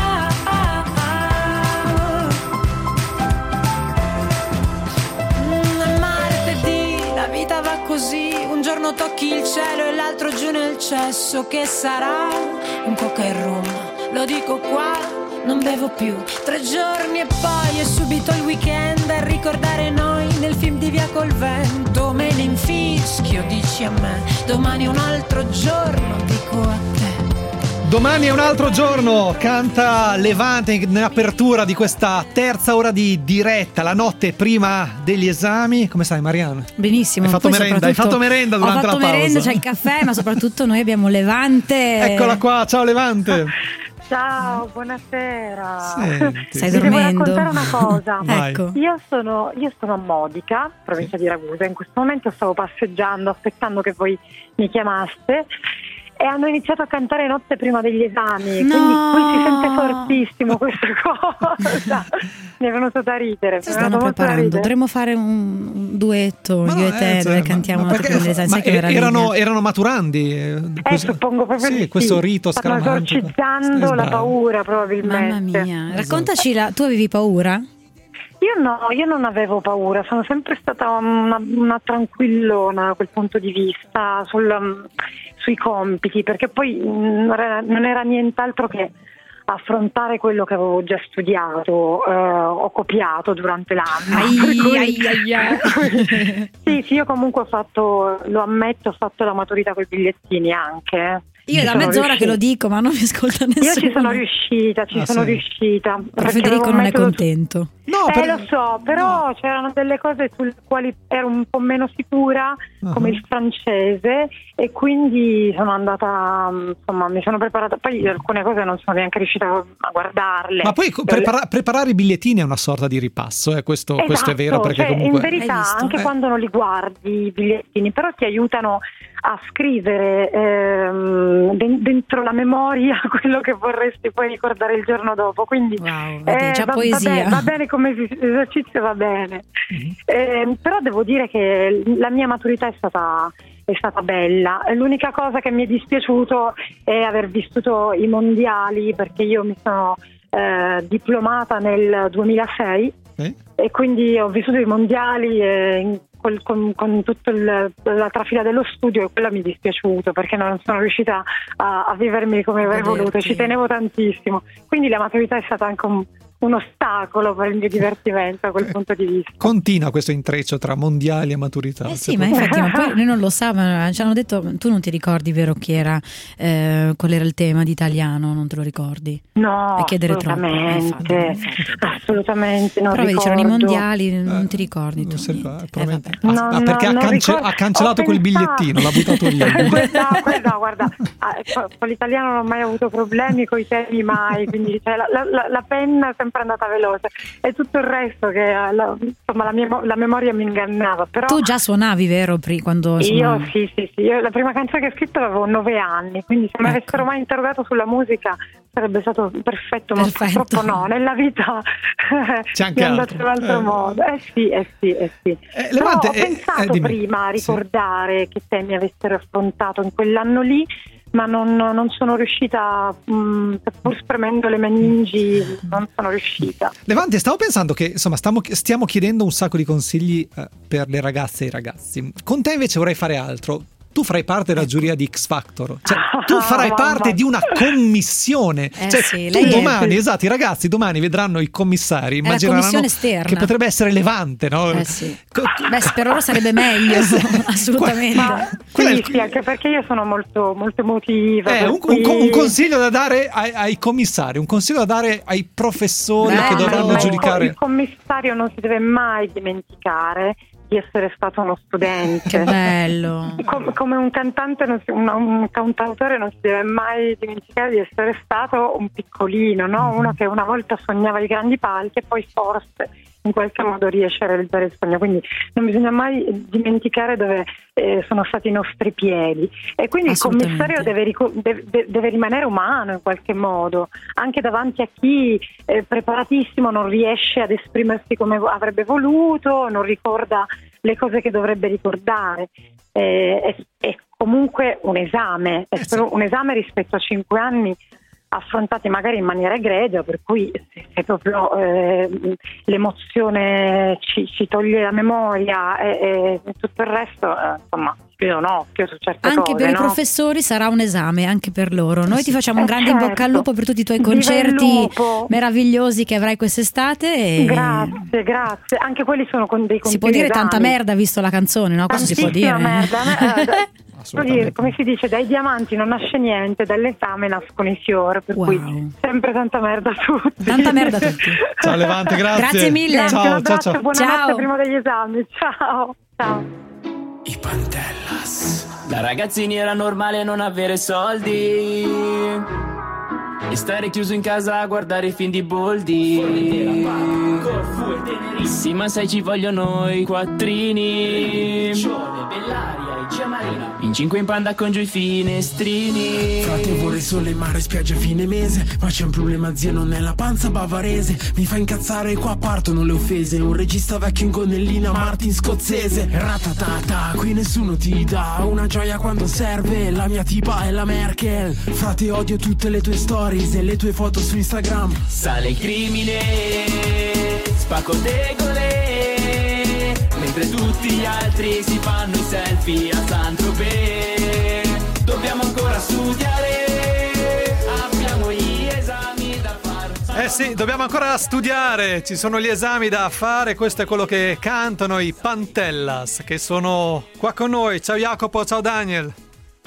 È martedì, la vita va così, un giorno tocchi il cielo e l'altro giù nel cesso. Che sarà? Un coca e rum, lo dico qua, non bevo più. 3 giorni e poi è subito il weekend, a ricordare noi nel film di Via col Vento. Me ne infischio, dici a me, domani è un altro giorno, dico a te. Domani è un altro giorno, canta Levante in apertura di questa terza ora di diretta, la notte prima degli esami. Come stai, Marianne? Benissimo. Hai fatto merenda durante la pausa? Ho fatto merenda, c'è il caffè, ma soprattutto noi abbiamo Levante. Eccola qua, ciao Levante. Ciao, buonasera. Stai Vi dormendo? devo raccontare una cosa. Ecco. Io sono a Modica, provincia di Ragusa. In questo momento stavo passeggiando, aspettando che voi mi chiamaste, e hanno iniziato a cantare notte prima degli esami. No! Quindi qui si sente fortissimo questa cosa. Mi è venuto da ridere. Si stanno preparando, dovremmo fare un duetto io e te, dove cantiamo notte prima degli esami. Sai che erano maturandi. Suppongo proprio di sì. Questo rito stanno scaramantico. esorcizzando la paura, probabilmente. Mamma mia, raccontaci, tu avevi paura? Io non avevo paura, sono sempre stata una tranquillona da quel punto di vista sui compiti, perché poi non era nient'altro che affrontare quello che avevo già studiato, ho copiato durante l'anno. Sì, io comunque ho fatto, lo ammetto, ho fatto la maturità con i bigliettini anche. Io è da mezz'ora che lo dico, ma non mi ascolta nessuno. Io ci sono riuscita, Però Federico non è contento. No, lo so, però c'erano delle cose sulle quali ero un po' meno sicura, come il francese, e quindi sono andata, insomma, mi sono preparata. Poi alcune cose non sono neanche riuscita a guardarle. Ma poi preparare i bigliettini è una sorta di ripasso, questo è vero, perché comunque in verità anche quando non li guardi i bigliettini, però ti aiutano a scrivere dentro la memoria quello che vorresti poi ricordare il giorno dopo, quindi già poesia. Va bene come esercizio, va bene. Però devo dire che la mia maturità è stata bella. L'unica cosa che mi è dispiaciuto è aver vissuto i mondiali, perché io mi sono diplomata nel 2006 e quindi ho vissuto i mondiali con tutta la trafila dello studio, e quello mi è dispiaciuto perché non sono riuscita a vivermi come avrei voluto, ci tenevo tantissimo, quindi la maturità è stata anche un ostacolo per il mio divertimento a quel punto di vista. Continua questo intreccio tra mondiali e maturità. Sì, ma infatti poi noi non lo sapevamo, ci hanno detto, tu non ti ricordi, vero, chi era, qual era il tema di Italiano, non te lo ricordi? No, assolutamente, assolutamente non però ricordo. C'erano i mondiali, non ti ricordi tu? Perché ha cancellato quel bigliettino, l'ha buttato via. No, guarda, con l'italiano non ho mai avuto problemi, con i temi mai, quindi la penna è sempre andata veloce, e tutto il resto che insomma la memoria mi ingannava. Però tu già suonavi, vero? Quando io sì, io la prima canzone che ho scritto avevo 9 anni, quindi se mi avessero mai interrogato sulla musica sarebbe stato perfetto. Ma purtroppo no, nella vita c'è è andato in un altro modo. Sì. Però ho pensato prima a ricordare che temi avessero affrontato in quell'anno lì, ma non sono riuscita, pur spremendo le meningi, non sono riuscita. Levante, stavo pensando che insomma stiamo chiedendo un sacco di consigli per le ragazze e i ragazzi. Con te invece vorrei fare altro. Tu farai parte della giuria di X Factor, cioè tu farai parte di una commissione, tu domani, esatto, i ragazzi domani vedranno i commissari, immagineranno che potrebbe essere Levante, no? Per ora sarebbe meglio, assolutamente. Sì, anche perché io sono molto, molto emotiva. Un consiglio da dare ai commissari, un consiglio da dare ai professori che dovranno giudicare. Il commissario non si deve mai dimenticare di essere stato uno studente. Che bello. Come un cantante, un cantautore non si deve mai dimenticare di essere stato un piccolino, no? Uno che una volta sognava i grandi palchi e poi forse in qualche modo riesce a realizzare il sogno, quindi non bisogna mai dimenticare dove sono stati i nostri piedi, e quindi il commissario deve rimanere umano in qualche modo, anche davanti a chi preparatissimo non riesce ad esprimersi come avrebbe voluto, non ricorda le cose che dovrebbe ricordare. È comunque un esame, è solo un esame rispetto a 5 anni affrontati magari in maniera egregia, per cui se proprio l'emozione ci toglie la memoria e tutto il resto, insomma, chiudo un occhio su certe cose. Anche per i professori sarà un esame, anche per loro. Noi ti facciamo un grande in bocca al lupo per tutti i tuoi concerti meravigliosi che avrai quest'estate. Grazie. Anche quelli sono con dei si può dire esami. Tanta merda visto la canzone, no? Questo si può dire. Merda. Come si dice, dai diamanti non nasce niente, dall'esame nascono i fiori, per cui sempre tanta merda a tutti. Tanta merda a tutti. Ciao Levante, grazie. Grazie mille. Ciao. Buonanotte prima degli esami. Ciao. I Pantellas. Da ragazzini era normale non avere soldi e stare chiuso in casa a guardare i film di Boldi. Sì, ma sai, ci vogliono i quattrini, in 5 in panda con giù i finestrini. Frate, vorrei sole, mare, spiaggia, fine mese, ma c'è un problema, zio, non è la panza bavarese. Mi fa incazzare, qua partono le offese. Un regista vecchio in gonnellina, Martin scozzese. Ratatata, qui nessuno ti dà una gioia quando serve. La mia tipa è la Merkel. Frate, odio tutte le tue stories e le tue foto su Instagram. Sale il crimine, spacco tegole, mentre tutti gli altri si fanno i selfie a Saint-Tropez. Dobbiamo ancora studiare, abbiamo gli esami da fare. Sì, dobbiamo ancora studiare, ci sono gli esami da fare. Questo è quello che cantano i Pantellas, che sono qua con noi. Ciao Jacopo, ciao Daniel. Ciao ragazzi.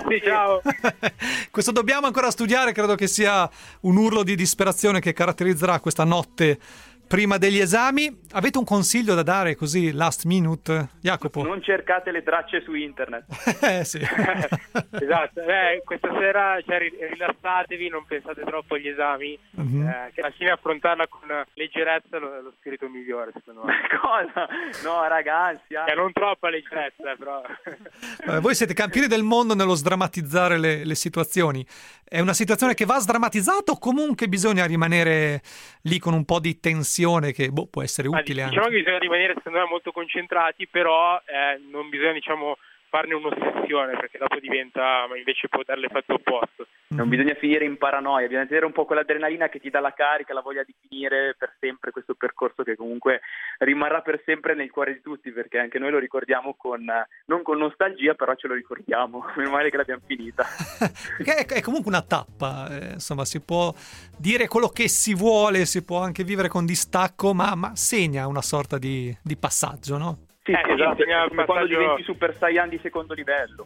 ragazzi, ciao. Questo dobbiamo ancora studiare, credo che sia un urlo di disperazione che caratterizzerà questa notte prima degli esami. Avete un consiglio da dare così last minute, Jacopo? Non cercate le tracce su internet. Sì. Esatto, questa sera rilassatevi, non pensate troppo agli esami, che alla fine affrontarla con leggerezza è lo spirito migliore, secondo me. Cosa? No, ragazzi. Non troppa leggerezza, però. Voi siete campioni del mondo nello sdrammatizzare le situazioni. È una situazione che va sdrammatizzata o comunque bisogna rimanere lì con un po' di tensione che può essere utile? Diciamo che bisogna rimanere, secondo me, molto concentrati, però non bisogna, farne un'ossessione, perché dopo diventa, ma invece può dare l'effetto opposto. Non bisogna finire in paranoia, bisogna tenere un po' quell'adrenalina che ti dà la carica, la voglia di finire per sempre questo percorso che comunque rimarrà per sempre nel cuore di tutti, perché anche noi lo ricordiamo non con nostalgia, però ce lo ricordiamo, meno male che l'abbiamo finita. Perché è comunque una tappa, insomma, si può dire quello che si vuole, si può anche vivere con distacco, ma segna una sorta di passaggio, no? Sì, esatto, come quando diventi Super Saiyan di secondo livello.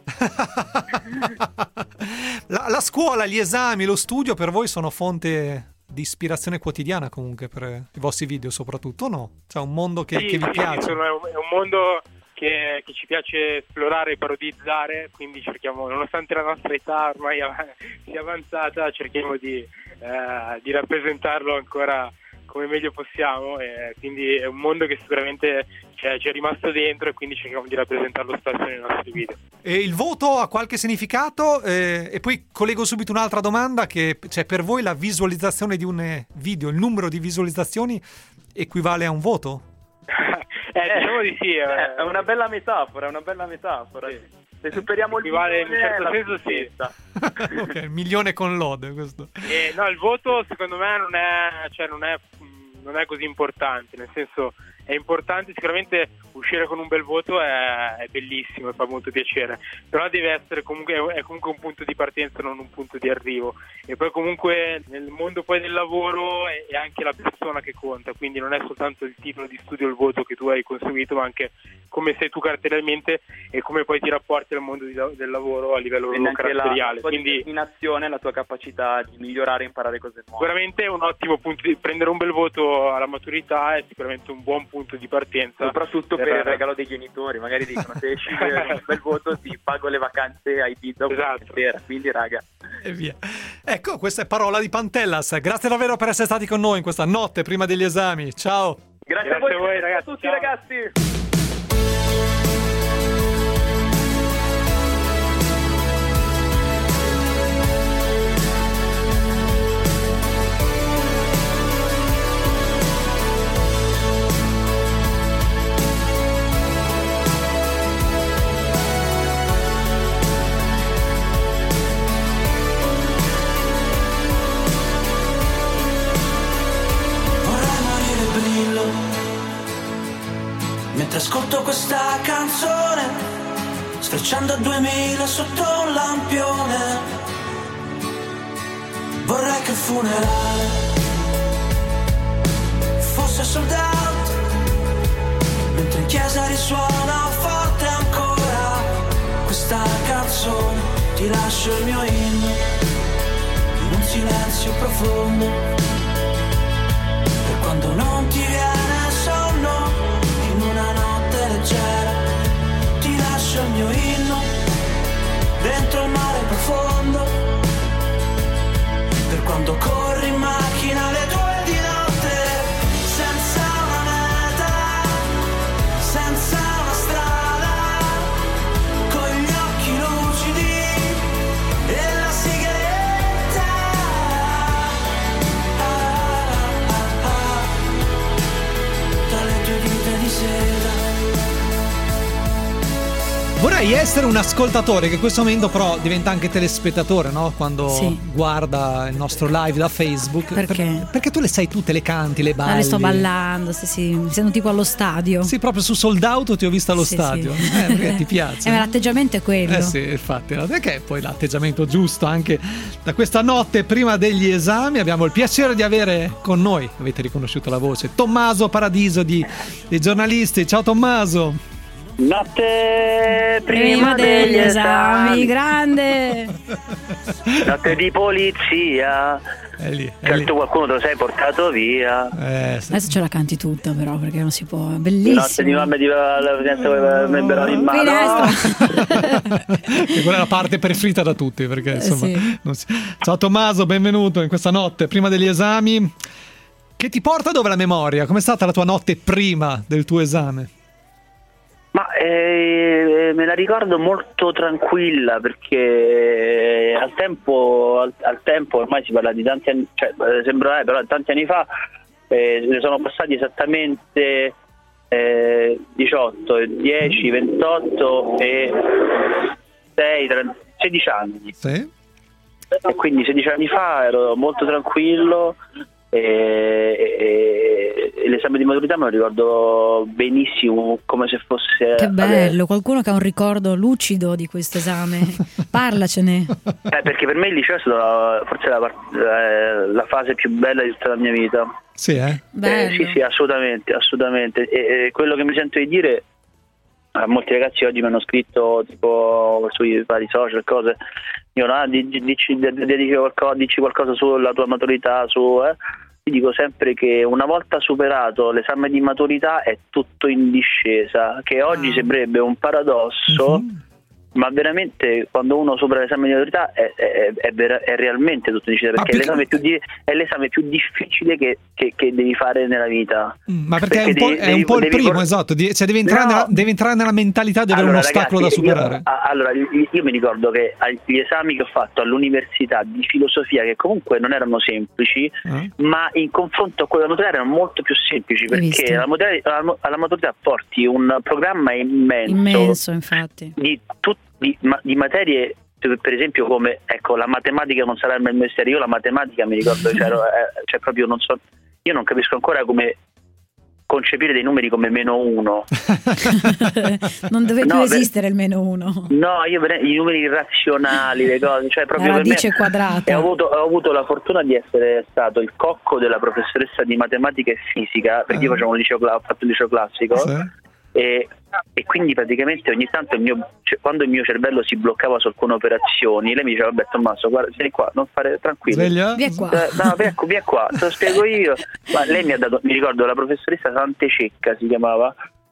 La scuola, gli esami, lo studio per voi sono fonte di ispirazione quotidiana comunque per i vostri video soprattutto, no? Cioè un mondo che vi piace. È un mondo che ci piace esplorare e parodizzare, quindi cerchiamo, nonostante la nostra età ormai sia avanzata, cerchiamo di rappresentarlo ancora come meglio possiamo, e quindi è un mondo che sicuramente ci è rimasto dentro, e quindi cerchiamo di rappresentarlo spesso nei nostri video. E il voto ha qualche significato? E poi collego subito un'altra domanda, che per voi la visualizzazione di un video, il numero di visualizzazioni equivale a un voto? Diciamo di sì. È una bella metafora, Sì. Se superiamo il milione, in un certo senso sì. Ok, il milione con lode questo. No, il voto secondo me non è così importante, nel senso è importante sicuramente uscire con un bel voto, è bellissimo e fa molto piacere, però deve essere comunque un punto di partenza, non un punto di arrivo. E poi comunque nel mondo poi del lavoro è anche la persona che conta, quindi non è soltanto il titolo di studio o il voto che tu hai conseguito, ma anche come sei tu caratterialmente e come poi ti rapporti al mondo del lavoro a livello caratteriale. Quindi in azione la tua capacità di migliorare e imparare cose nuove. Sicuramente è un ottimo punto di prendere un bel voto alla maturità, è sicuramente un buon punto di partenza, soprattutto per il regalo dei genitori. Magari dicono: se esci un bel voto ti pago le vacanze a Ibiza, esatto. Sera. Quindi raga, e via. Ecco, questa è parola di Pantellas. Grazie davvero per essere stati con noi in questa notte prima degli esami. Ciao. Grazie a voi ragazzi. A tutti. Ciao. Ragazzi. Mentre ascolto questa canzone, sfrecciando a 2000 sotto un lampione, vorrei che il funerale fosse sold out, mentre in chiesa risuona forte ancora questa canzone. Ti lascio il mio inno in un silenzio profondo, per quando non ti viene sonno in una notte leggera. Ti lascio il mio inno dentro il mare profondo, per quando corri in macchina alle 2 di notte, senza una meta, senza una strada, con gli occhi lucidi e la sigaretta. Tra le tue dita di sera. Vorrei essere un ascoltatore che in questo momento però diventa anche telespettatore, no? Quando guarda il nostro live da Facebook. Perché tu le sai tutte, le canti, le balli. Le sto ballando, sì. Mi sento tipo allo stadio. Sì, proprio su Sold Out ti ho visto allo stadio. Sì. Perché ti piace. Ma l'atteggiamento è quello. Sì, infatti. Perché è poi l'atteggiamento giusto anche da questa notte prima degli esami. Abbiamo il piacere di avere con noi, avete riconosciuto la voce, Tommaso Paradiso dei giornalisti. Ciao Tommaso. Notte prima degli esami, grande. Notte di polizia. Certo, qualcuno te lo sei portato via. Adesso ce la canti tutta, però, perché non si può. È bellissimo. Notte di mamma di membro in mano. Che quella è la parte preferita da tutti, perché insomma. Sì. Ciao Tommaso, benvenuto in questa notte prima degli esami. Che ti porta dove la memoria? Com'è stata la tua notte prima del tuo esame? Ma me la ricordo molto tranquilla, perché al tempo ormai si parla di tanti anni, cioè sembra però tanti anni fa, ne sono passati esattamente 18, 10, 28 e 16 anni. Sì. E quindi 16 anni fa ero molto tranquillo. E l'esame di maturità me lo ricordo benissimo, come se fosse. Che bello, qualcuno che ha un ricordo lucido di questo esame. Parlacene. Perché per me il liceo è stata forse la fase più bella di tutta la mia vita. Sì, sì, assolutamente. E quello che mi sento di dire a molti ragazzi oggi mi hanno scritto tipo sui vari social cose, dici qualcosa sulla tua maturità, Ti dico sempre che una volta superato l'esame di maturità è tutto in discesa, che oggi sembrerebbe un paradosso, ma veramente quando uno supera l'esame di maturità è realmente tutto in discesa, perché è l'esame più difficile che devi fare nella vita. Ma perché è un po' il primo, esatto, cioè devi entrare nella mentalità di avere un ostacolo da superare. Io mi ricordo che gli esami che ho fatto all'università di filosofia, che comunque non erano semplici, ma in confronto a quello della maturità erano molto più semplici, perché alla maturità porti un programma immenso infatti, di materie, per esempio come la matematica non sarà il mio mestiere. Io la matematica mi ricordo cioè proprio non so, io non capisco ancora come concepire dei numeri come -1. Non deve più esistere il -1. No, io i numeri irrazionali, le cose, cioè proprio la radice quadrata. Ho avuto la fortuna di essere stato il cocco della professoressa di matematica e fisica, perché io ho fatto il liceo classico. Sì. E quindi praticamente ogni tanto quando il mio cervello si bloccava su alcune operazioni, lei mi diceva: vabbè Tommaso, guarda, sei qua, non fare, tranquillo, sveglia, via qua. Via qua, te lo spiego io. Ma lei mi ha dato, mi ricordo, la professoressa Santececca si chiama,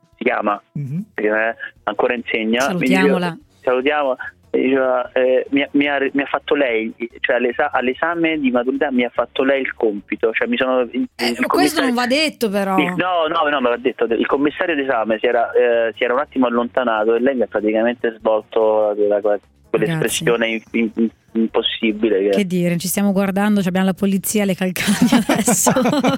perché ancora insegna. Salutiamola. Salutiamo. Mi ha fatto lei, cioè all'esame di maturità mi ha fatto lei il compito, cioè mi sono questo non va detto, però no, me l'ha detto il commissario d'esame, si era un attimo allontanato e lei mi ha praticamente svolto quell'espressione impossibile che dire, ci stiamo guardando, abbiamo la polizia alle calcagna adesso.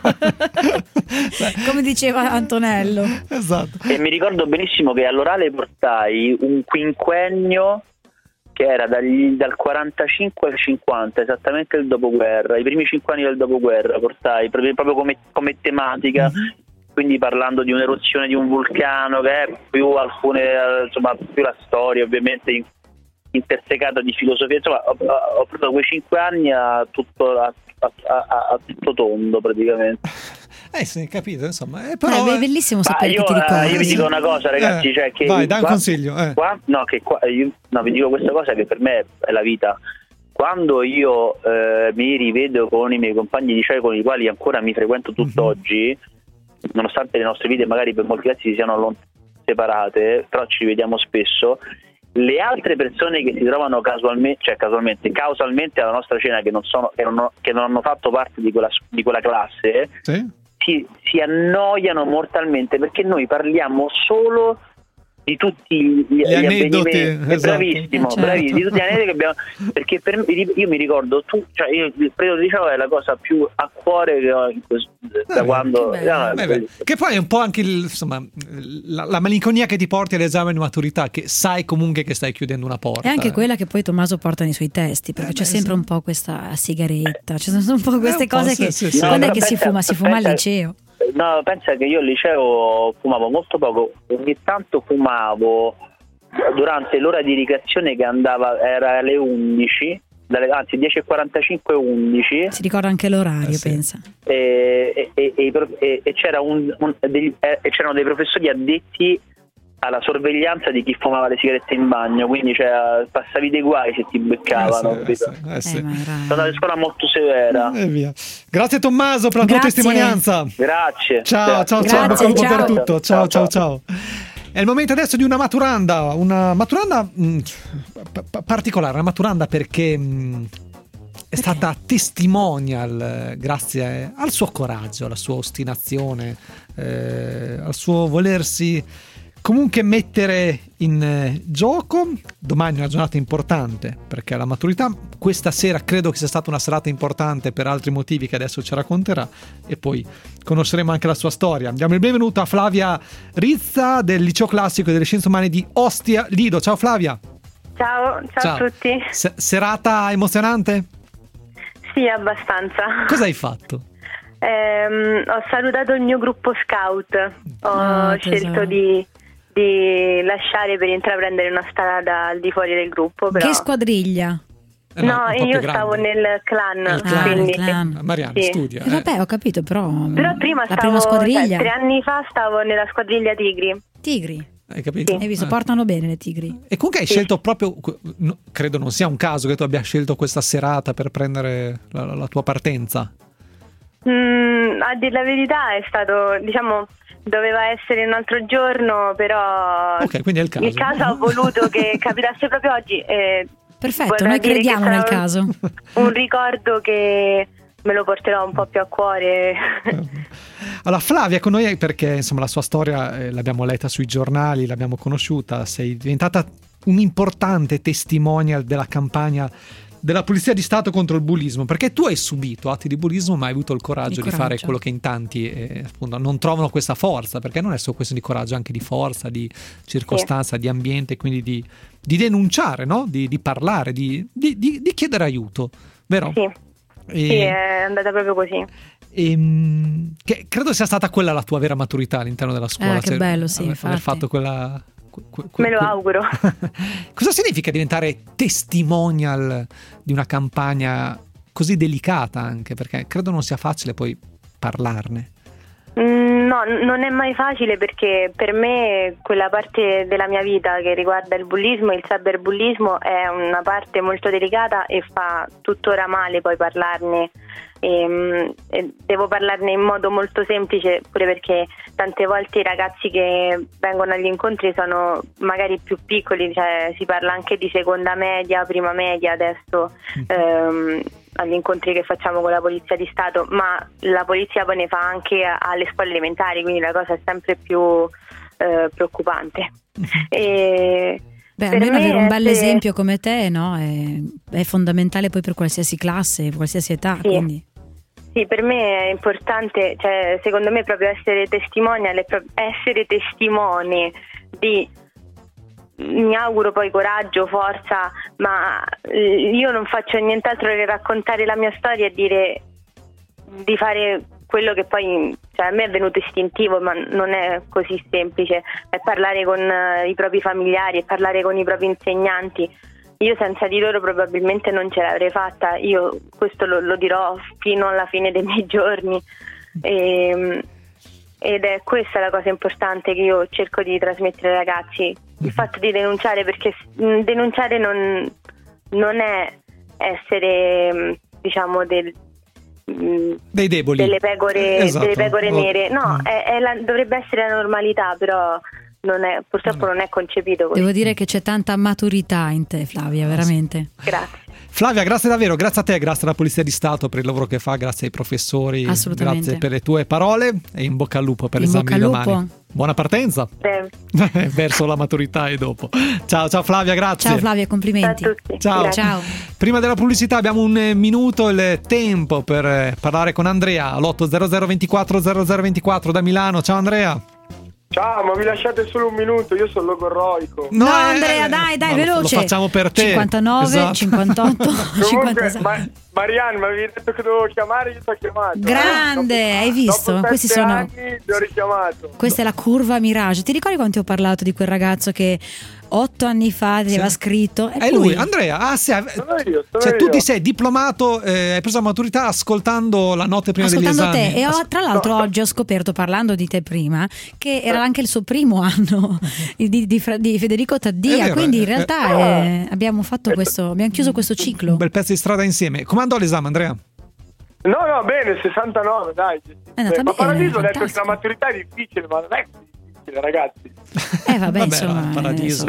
Come diceva Antonello, esatto. E mi ricordo benissimo che all'orale portai un quinquennio che era dal 45 al 50, esattamente il dopoguerra, i primi 5 anni del dopoguerra portai proprio come tematica, quindi parlando di un'eruzione di un vulcano, che è più più la storia ovviamente intersecata di filosofia, insomma ho preso quei 5 anni a tutto tondo praticamente. Sì, capito, insomma. Però è bellissimo sapere che ti ricordi. Io vi dico una cosa, ragazzi, cioè che vai, dai un consiglio. Vi dico questa cosa che per me è la vita. Quando io mi rivedo con i miei compagni di liceo con i quali ancora mi frequento tutt'oggi, nonostante le nostre vite magari per molti versi si siano separate, però ci vediamo spesso, le altre persone che si trovano causalmente alla nostra cena, che non hanno fatto parte di quella classe, si annoiano mortalmente, perché noi parliamo solo di tutti gli aneddoti, esatto. Bravissimo, di tutti gli aneddoti che abbiamo, perché io mi ricordo il periodo di liceo è la cosa più a cuore che ho da quando che poi è un po' anche la malinconia che ti porti all'esame di maturità, che sai comunque che stai chiudendo una porta. È anche quella che poi Tommaso porta nei suoi testi, perché c'è sempre un po' questa sigaretta, ci sono un po' queste cose che quando è che si fuma al liceo. No, pensa che io al liceo fumavo molto poco, ogni tanto fumavo durante l'ora di ricreazione che era alle 11, anzi 10:45 11. Si ricorda anche l'orario, pensa. E c'erano dei professori addetti alla sorveglianza di chi fumava le sigarette in bagno, quindi passavi dei guai se ti beccavano. Sì. Sono una scuola molto severa. E via. Grazie Tommaso per la tua testimonianza. Grazie. Ciao, bocca al lupo per tutto. Ciao. È il momento adesso di una maturanda particolare, una maturanda perché è stata testimonial grazie al suo coraggio, alla sua ostinazione, al suo volersi comunque mettere in gioco. Domani è una giornata importante perché la maturità, questa sera credo che sia stata una serata importante per altri motivi che adesso ci racconterà e poi conosceremo anche la sua storia. Diamo il benvenuto a Flavia Rizza del Liceo Classico delle Scienze Umane di Ostia Lido. Ciao Flavia. Ciao a tutti. Serata emozionante? Sì, abbastanza. Cosa hai fatto? Ho salutato il mio gruppo scout, ho scelto di lasciare per intraprendere una strada al di fuori del gruppo. Però... Che squadriglia? No, io stavo nel clan. Quindi... clan. Marianne studia. Vabbè, ho capito, però prima la prima squadriglia. 3 anni fa stavo nella squadriglia Tigri. Hai capito? Sì. Hai visto, portano bene le tigri. E comunque hai scelto proprio, credo non sia un caso che tu abbia scelto questa serata per prendere la tua partenza. A dire la verità è stato, doveva essere un altro giorno, però quindi è il caso. Ho voluto che capitasse proprio oggi. Perfetto, noi crediamo nel caso. Un ricordo che me lo porterò un po' più a cuore. Allora, Flavia con noi perché insomma la sua storia l'abbiamo letta sui giornali, l'abbiamo conosciuta, sei diventata un importante testimonial della campagna della Polizia di Stato contro il bullismo, perché tu hai subito atti di bullismo ma hai avuto il coraggio di fare quello che in tanti appunto non trovano questa forza, perché non è solo questione di coraggio, anche di forza, di circostanza, di ambiente, quindi di denunciare, no? Di parlare, di chiedere aiuto, vero? Sì, è andata proprio così. Che credo sia stata quella la tua vera maturità all'interno della scuola. Che bello, sì, aver fatto quella... Me lo auguro. Cosa significa diventare testimonial di una campagna così delicata, anche perché credo non sia facile poi parlarne? No, non è mai facile, perché per me quella parte della mia vita che riguarda il bullismo, il cyberbullismo, è una parte molto delicata e fa tuttora male poi parlarne. E devo parlarne in modo molto semplice, pure perché tante volte i ragazzi che vengono agli incontri sono magari più piccoli, si parla anche di seconda media, prima media adesso agli incontri che facciamo con la Polizia di Stato, ma la polizia poi ne fa anche alle scuole elementari, quindi la cosa è sempre più preoccupante. Almeno avere un bel esempio come te, no? È fondamentale poi per qualsiasi classe, per qualsiasi età. Sì. Quindi. Sì, per me è importante, secondo me proprio essere testimonial, essere testimone di, mi auguro poi coraggio, forza, ma io non faccio nient'altro che raccontare la mia storia e dire di fare quello che poi a me è venuto istintivo, ma non è così semplice, è parlare con i propri familiari, è parlare con i propri insegnanti. Io senza di loro probabilmente non ce l'avrei fatta, io questo lo dirò fino alla fine dei miei giorni, ed è questa la cosa importante che io cerco di trasmettere ai ragazzi, il fatto di denunciare, perché denunciare non è essere dei deboli, delle pecore, esatto. Delle pecore nere, no, dovrebbe essere la normalità, però purtroppo non è concepito così. Devo dire che c'è tanta maturità in te, Flavia, veramente. Grazie. Flavia, grazie davvero, grazie a te, grazie alla Polizia di Stato per il lavoro che fa, grazie ai professori, grazie per le tue parole e in bocca al lupo per l'esame di domani. Buona partenza verso la maturità e dopo. Ciao Flavia, grazie. Ciao Flavia, complimenti. Ciao a tutti. Ciao. Prima della pubblicità abbiamo un minuto, il tempo per parlare con Andrea all'800 24 0024 da Milano. Ciao Andrea. Ciao, ma mi lasciate solo un minuto, io sono logorroico. No, Andrea, dai, veloce. Lo facciamo per te. 59, esatto. 58, Comunque, 56. Marianne, mi avevi detto che dovevo chiamare, io ti ho chiamato. Grande, hai visto? Dopo Questi 7 sono anni ti ho richiamato. Questa è la curva Mirage. Ti ricordi quando ti ho parlato di quel ragazzo che 8 anni fa ti aveva scritto? È lui, Andrea. Sono io. Tu ti sei diplomato, hai preso la maturità ascoltando la notte prima degli esami. Te. E tra l'altro oggi ho scoperto, parlando di te prima, che era sarà anche il suo primo anno di Federico Taddia, vero, quindi in realtà abbiamo chiuso questo ciclo. Un bel pezzo di strada insieme. Come andò l'esame, Andrea? No, bene, 69, dai. Ma Paradiso ha detto che la maturità è difficile, ma non è difficile, ragazzi. Vabbè, insomma. Paradiso.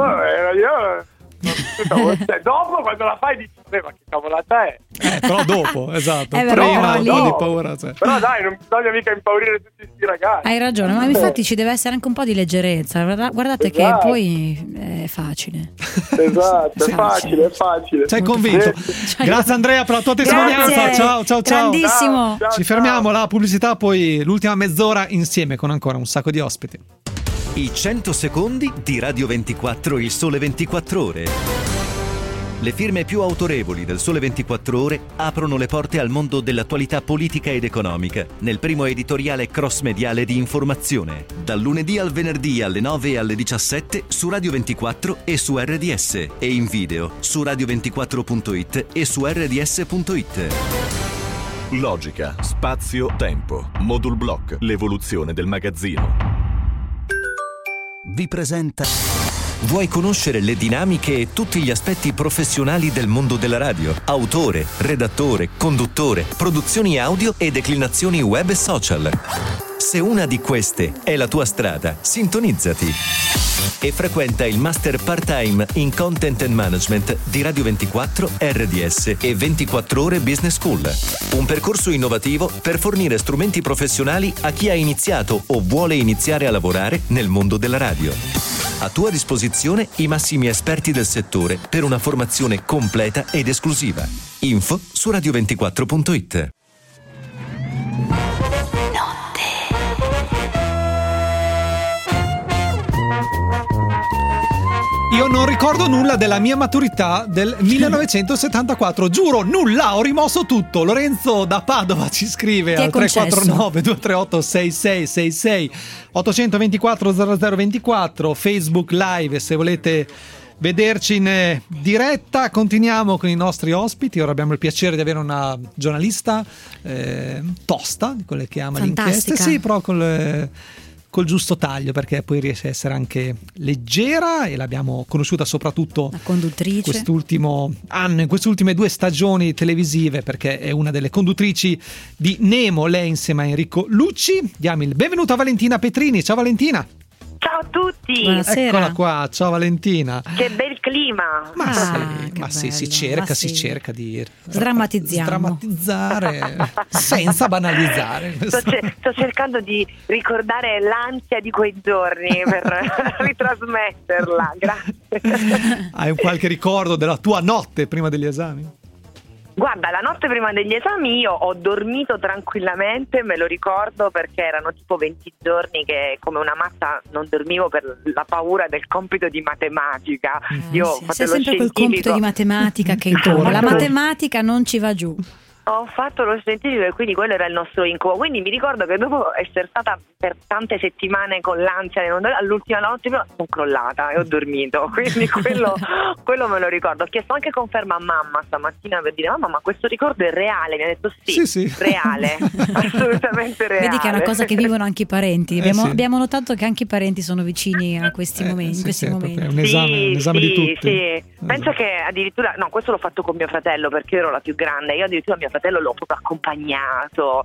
Dopo quando la fai dici ma che cavolata è, però dopo, esatto, prima un po' di paura, cioè. Però dai, non bisogna mica impaurire tutti sti ragazzi. Hai ragione, ma infatti ci deve essere anche un po' di leggerezza, guardate che poi è facile. Esatto, è facile. Ci hai convinto. Grazie Andrea per la tua testimonianza. Ciao. Grandissimo. Ci fermiamo, la pubblicità, poi l'ultima mezz'ora insieme con ancora un sacco di ospiti. I 100 secondi di Radio 24 Il Sole 24 Ore. Le firme più autorevoli del Sole 24 Ore aprono le porte al mondo dell'attualità politica ed economica nel primo editoriale cross-mediale di informazione, dal lunedì al venerdì alle 9 e alle 17 su Radio 24 e su RDS, e in video su radio24.it e su rds.it. Logica, spazio, tempo, Modul Block, l'evoluzione del magazzino. Vi presenta. Vuoi conoscere le dinamiche e tutti gli aspetti professionali del mondo della radio? Autore, redattore, conduttore, produzioni audio e declinazioni web e social. Se una di queste è la tua strada, sintonizzati e frequenta il Master Part-Time in Content and Management di Radio 24, RDS e 24 Ore Business School. Un percorso innovativo per fornire strumenti professionali a chi ha iniziato o vuole iniziare a lavorare nel mondo della radio. A tua disposizione i massimi esperti del settore per una formazione completa ed esclusiva. Info su radio24.it. Io non ricordo nulla della mia maturità del 1974, giuro, nulla, ho rimosso tutto. Lorenzo da Padova ci scrive al 349 238 6666 824 0024, Facebook Live se volete vederci in diretta. Continuiamo con i nostri ospiti. Ora abbiamo il piacere di avere una giornalista tosta, di quelle che ama l'inchiesta. Sì, però col giusto taglio, perché poi riesce a essere anche leggera, e l'abbiamo conosciuta soprattutto la conduttrice quest'ultimo anno, in queste ultime 2 stagioni televisive, perché è una delle conduttrici di Nemo, lei insieme a Enrico Lucci. Diamo il benvenuto a Valentina Petrini. Ciao Valentina. Ciao a tutti. Buonasera. Eccola qua, ciao Valentina. Che bel clima. Ma sì, si cerca di sdrammatizzare senza banalizzare. Sto cercando di ricordare l'ansia di quei giorni per ritrasmetterla. Grazie. Hai qualche ricordo della tua notte prima degli esami? Guarda, la notte prima degli esami io ho dormito tranquillamente, me lo ricordo, perché erano tipo 20 giorni che come una matta non dormivo per la paura del compito di matematica. Io ho fatto c'è sempre quel compito di matematica che la matematica non ci va giù. Ho fatto lo scientifico e quindi quello era il nostro incubo. Quindi mi ricordo che dopo essere stata per tante settimane con l'ansia, all'ultima notte sono crollata e ho dormito. Quindi quello me lo ricordo. Ho chiesto anche conferma a mamma stamattina per dire: mamma, ma questo ricordo è reale? Mi ha detto sì. Reale, assolutamente reale. Vedi che è una cosa che vivono anche i parenti. Abbiamo notato che anche i parenti sono vicini a questi momenti. È un esame di tutti. Sì. Penso che addirittura, no, questo l'ho fatto con mio fratello perché io ero la più grande. Io addirittura mio fratello l'ho proprio accompagnato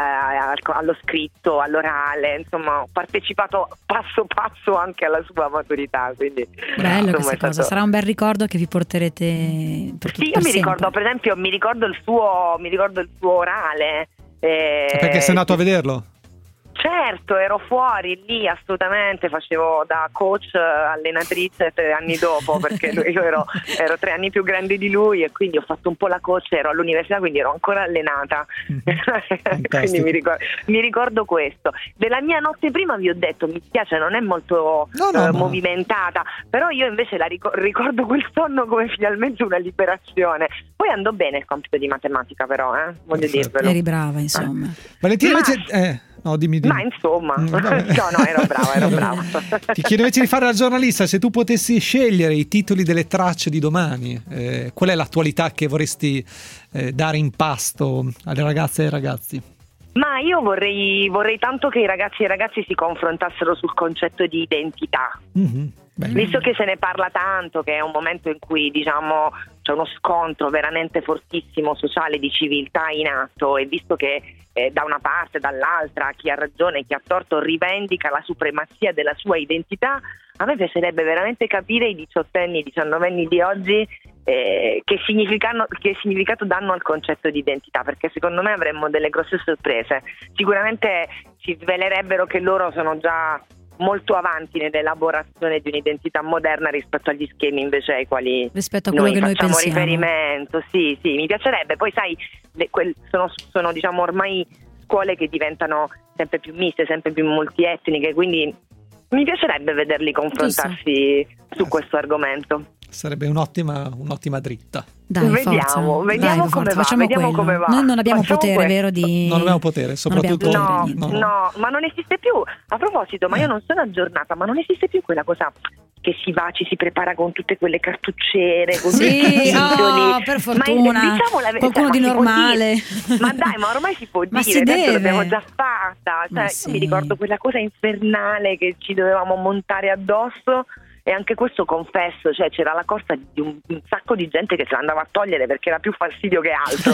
allo scritto, all'orale, insomma ho partecipato passo passo anche alla sua maturità, quindi bello questa cosa, sarà un bel ricordo che vi porterete per sì, io mi ricordo, per esempio, mi ricordo il suo orale, perché sei andato a vederlo? Certo, ero fuori lì, assolutamente, facevo da coach allenatrice 3 anni dopo, perché io ero 3 anni più grande di lui e quindi ho fatto un po' la coach, ero all'università, quindi ero ancora allenata. Quindi mi ricordo questo. Della mia notte prima vi ho detto, mi spiace, non è molto movimentata, però io invece ricordo quel sonno come finalmente una liberazione. Poi andò bene il compito di matematica, però, voglio dirvelo. Eri brava, insomma. Valentina, invece... No, dimmi. Ma insomma, no, ero brava. Ti chiedo invece di fare la giornalista, se tu potessi scegliere i titoli delle tracce di domani, qual è l'attualità che vorresti dare in pasto alle ragazze e ai ragazzi? Ma io vorrei tanto che i ragazzi e i ragazzi si confrontassero sul concetto di identità. Visto che se ne parla tanto, che è un momento in cui diciamo c'è uno scontro veramente fortissimo sociale di civiltà in atto, e visto che da una parte e dall'altra chi ha ragione e chi ha torto rivendica la supremazia della sua identità, a me piacerebbe veramente capire i 18enni, 19enni di oggi che significato danno al concetto di identità, perché secondo me avremmo delle grosse sorprese. Sicuramente ci svelerebbero che loro sono già molto avanti nell'elaborazione di un'identità moderna rispetto agli schemi invece ai quali rispetto a quello che noi facciamo pensiamo. riferimento. Sì, mi piacerebbe. Poi sai, sono diciamo ormai scuole che diventano sempre più miste, sempre più multietniche, quindi mi piacerebbe vederli confrontarsi su questo argomento. Sarebbe un'ottima dritta. Dai, vediamo come va. Vediamo come va. Noi non abbiamo Facciamo potere, questo. vero? Non abbiamo potere, soprattutto. No, ma non esiste più. A proposito, ma io non sono aggiornata, ma non esiste più quella cosa che ci si prepara con tutte quelle cartucciere, con tutti i titoli. Per fortuna. Ma diciamo la verità, qualcuno di normale. Ma dai, ma ormai si può Ma dire, si adesso deve. l'abbiamo già fatta. Ma Io sì. mi ricordo quella cosa infernale che ci dovevamo montare addosso. E anche questo confesso, cioè c'era la corsa di un sacco di gente che se la andava a togliere perché era più fastidio che altro.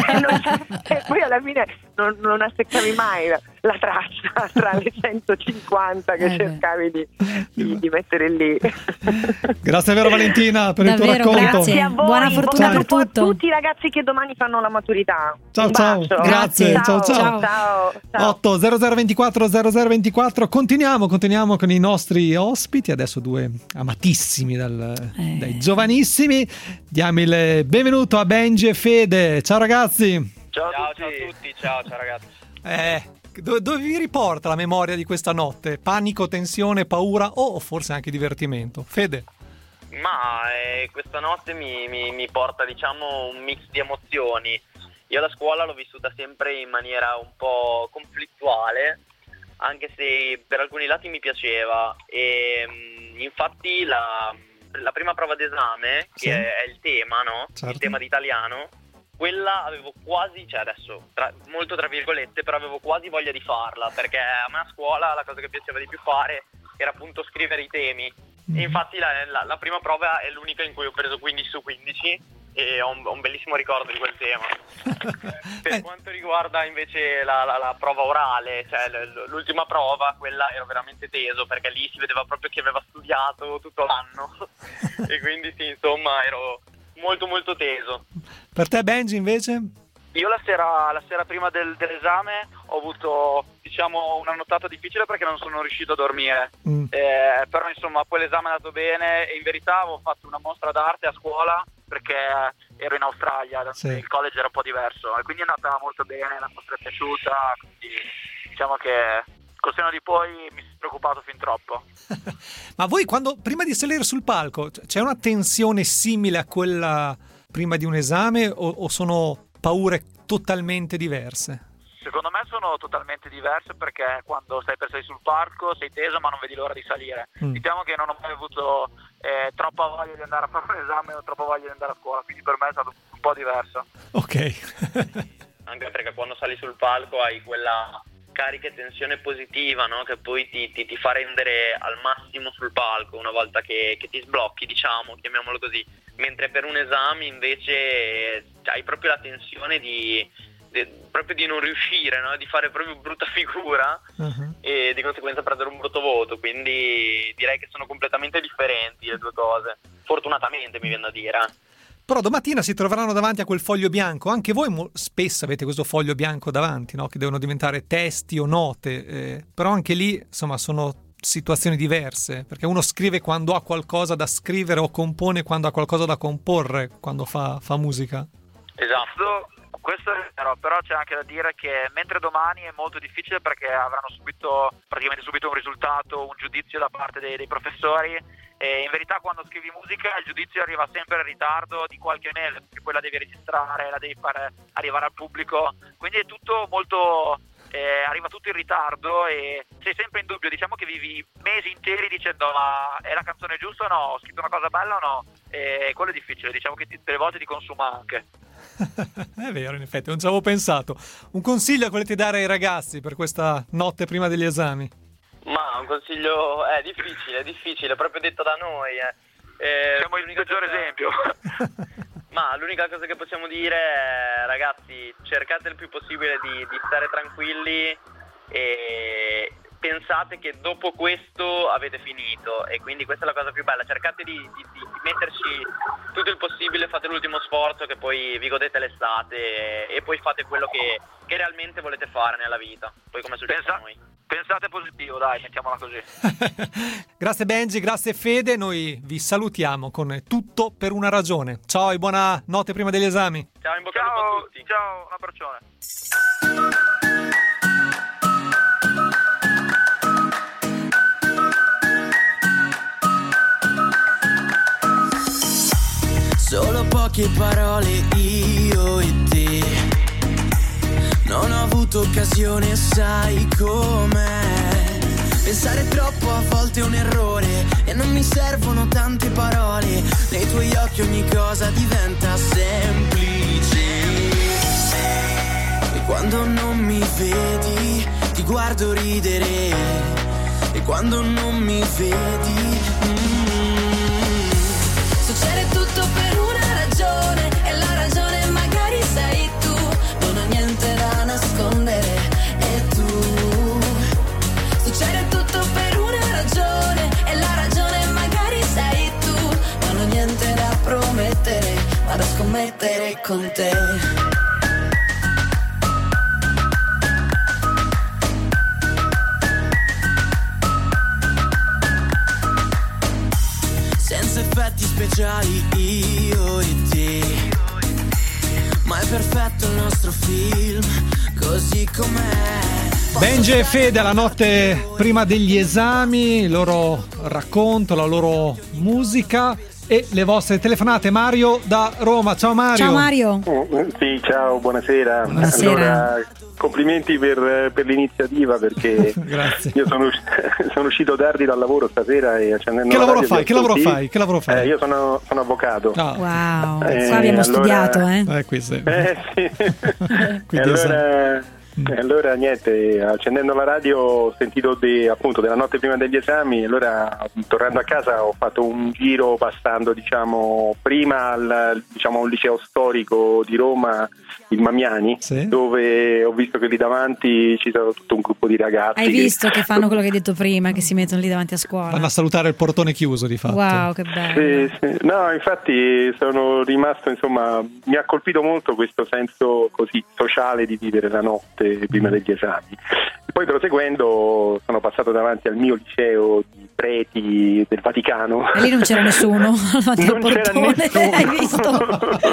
E poi alla fine non asseccavi mai la traccia tra le 150 che cercavi di mettere lì. Grazie vero Valentina per Davvero, il tuo racconto. Grazie a voi, Buona fortuna per bocca al lupo tutto. a tutti i ragazzi che domani fanno la maturità. Ciao Un ciao, bacio. grazie, ciao. Ciao. 8 0024 0024. Continuiamo con i nostri ospiti, adesso due amatissimi dai giovanissimi. Diamo il benvenuto a Benji e Fede. Ciao ragazzi. Ciao a tutti, ciao ragazzi. Dove vi riporta la memoria di questa notte? Panico, tensione, paura o forse anche divertimento? Fede? Ma questa notte mi porta, diciamo, un mix di emozioni. Io la scuola l'ho vissuta sempre in maniera un po' conflittuale, anche se per alcuni lati mi piaceva. E infatti la prima prova d'esame, che è il tema, no? Certo. Il tema di italiano, quella avevo quasi, cioè adesso molto tra virgolette, però avevo quasi voglia di farla, perché a me a scuola la cosa che piaceva di più fare era appunto scrivere i temi. E infatti la prima prova è l'unica in cui ho preso 15 su 15 e ho un bellissimo ricordo di quel tema. Per quanto riguarda invece la prova orale, cioè l'ultima prova, quella ero veramente teso, perché lì si vedeva proprio che aveva studiato tutto l'anno e quindi sì, insomma, ero molto molto teso. Per te Benji invece? Io la sera prima dell'esame ho avuto, diciamo, una nottata difficile perché non sono riuscito a dormire, però insomma poi l'esame è andato bene e in verità avevo fatto una mostra d'arte a scuola perché ero in Australia, il college era un po' diverso e quindi è andata molto bene, la mostra è piaciuta, quindi diciamo che col senno di poi mi sono preoccupato fin troppo. Ma voi prima di salire sul palco c'è una tensione simile a quella prima di un esame o sono paure totalmente diverse? Secondo me sono totalmente diverse perché quando stai per salire sul palco sei teso ma non vedi l'ora di salire. Diciamo che non ho mai avuto troppa voglia di andare a fare un esame o troppa voglia di andare a scuola, quindi per me è stato un po' diverso. Ok. Anche perché quando sali sul palco hai quella carica e tensione positiva, no? Che poi ti fa rendere al massimo sul palco una volta che ti sblocchi, diciamo, chiamiamolo così. Mentre per un esame invece hai proprio la tensione proprio di non riuscire, no? Di fare proprio brutta figura e di conseguenza prendere un brutto voto, quindi direi che sono completamente differenti le due cose, fortunatamente mi viene da dire. Però domattina si troveranno davanti a quel foglio bianco, anche voi spesso avete questo foglio bianco davanti, no? Che devono diventare testi o note, però anche lì insomma sono situazioni diverse, perché uno scrive quando ha qualcosa da scrivere o compone quando ha qualcosa da comporre, quando fa musica. Esatto, questo è vero, però c'è anche da dire che mentre domani è molto difficile perché avranno praticamente subito un risultato, un giudizio da parte dei professori, e in verità quando scrivi musica il giudizio arriva sempre in ritardo di qualche mese, perché poi la devi registrare, la devi fare arrivare al pubblico, quindi è tutto molto... arriva tutto in ritardo e sei sempre in dubbio, diciamo che vivi mesi interi dicendo ma è la canzone giusta o no, ho scritto una cosa bella o no, e quello è difficile, diciamo che delle volte ti consuma anche. È vero, in effetti, non ci avevo pensato. Un consiglio che volete dare ai ragazzi per questa notte prima degli esami? Ma un consiglio è difficile, proprio detto da noi. Siamo il peggior esempio. Ma l'unica cosa che possiamo dire è, ragazzi, cercate il più possibile di stare tranquilli e pensate che dopo questo avete finito, e quindi questa è la cosa più bella. Cercate di metterci tutto il possibile, fate l'ultimo sforzo, che poi vi godete l'estate e poi fate quello che realmente volete fare nella vita, poi come è successo a noi. Pensate positivo, dai, mettiamola così. Grazie Benji, grazie Fede, noi vi salutiamo con Tutto per una ragione. Ciao e buona notte prima degli esami. Ciao, in bocca al lupo a tutti. Ciao, un abbraccione. Solo poche parole io e te. Non ho avuto occasione, sai com'è. Pensare troppo a volte è un errore e non mi servono tante parole. Nei tuoi occhi ogni cosa diventa semplice. E quando non mi vedi ti guardo ridere. E quando non mi vedi succede tutto per una ragione, e la ragione magari sei tu. Non ho niente da nascondere, e tu. Succede tutto per una ragione, e la ragione magari sei tu. Non ho niente da promettere, ma da scommettere con te. Effetti speciali io e te, ma è perfetto il nostro film così com'è. Benji e Fede la notte prima degli esami, il loro racconto, la loro musica e le vostre telefonate. Mario da Roma, ciao Mario. Ciao Mario. Sì, ciao, buonasera. Allora, complimenti per l'iniziativa, perché io sono uscito tardi dal lavoro stasera e accendendo Che lavoro fai? Che lavoro fai? Io sono avvocato. Wow, qua abbiamo studiato, qui sì. Allora niente, accendendo la radio ho sentito appunto della notte prima degli esami, allora tornando a casa ho fatto un giro passando prima al liceo storico di Roma, il Mamiani, dove ho visto che lì davanti ci sono tutto un gruppo di ragazzi. Hai visto che fanno quello che hai detto prima, che si mettono lì davanti a scuola? Vanno a salutare il portone chiuso di fatto. Wow, che bello. Sì. No, infatti sono rimasto, insomma, mi ha colpito molto questo senso così sociale di vivere la notte prima degli esami. Poi proseguendo sono passato davanti al mio liceo di preti del Vaticano. E lì non c'era nessuno? Non c'era nessuno. Hai visto?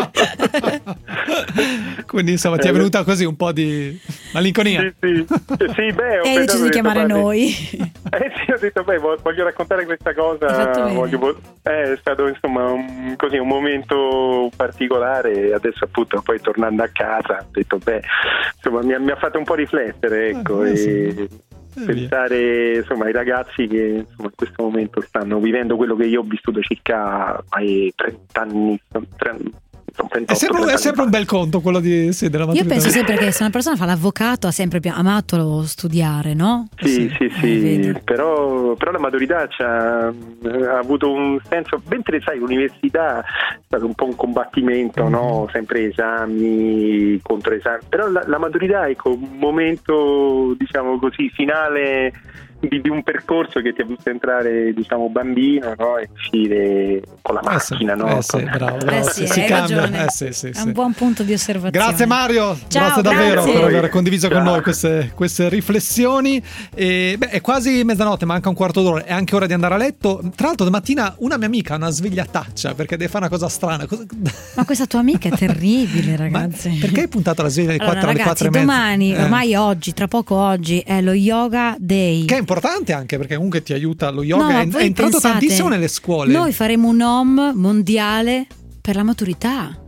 Quindi insomma ti è venuta così un po' di malinconia. Sì, beh, e hai deciso di chiamare noi. Sì, ho detto voglio raccontare questa cosa. È stato insomma un momento particolare. Adesso appunto poi tornando a casa ho detto insomma mi ha fatto un po' riflettere, ecco, e pensare insomma ai ragazzi che insomma in questo momento stanno vivendo quello che io ho vissuto circa 30 anni. 28, è sempre un bel conto quello della maturità. Io penso sempre che se una persona fa l'avvocato ha sempre amato studiare, no? Sì. Però la maturità ha avuto un senso, mentre sai l'università è stato un po' un combattimento, no? Sempre esami contro esami, però la maturità è un momento diciamo così finale di un percorso che ti ha visto entrare bambino, no? E uscire con la macchina, no? Bravo. Si cambia. È un buon punto di osservazione. Grazie Mario, grazie davvero per aver condiviso con noi queste riflessioni. È quasi mezzanotte, manca un quarto d'ora, è anche ora di andare a letto. Tra l'altro domattina una mia amica ha una svegliataccia perché deve fare una cosa strana. Ma questa tua amica è terribile, ragazzi. Perché hai puntato la sveglia alle 4 alle 4 e mezza? Domani, ormai oggi, tra poco oggi è lo Yoga Day. Che è importante anche perché comunque ti aiuta lo yoga, è entrato tantissimo nelle scuole. Noi faremo un OM mondiale per la maturità.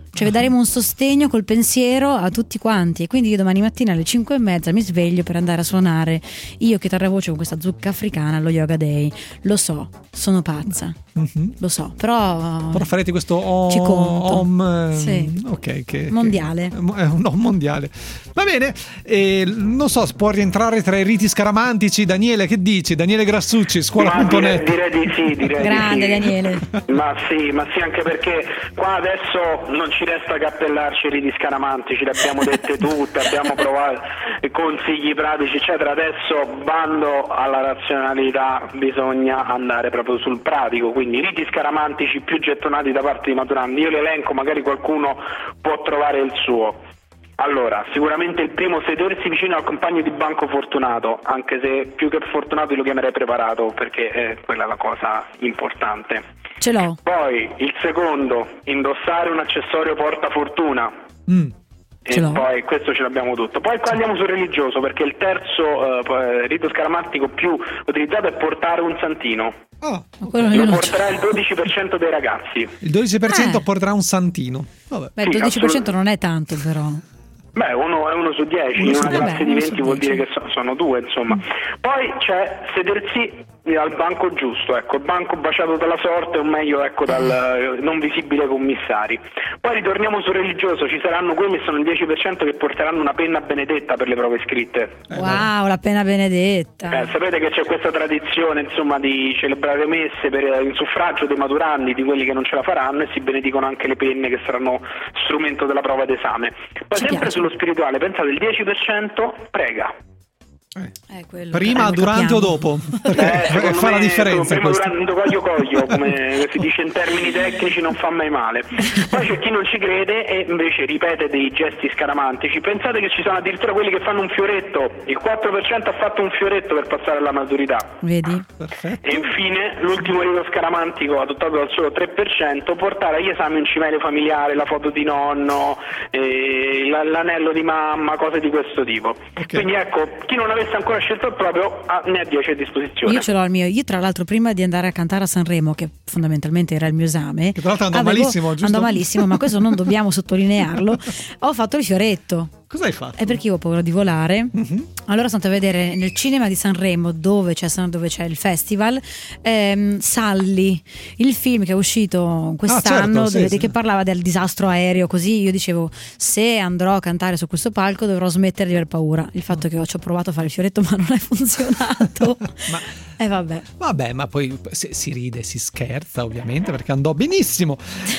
Cioè daremo un sostegno col pensiero a tutti quanti, e quindi io domani mattina alle 5:30 mi sveglio per andare a suonare io chitarra e voce con questa zucca africana allo Yoga Day. Lo so, sono pazza, lo so, però farete questo ci conto. Sì. Ok, mondiale. È un mondiale. Va bene, non so, può rientrare tra i riti scaramantici. Daniele, che dici? Daniele Grassucci, scuola.net. Direi di sì, grande di sì. Daniele. Ma sì, anche perché qua adesso non ci resta che appellarci ai riti scaramantici, le abbiamo dette tutte, abbiamo provato consigli pratici eccetera. Adesso bando alla razionalità, bisogna andare proprio sul pratico, quindi riti scaramantici più gettonati da parte dei maturandi. Io li elenco, magari qualcuno può trovare il suo. Allora, sicuramente il primo, sedersi vicino al compagno di banco fortunato, anche se più che fortunato lo chiamerei preparato, perché è quella la cosa importante. Ce l'ho. Poi il secondo, indossare un accessorio portafortuna. E poi questo ce l'abbiamo tutto. Poi qua andiamo sul religioso, perché il terzo rito scaramantico più utilizzato è portare un santino. Lo porterà il 12% dei ragazzi. Il 12% porterà un santino. Vabbè. Beh, il 12% non è tanto, però. Beh, uno è 1 su 10, in una classe di 20 vuol dire che sono 2, insomma. Poi c'è sedersi al banco giusto, ecco, il banco baciato dalla sorte, o meglio, ecco, dal non visibile commissari. Poi ritorniamo sul religioso, ci saranno quelli che sono il 10% che porteranno una penna benedetta per le prove scritte. Wow, la penna benedetta. Sapete che c'è questa tradizione, insomma, di celebrare messe per il suffragio dei maturandi, di quelli che non ce la faranno, e si benedicono anche le penne che saranno strumento della prova d'esame. Poi sempre sullo spirituale, pensate, il 10% prega. Prima, durante o dopo? Perché fa la differenza. Prima, durante, coglio, come si dice in termini tecnici, non fa mai male. Poi c'è chi non ci crede e invece ripete dei gesti scaramantici. Pensate che ci sono addirittura quelli che fanno un fioretto. Il 4% ha fatto un fioretto per passare alla maturità. Vedi? Perfetto. E infine l'ultimo rito scaramantico, adottato dal solo 3%, portare agli esami un cimelio familiare, la foto di nonno, l'anello di mamma, cose di questo tipo. Quindi ecco, chi non avesse ancora scelto il proprio ne ha 10 a disposizione. Io ce l'ho il mio. Io tra l'altro, prima di andare a cantare a Sanremo, che fondamentalmente era il mio esame, che tra l'altro andò malissimo, giusto? Andò malissimo, ma questo non dobbiamo sottolinearlo. Ho fatto il fioretto. Cosa hai fatto? È perché io ho paura di volare. Allora sono andata a vedere nel cinema di Sanremo, dove c'è il festival, Sully, il film che è uscito quest'anno, che parlava del disastro aereo. Così io dicevo, se andrò a cantare su questo palco dovrò smettere di aver paura. Il fatto che ci ho provato a fare il fioretto ma non è funzionato. Vabbè, ma poi si ride, si scherza, ovviamente, perché andò benissimo.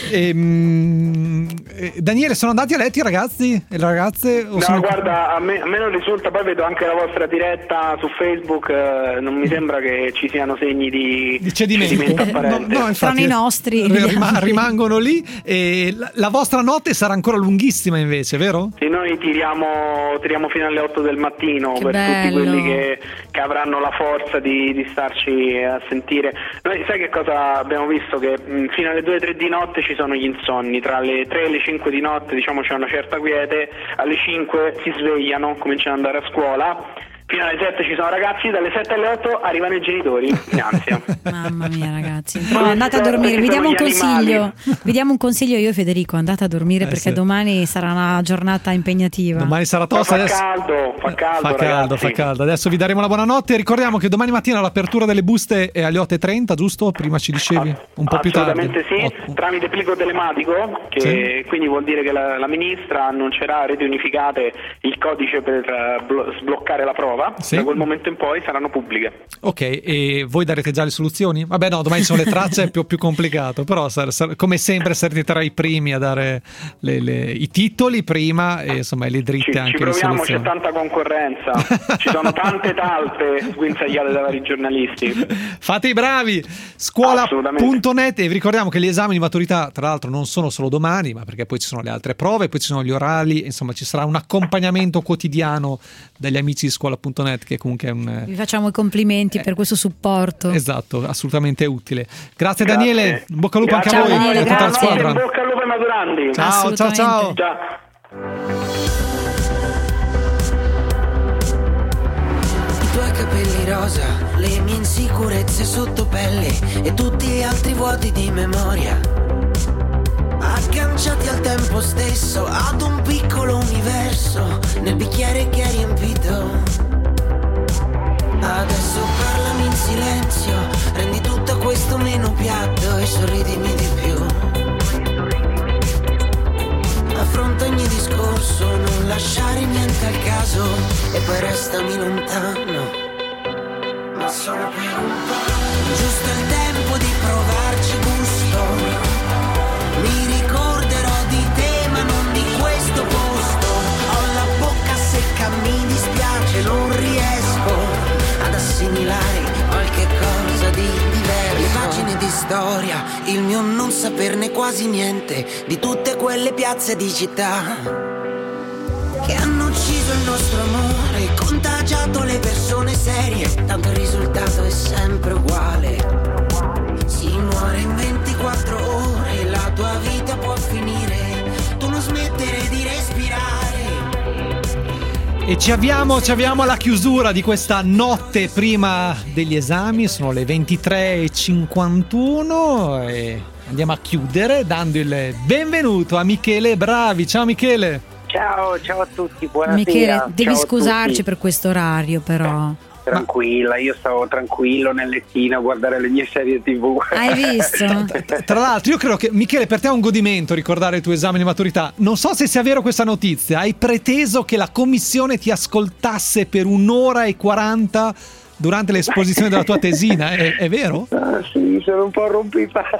Daniele, sono andati a letto i ragazzi e le ragazze? Guarda, a me non risulta, poi vedo anche la vostra diretta su Facebook, non mi sembra che ci siano segni di cedimento apparente. No, infatti, i nostri rimangono lì, e la vostra notte sarà ancora lunghissima invece, vero? Sì, noi tiriamo fino alle 8 del mattino, che per bello. Tutti quelli che avranno la forza di starci a sentire. Noi sai che cosa abbiamo visto? Che fino alle 2-3 di notte ci sono gli insonni, tra le 3 e le 5 di notte diciamo c'è una certa quiete, alle 5 si svegliano, cominciano ad andare a scuola, fino alle 7 ci sono ragazzi, dalle 7 alle 8 arrivano i genitori in ansia. Mamma mia, ragazzi, però andate a dormire, vi diamo un consiglio io e Federico, andate a dormire perché domani sarà una giornata impegnativa. Domani sarà tosta. Fa caldo. Adesso vi daremo la buonanotte. Ricordiamo che domani mattina l'apertura delle buste è alle 8:30, giusto? Prima ci dicevi un po' più tardi. Assolutamente sì, tramite plico telematico, che quindi vuol dire che la ministra annuncerà a reti unificate il codice per sbloccare la prova. Da quel momento in poi saranno pubbliche. Ok, e voi darete già le soluzioni? Vabbè, no, domani sono le tracce, è più complicato, però come sempre sarete tra i primi a dare i titoli prima e insomma le dritte anche le soluzioni. C'è tanta concorrenza, ci sono tante talpe sguinzagliate da vari giornalisti. Fate i bravi! Scuola.net, e vi ricordiamo che gli esami di maturità tra l'altro non sono solo domani, ma perché poi ci sono le altre prove, poi ci sono gli orali, insomma ci sarà un accompagnamento quotidiano dagli amici di Scuola.net, che comunque è vi facciamo i complimenti per questo supporto. Esatto, assolutamente utile. Grazie Daniele, in bocca al lupo anche a voi. Daniele, grazie. In bocca al lupo ai maturandi. Ciao. I tuoi capelli rosa, le mie insicurezze sotto pelle e tutti gli altri vuoti di memoria. A agganciati al tempo stesso, ad un piccolo universo nel bicchiere che è riempito. Adesso parlami in silenzio, rendi tutto questo meno piatto e sorridimi di più. Affronta ogni discorso, non lasciare niente al caso e poi restami lontano, ma solo per un po'. Giusto il tempo di provarci gusto. Mi ricorderò di te ma non di questo posto. Ho la bocca secca, mi dispiace, non riesco ad assimilare qualche cosa di diverso. Le pagine di storia, il mio non saperne quasi niente di tutte quelle piazze di città che hanno ucciso il nostro amore, contagiato le persone serie, tanto il risultato è sempre uguale. Si muore in 24 ore, la tua vita può finire, tu non smettere di respirare. E ci avviamo alla chiusura di questa notte prima degli esami, sono le 23:51 e andiamo a chiudere dando il benvenuto a Michele Bravi. Ciao Michele. Ciao a tutti, buonasera. Michele, devi Ciao scusarci per questo orario però. Tranquilla, io stavo tranquillo nel lettino a guardare le mie serie TV. Hai visto? Tra l'altro io credo che Michele per te è un godimento ricordare il tuo esame di maturità. Non so se sia vero questa notizia. Hai preteso che la commissione ti ascoltasse per 1:40 durante l'esposizione della tua tesina, è vero? Ah, sì, sono un po' rompipalle.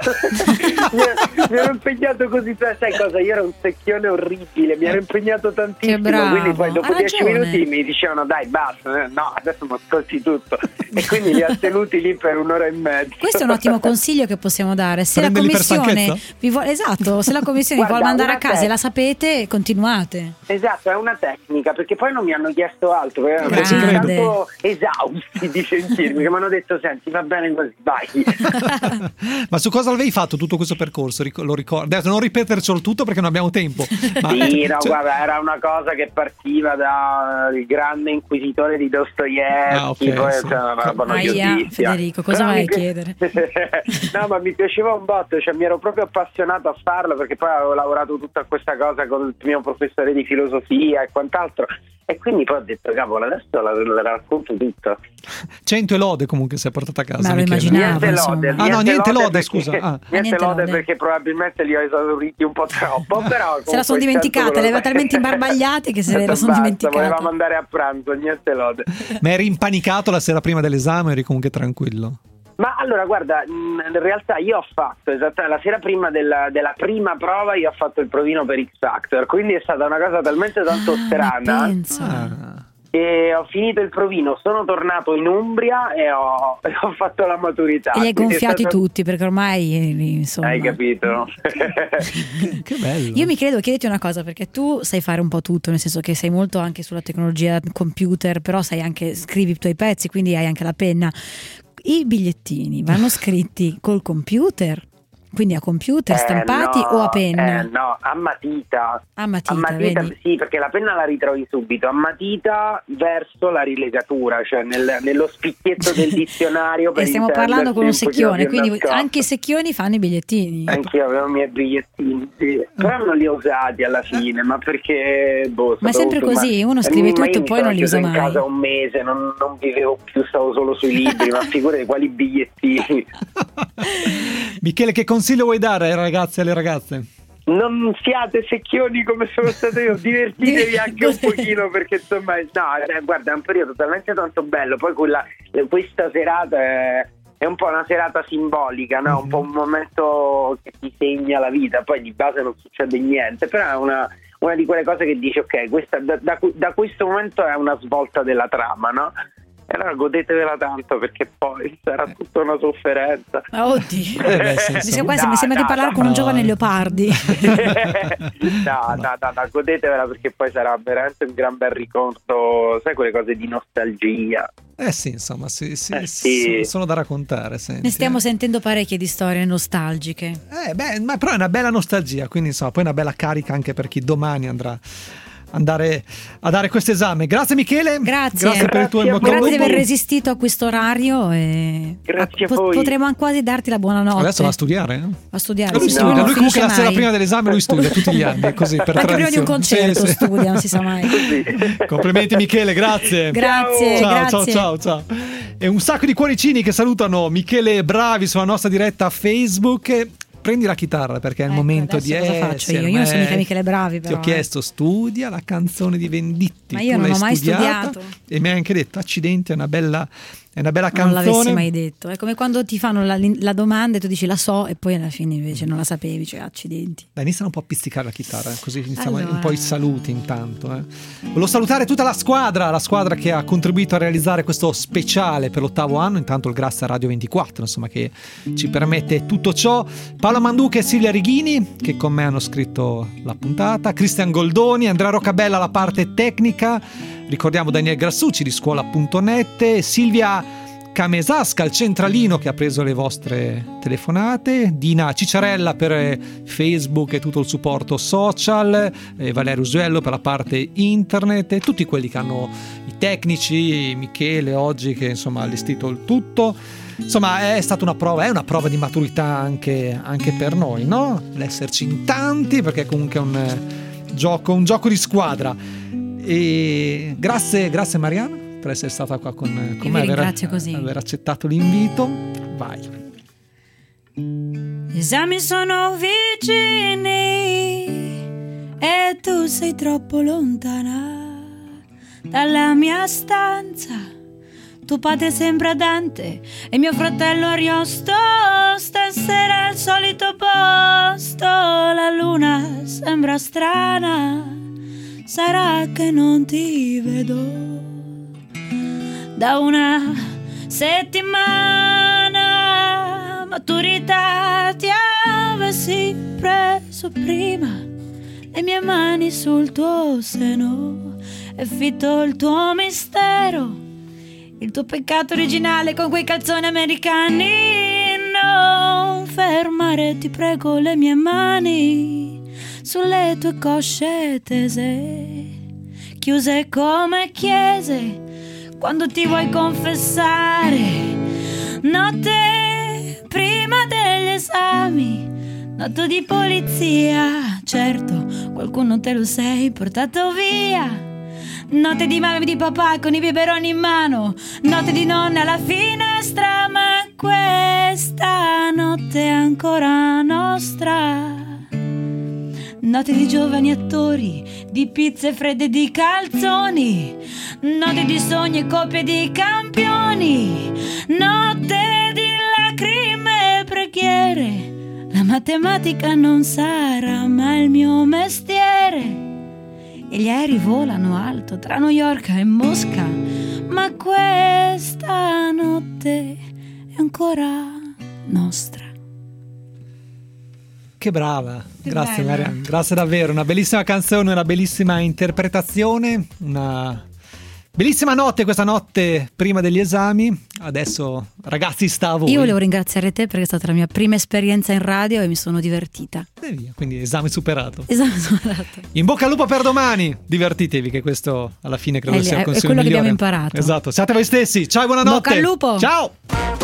mi ero impegnato così, sai cosa? Io ero un secchione orribile, mi ero impegnato tantissimo, quindi poi dopo 10 minuti mi dicevano dai basta, no adesso mi ascolti tutto, e quindi li ho tenuti lì per 1:30. Questo è un ottimo consiglio che possiamo dare. Se Prenderli la commissione esatto, se la commissione vuole mandare a casa e la sapete, continuate. Esatto, è una tecnica, perché poi non mi hanno chiesto altro, perché sono tanto esausti di sentirmi che mi hanno detto senti va bene così, vai. Ma su cosa avevi fatto tutto questo percorso? Lo ricordo? Adesso non ripetercelo tutto perché non abbiamo tempo. Ma, sì, no, guarda, era una cosa che partiva dal grande inquisitore di Dostoevskij, poi sì. Federico, cosa vai a chiedere? No, ma mi piaceva un botto, cioè mi ero proprio appassionato a farlo, perché poi avevo lavorato tutta questa cosa con il mio professore di filosofia e quant'altro, e quindi poi ho detto cavolo, adesso la racconto tutto. 100 lode comunque si è portato a casa. Ma lo immaginavo, niente lode, scusa. Niente lode perché probabilmente li ho esauriti un po' troppo, però se la sono dimenticata, le aveva talmente imbarbagliate che se la sono dimenticata. Volevamo andare a pranzo, niente lode. Ma eri impanicato la sera prima dell'esame, eri comunque tranquillo? Ma allora guarda, in realtà io ho fatto la sera prima della prima prova, io ho fatto il provino per X Factor, quindi è stata una cosa talmente tanto strana e ho finito il provino, sono tornato in Umbria e ho fatto la maturità. E li hai gonfiati tutti, perché ormai insomma... Hai capito? Che bello. Io mi credo, chiediti una cosa, perché tu sai fare un po' tutto, nel senso che sei molto anche sulla tecnologia computer, però sai anche, scrivi i tuoi pezzi, quindi hai anche la penna. I bigliettini vanno scritti col computer? Quindi a computer stampati o a penna? No, a matita. A matita, sì, perché la penna la ritrovi subito. A matita verso la rilegatura, cioè nello spicchietto del dizionario. E stiamo parlando con un secchione, quindi anche i secchioni fanno i bigliettini. Anch'io avevo i miei bigliettini, sì. Però non li ho usati alla fine, ma perché... ma è sempre così, uno scrive tutto e poi non li usa mai. In casa un mese, non vivevo più, stavo solo sui libri, ma figurati quali bigliettini. Michele, che consiglio vuoi dare ai ragazzi e alle ragazze? Non siate secchioni come sono stato io, divertitevi anche un pochino, perché insomma guarda, è un periodo talmente tanto bello. Poi questa serata è un po' una serata simbolica, no? Un po' un momento che ti segna la vita. Poi di base non succede niente, però è una di quelle cose che dici ok, questa da questo momento è una svolta della trama, no? E allora godetevela tanto, perché poi sarà tutta una sofferenza. Oddio, mi sembra di parlare con un giovane Leopardi. No, godetevela, perché poi sarà veramente un gran bel ricordo, sai, quelle cose di nostalgia. Sì, insomma, sì. Sono da raccontare. Senti. Ne stiamo sentendo parecchie di storie nostalgiche. Ma però è una bella nostalgia, quindi insomma, poi una bella carica anche per chi domani andrà andare a dare questo esame. Grazie Michele. Grazie per il tuo grazie di aver resistito a questo orario e grazie a voi. Potremo quasi darti la buonanotte. Adesso va a studiare. Va a studiare. Lui studia. Lui comunque la sera prima dell'esame lui studia tutti gli anni, così per anche prima di un concerto sì. studia, non si sa mai. Complimenti Michele, grazie. Grazie. Ciao. E un sacco di cuoricini che salutano Michele Bravi sulla nostra diretta Facebook. Prendi la chitarra perché è il momento di cosa faccio io non sono mica Michele Bravi, però. Ti ho chiesto studia la canzone di Venditti, ma io non ho mai studiato e mi hai anche detto accidenti, è una bella canzone. Non l'avessi mai detto, è come quando ti fanno la domanda e tu dici la so e poi alla fine invece non la sapevi, cioè accidenti. Dai, iniziano un po' a pizzicare la chitarra, così iniziamo un po' i saluti intanto. Volevo salutare tutta la squadra che ha contribuito a realizzare questo speciale per l'8º anno, intanto il grazie a Radio 24, insomma, che ci permette tutto ciò. Paola Manduca e Silvia Righini che con me hanno scritto la puntata, Cristian Goldoni, Andrea Roccabella la parte tecnica, ricordiamo Daniele Grassucci di scuola.net, Silvia Camesasca, il centralino che ha preso le vostre telefonate, Dina Cicciarella per Facebook e tutto il supporto social, Valerio Usuello per la parte internet e tutti quelli che hanno i tecnici, Michele oggi che insomma ha allestito il tutto. Insomma è stata una prova di maturità anche per noi, no? L'esserci in tanti, perché comunque è un gioco di squadra. E grazie Mariana per essere stata qua con me, aver accettato l'invito. Vai. Gli esami sono vicini e tu sei troppo lontana dalla mia stanza. Tuo padre sembra Dante e mio fratello Ariosto. Stasera al solito posto, la luna sembra strana. Sarà che non ti vedo da una settimana. Maturità ti avessi preso prima, le mie mani sul tuo seno e fitto il tuo mistero, il tuo peccato originale con quei calzoni americani. Non fermare, ti prego, le mie mani sulle tue cosce tese, chiuse come chiese, quando ti vuoi confessare. Notte prima degli esami, notte di polizia, certo, qualcuno te lo sei portato via. Notte di mamma e di papà con i biberoni in mano, notte di nonna alla finestra, ma questa notte è ancora nostra. Notte di giovani attori, di pizze fredde e di calzoni, notte di sogni e coppie di campioni, notte di lacrime e preghiere. La matematica non sarà mai il mio mestiere. E gli aerei volano alto tra New York e Mosca, ma questa notte è ancora nostra. Che brava, grazie Marianne, grazie davvero, una bellissima canzone, una bellissima interpretazione, una bellissima notte, questa notte prima degli esami. Adesso ragazzi sta a voi. Io volevo ringraziare te perché è stata la mia prima esperienza in radio e mi sono divertita. E via, quindi esame superato. Esatto. In bocca al lupo per domani, divertitevi che questo alla fine credo sia il consiglio è quello migliore. Che abbiamo imparato. Esatto, siate voi stessi, ciao e buonanotte. Bocca al lupo. Ciao.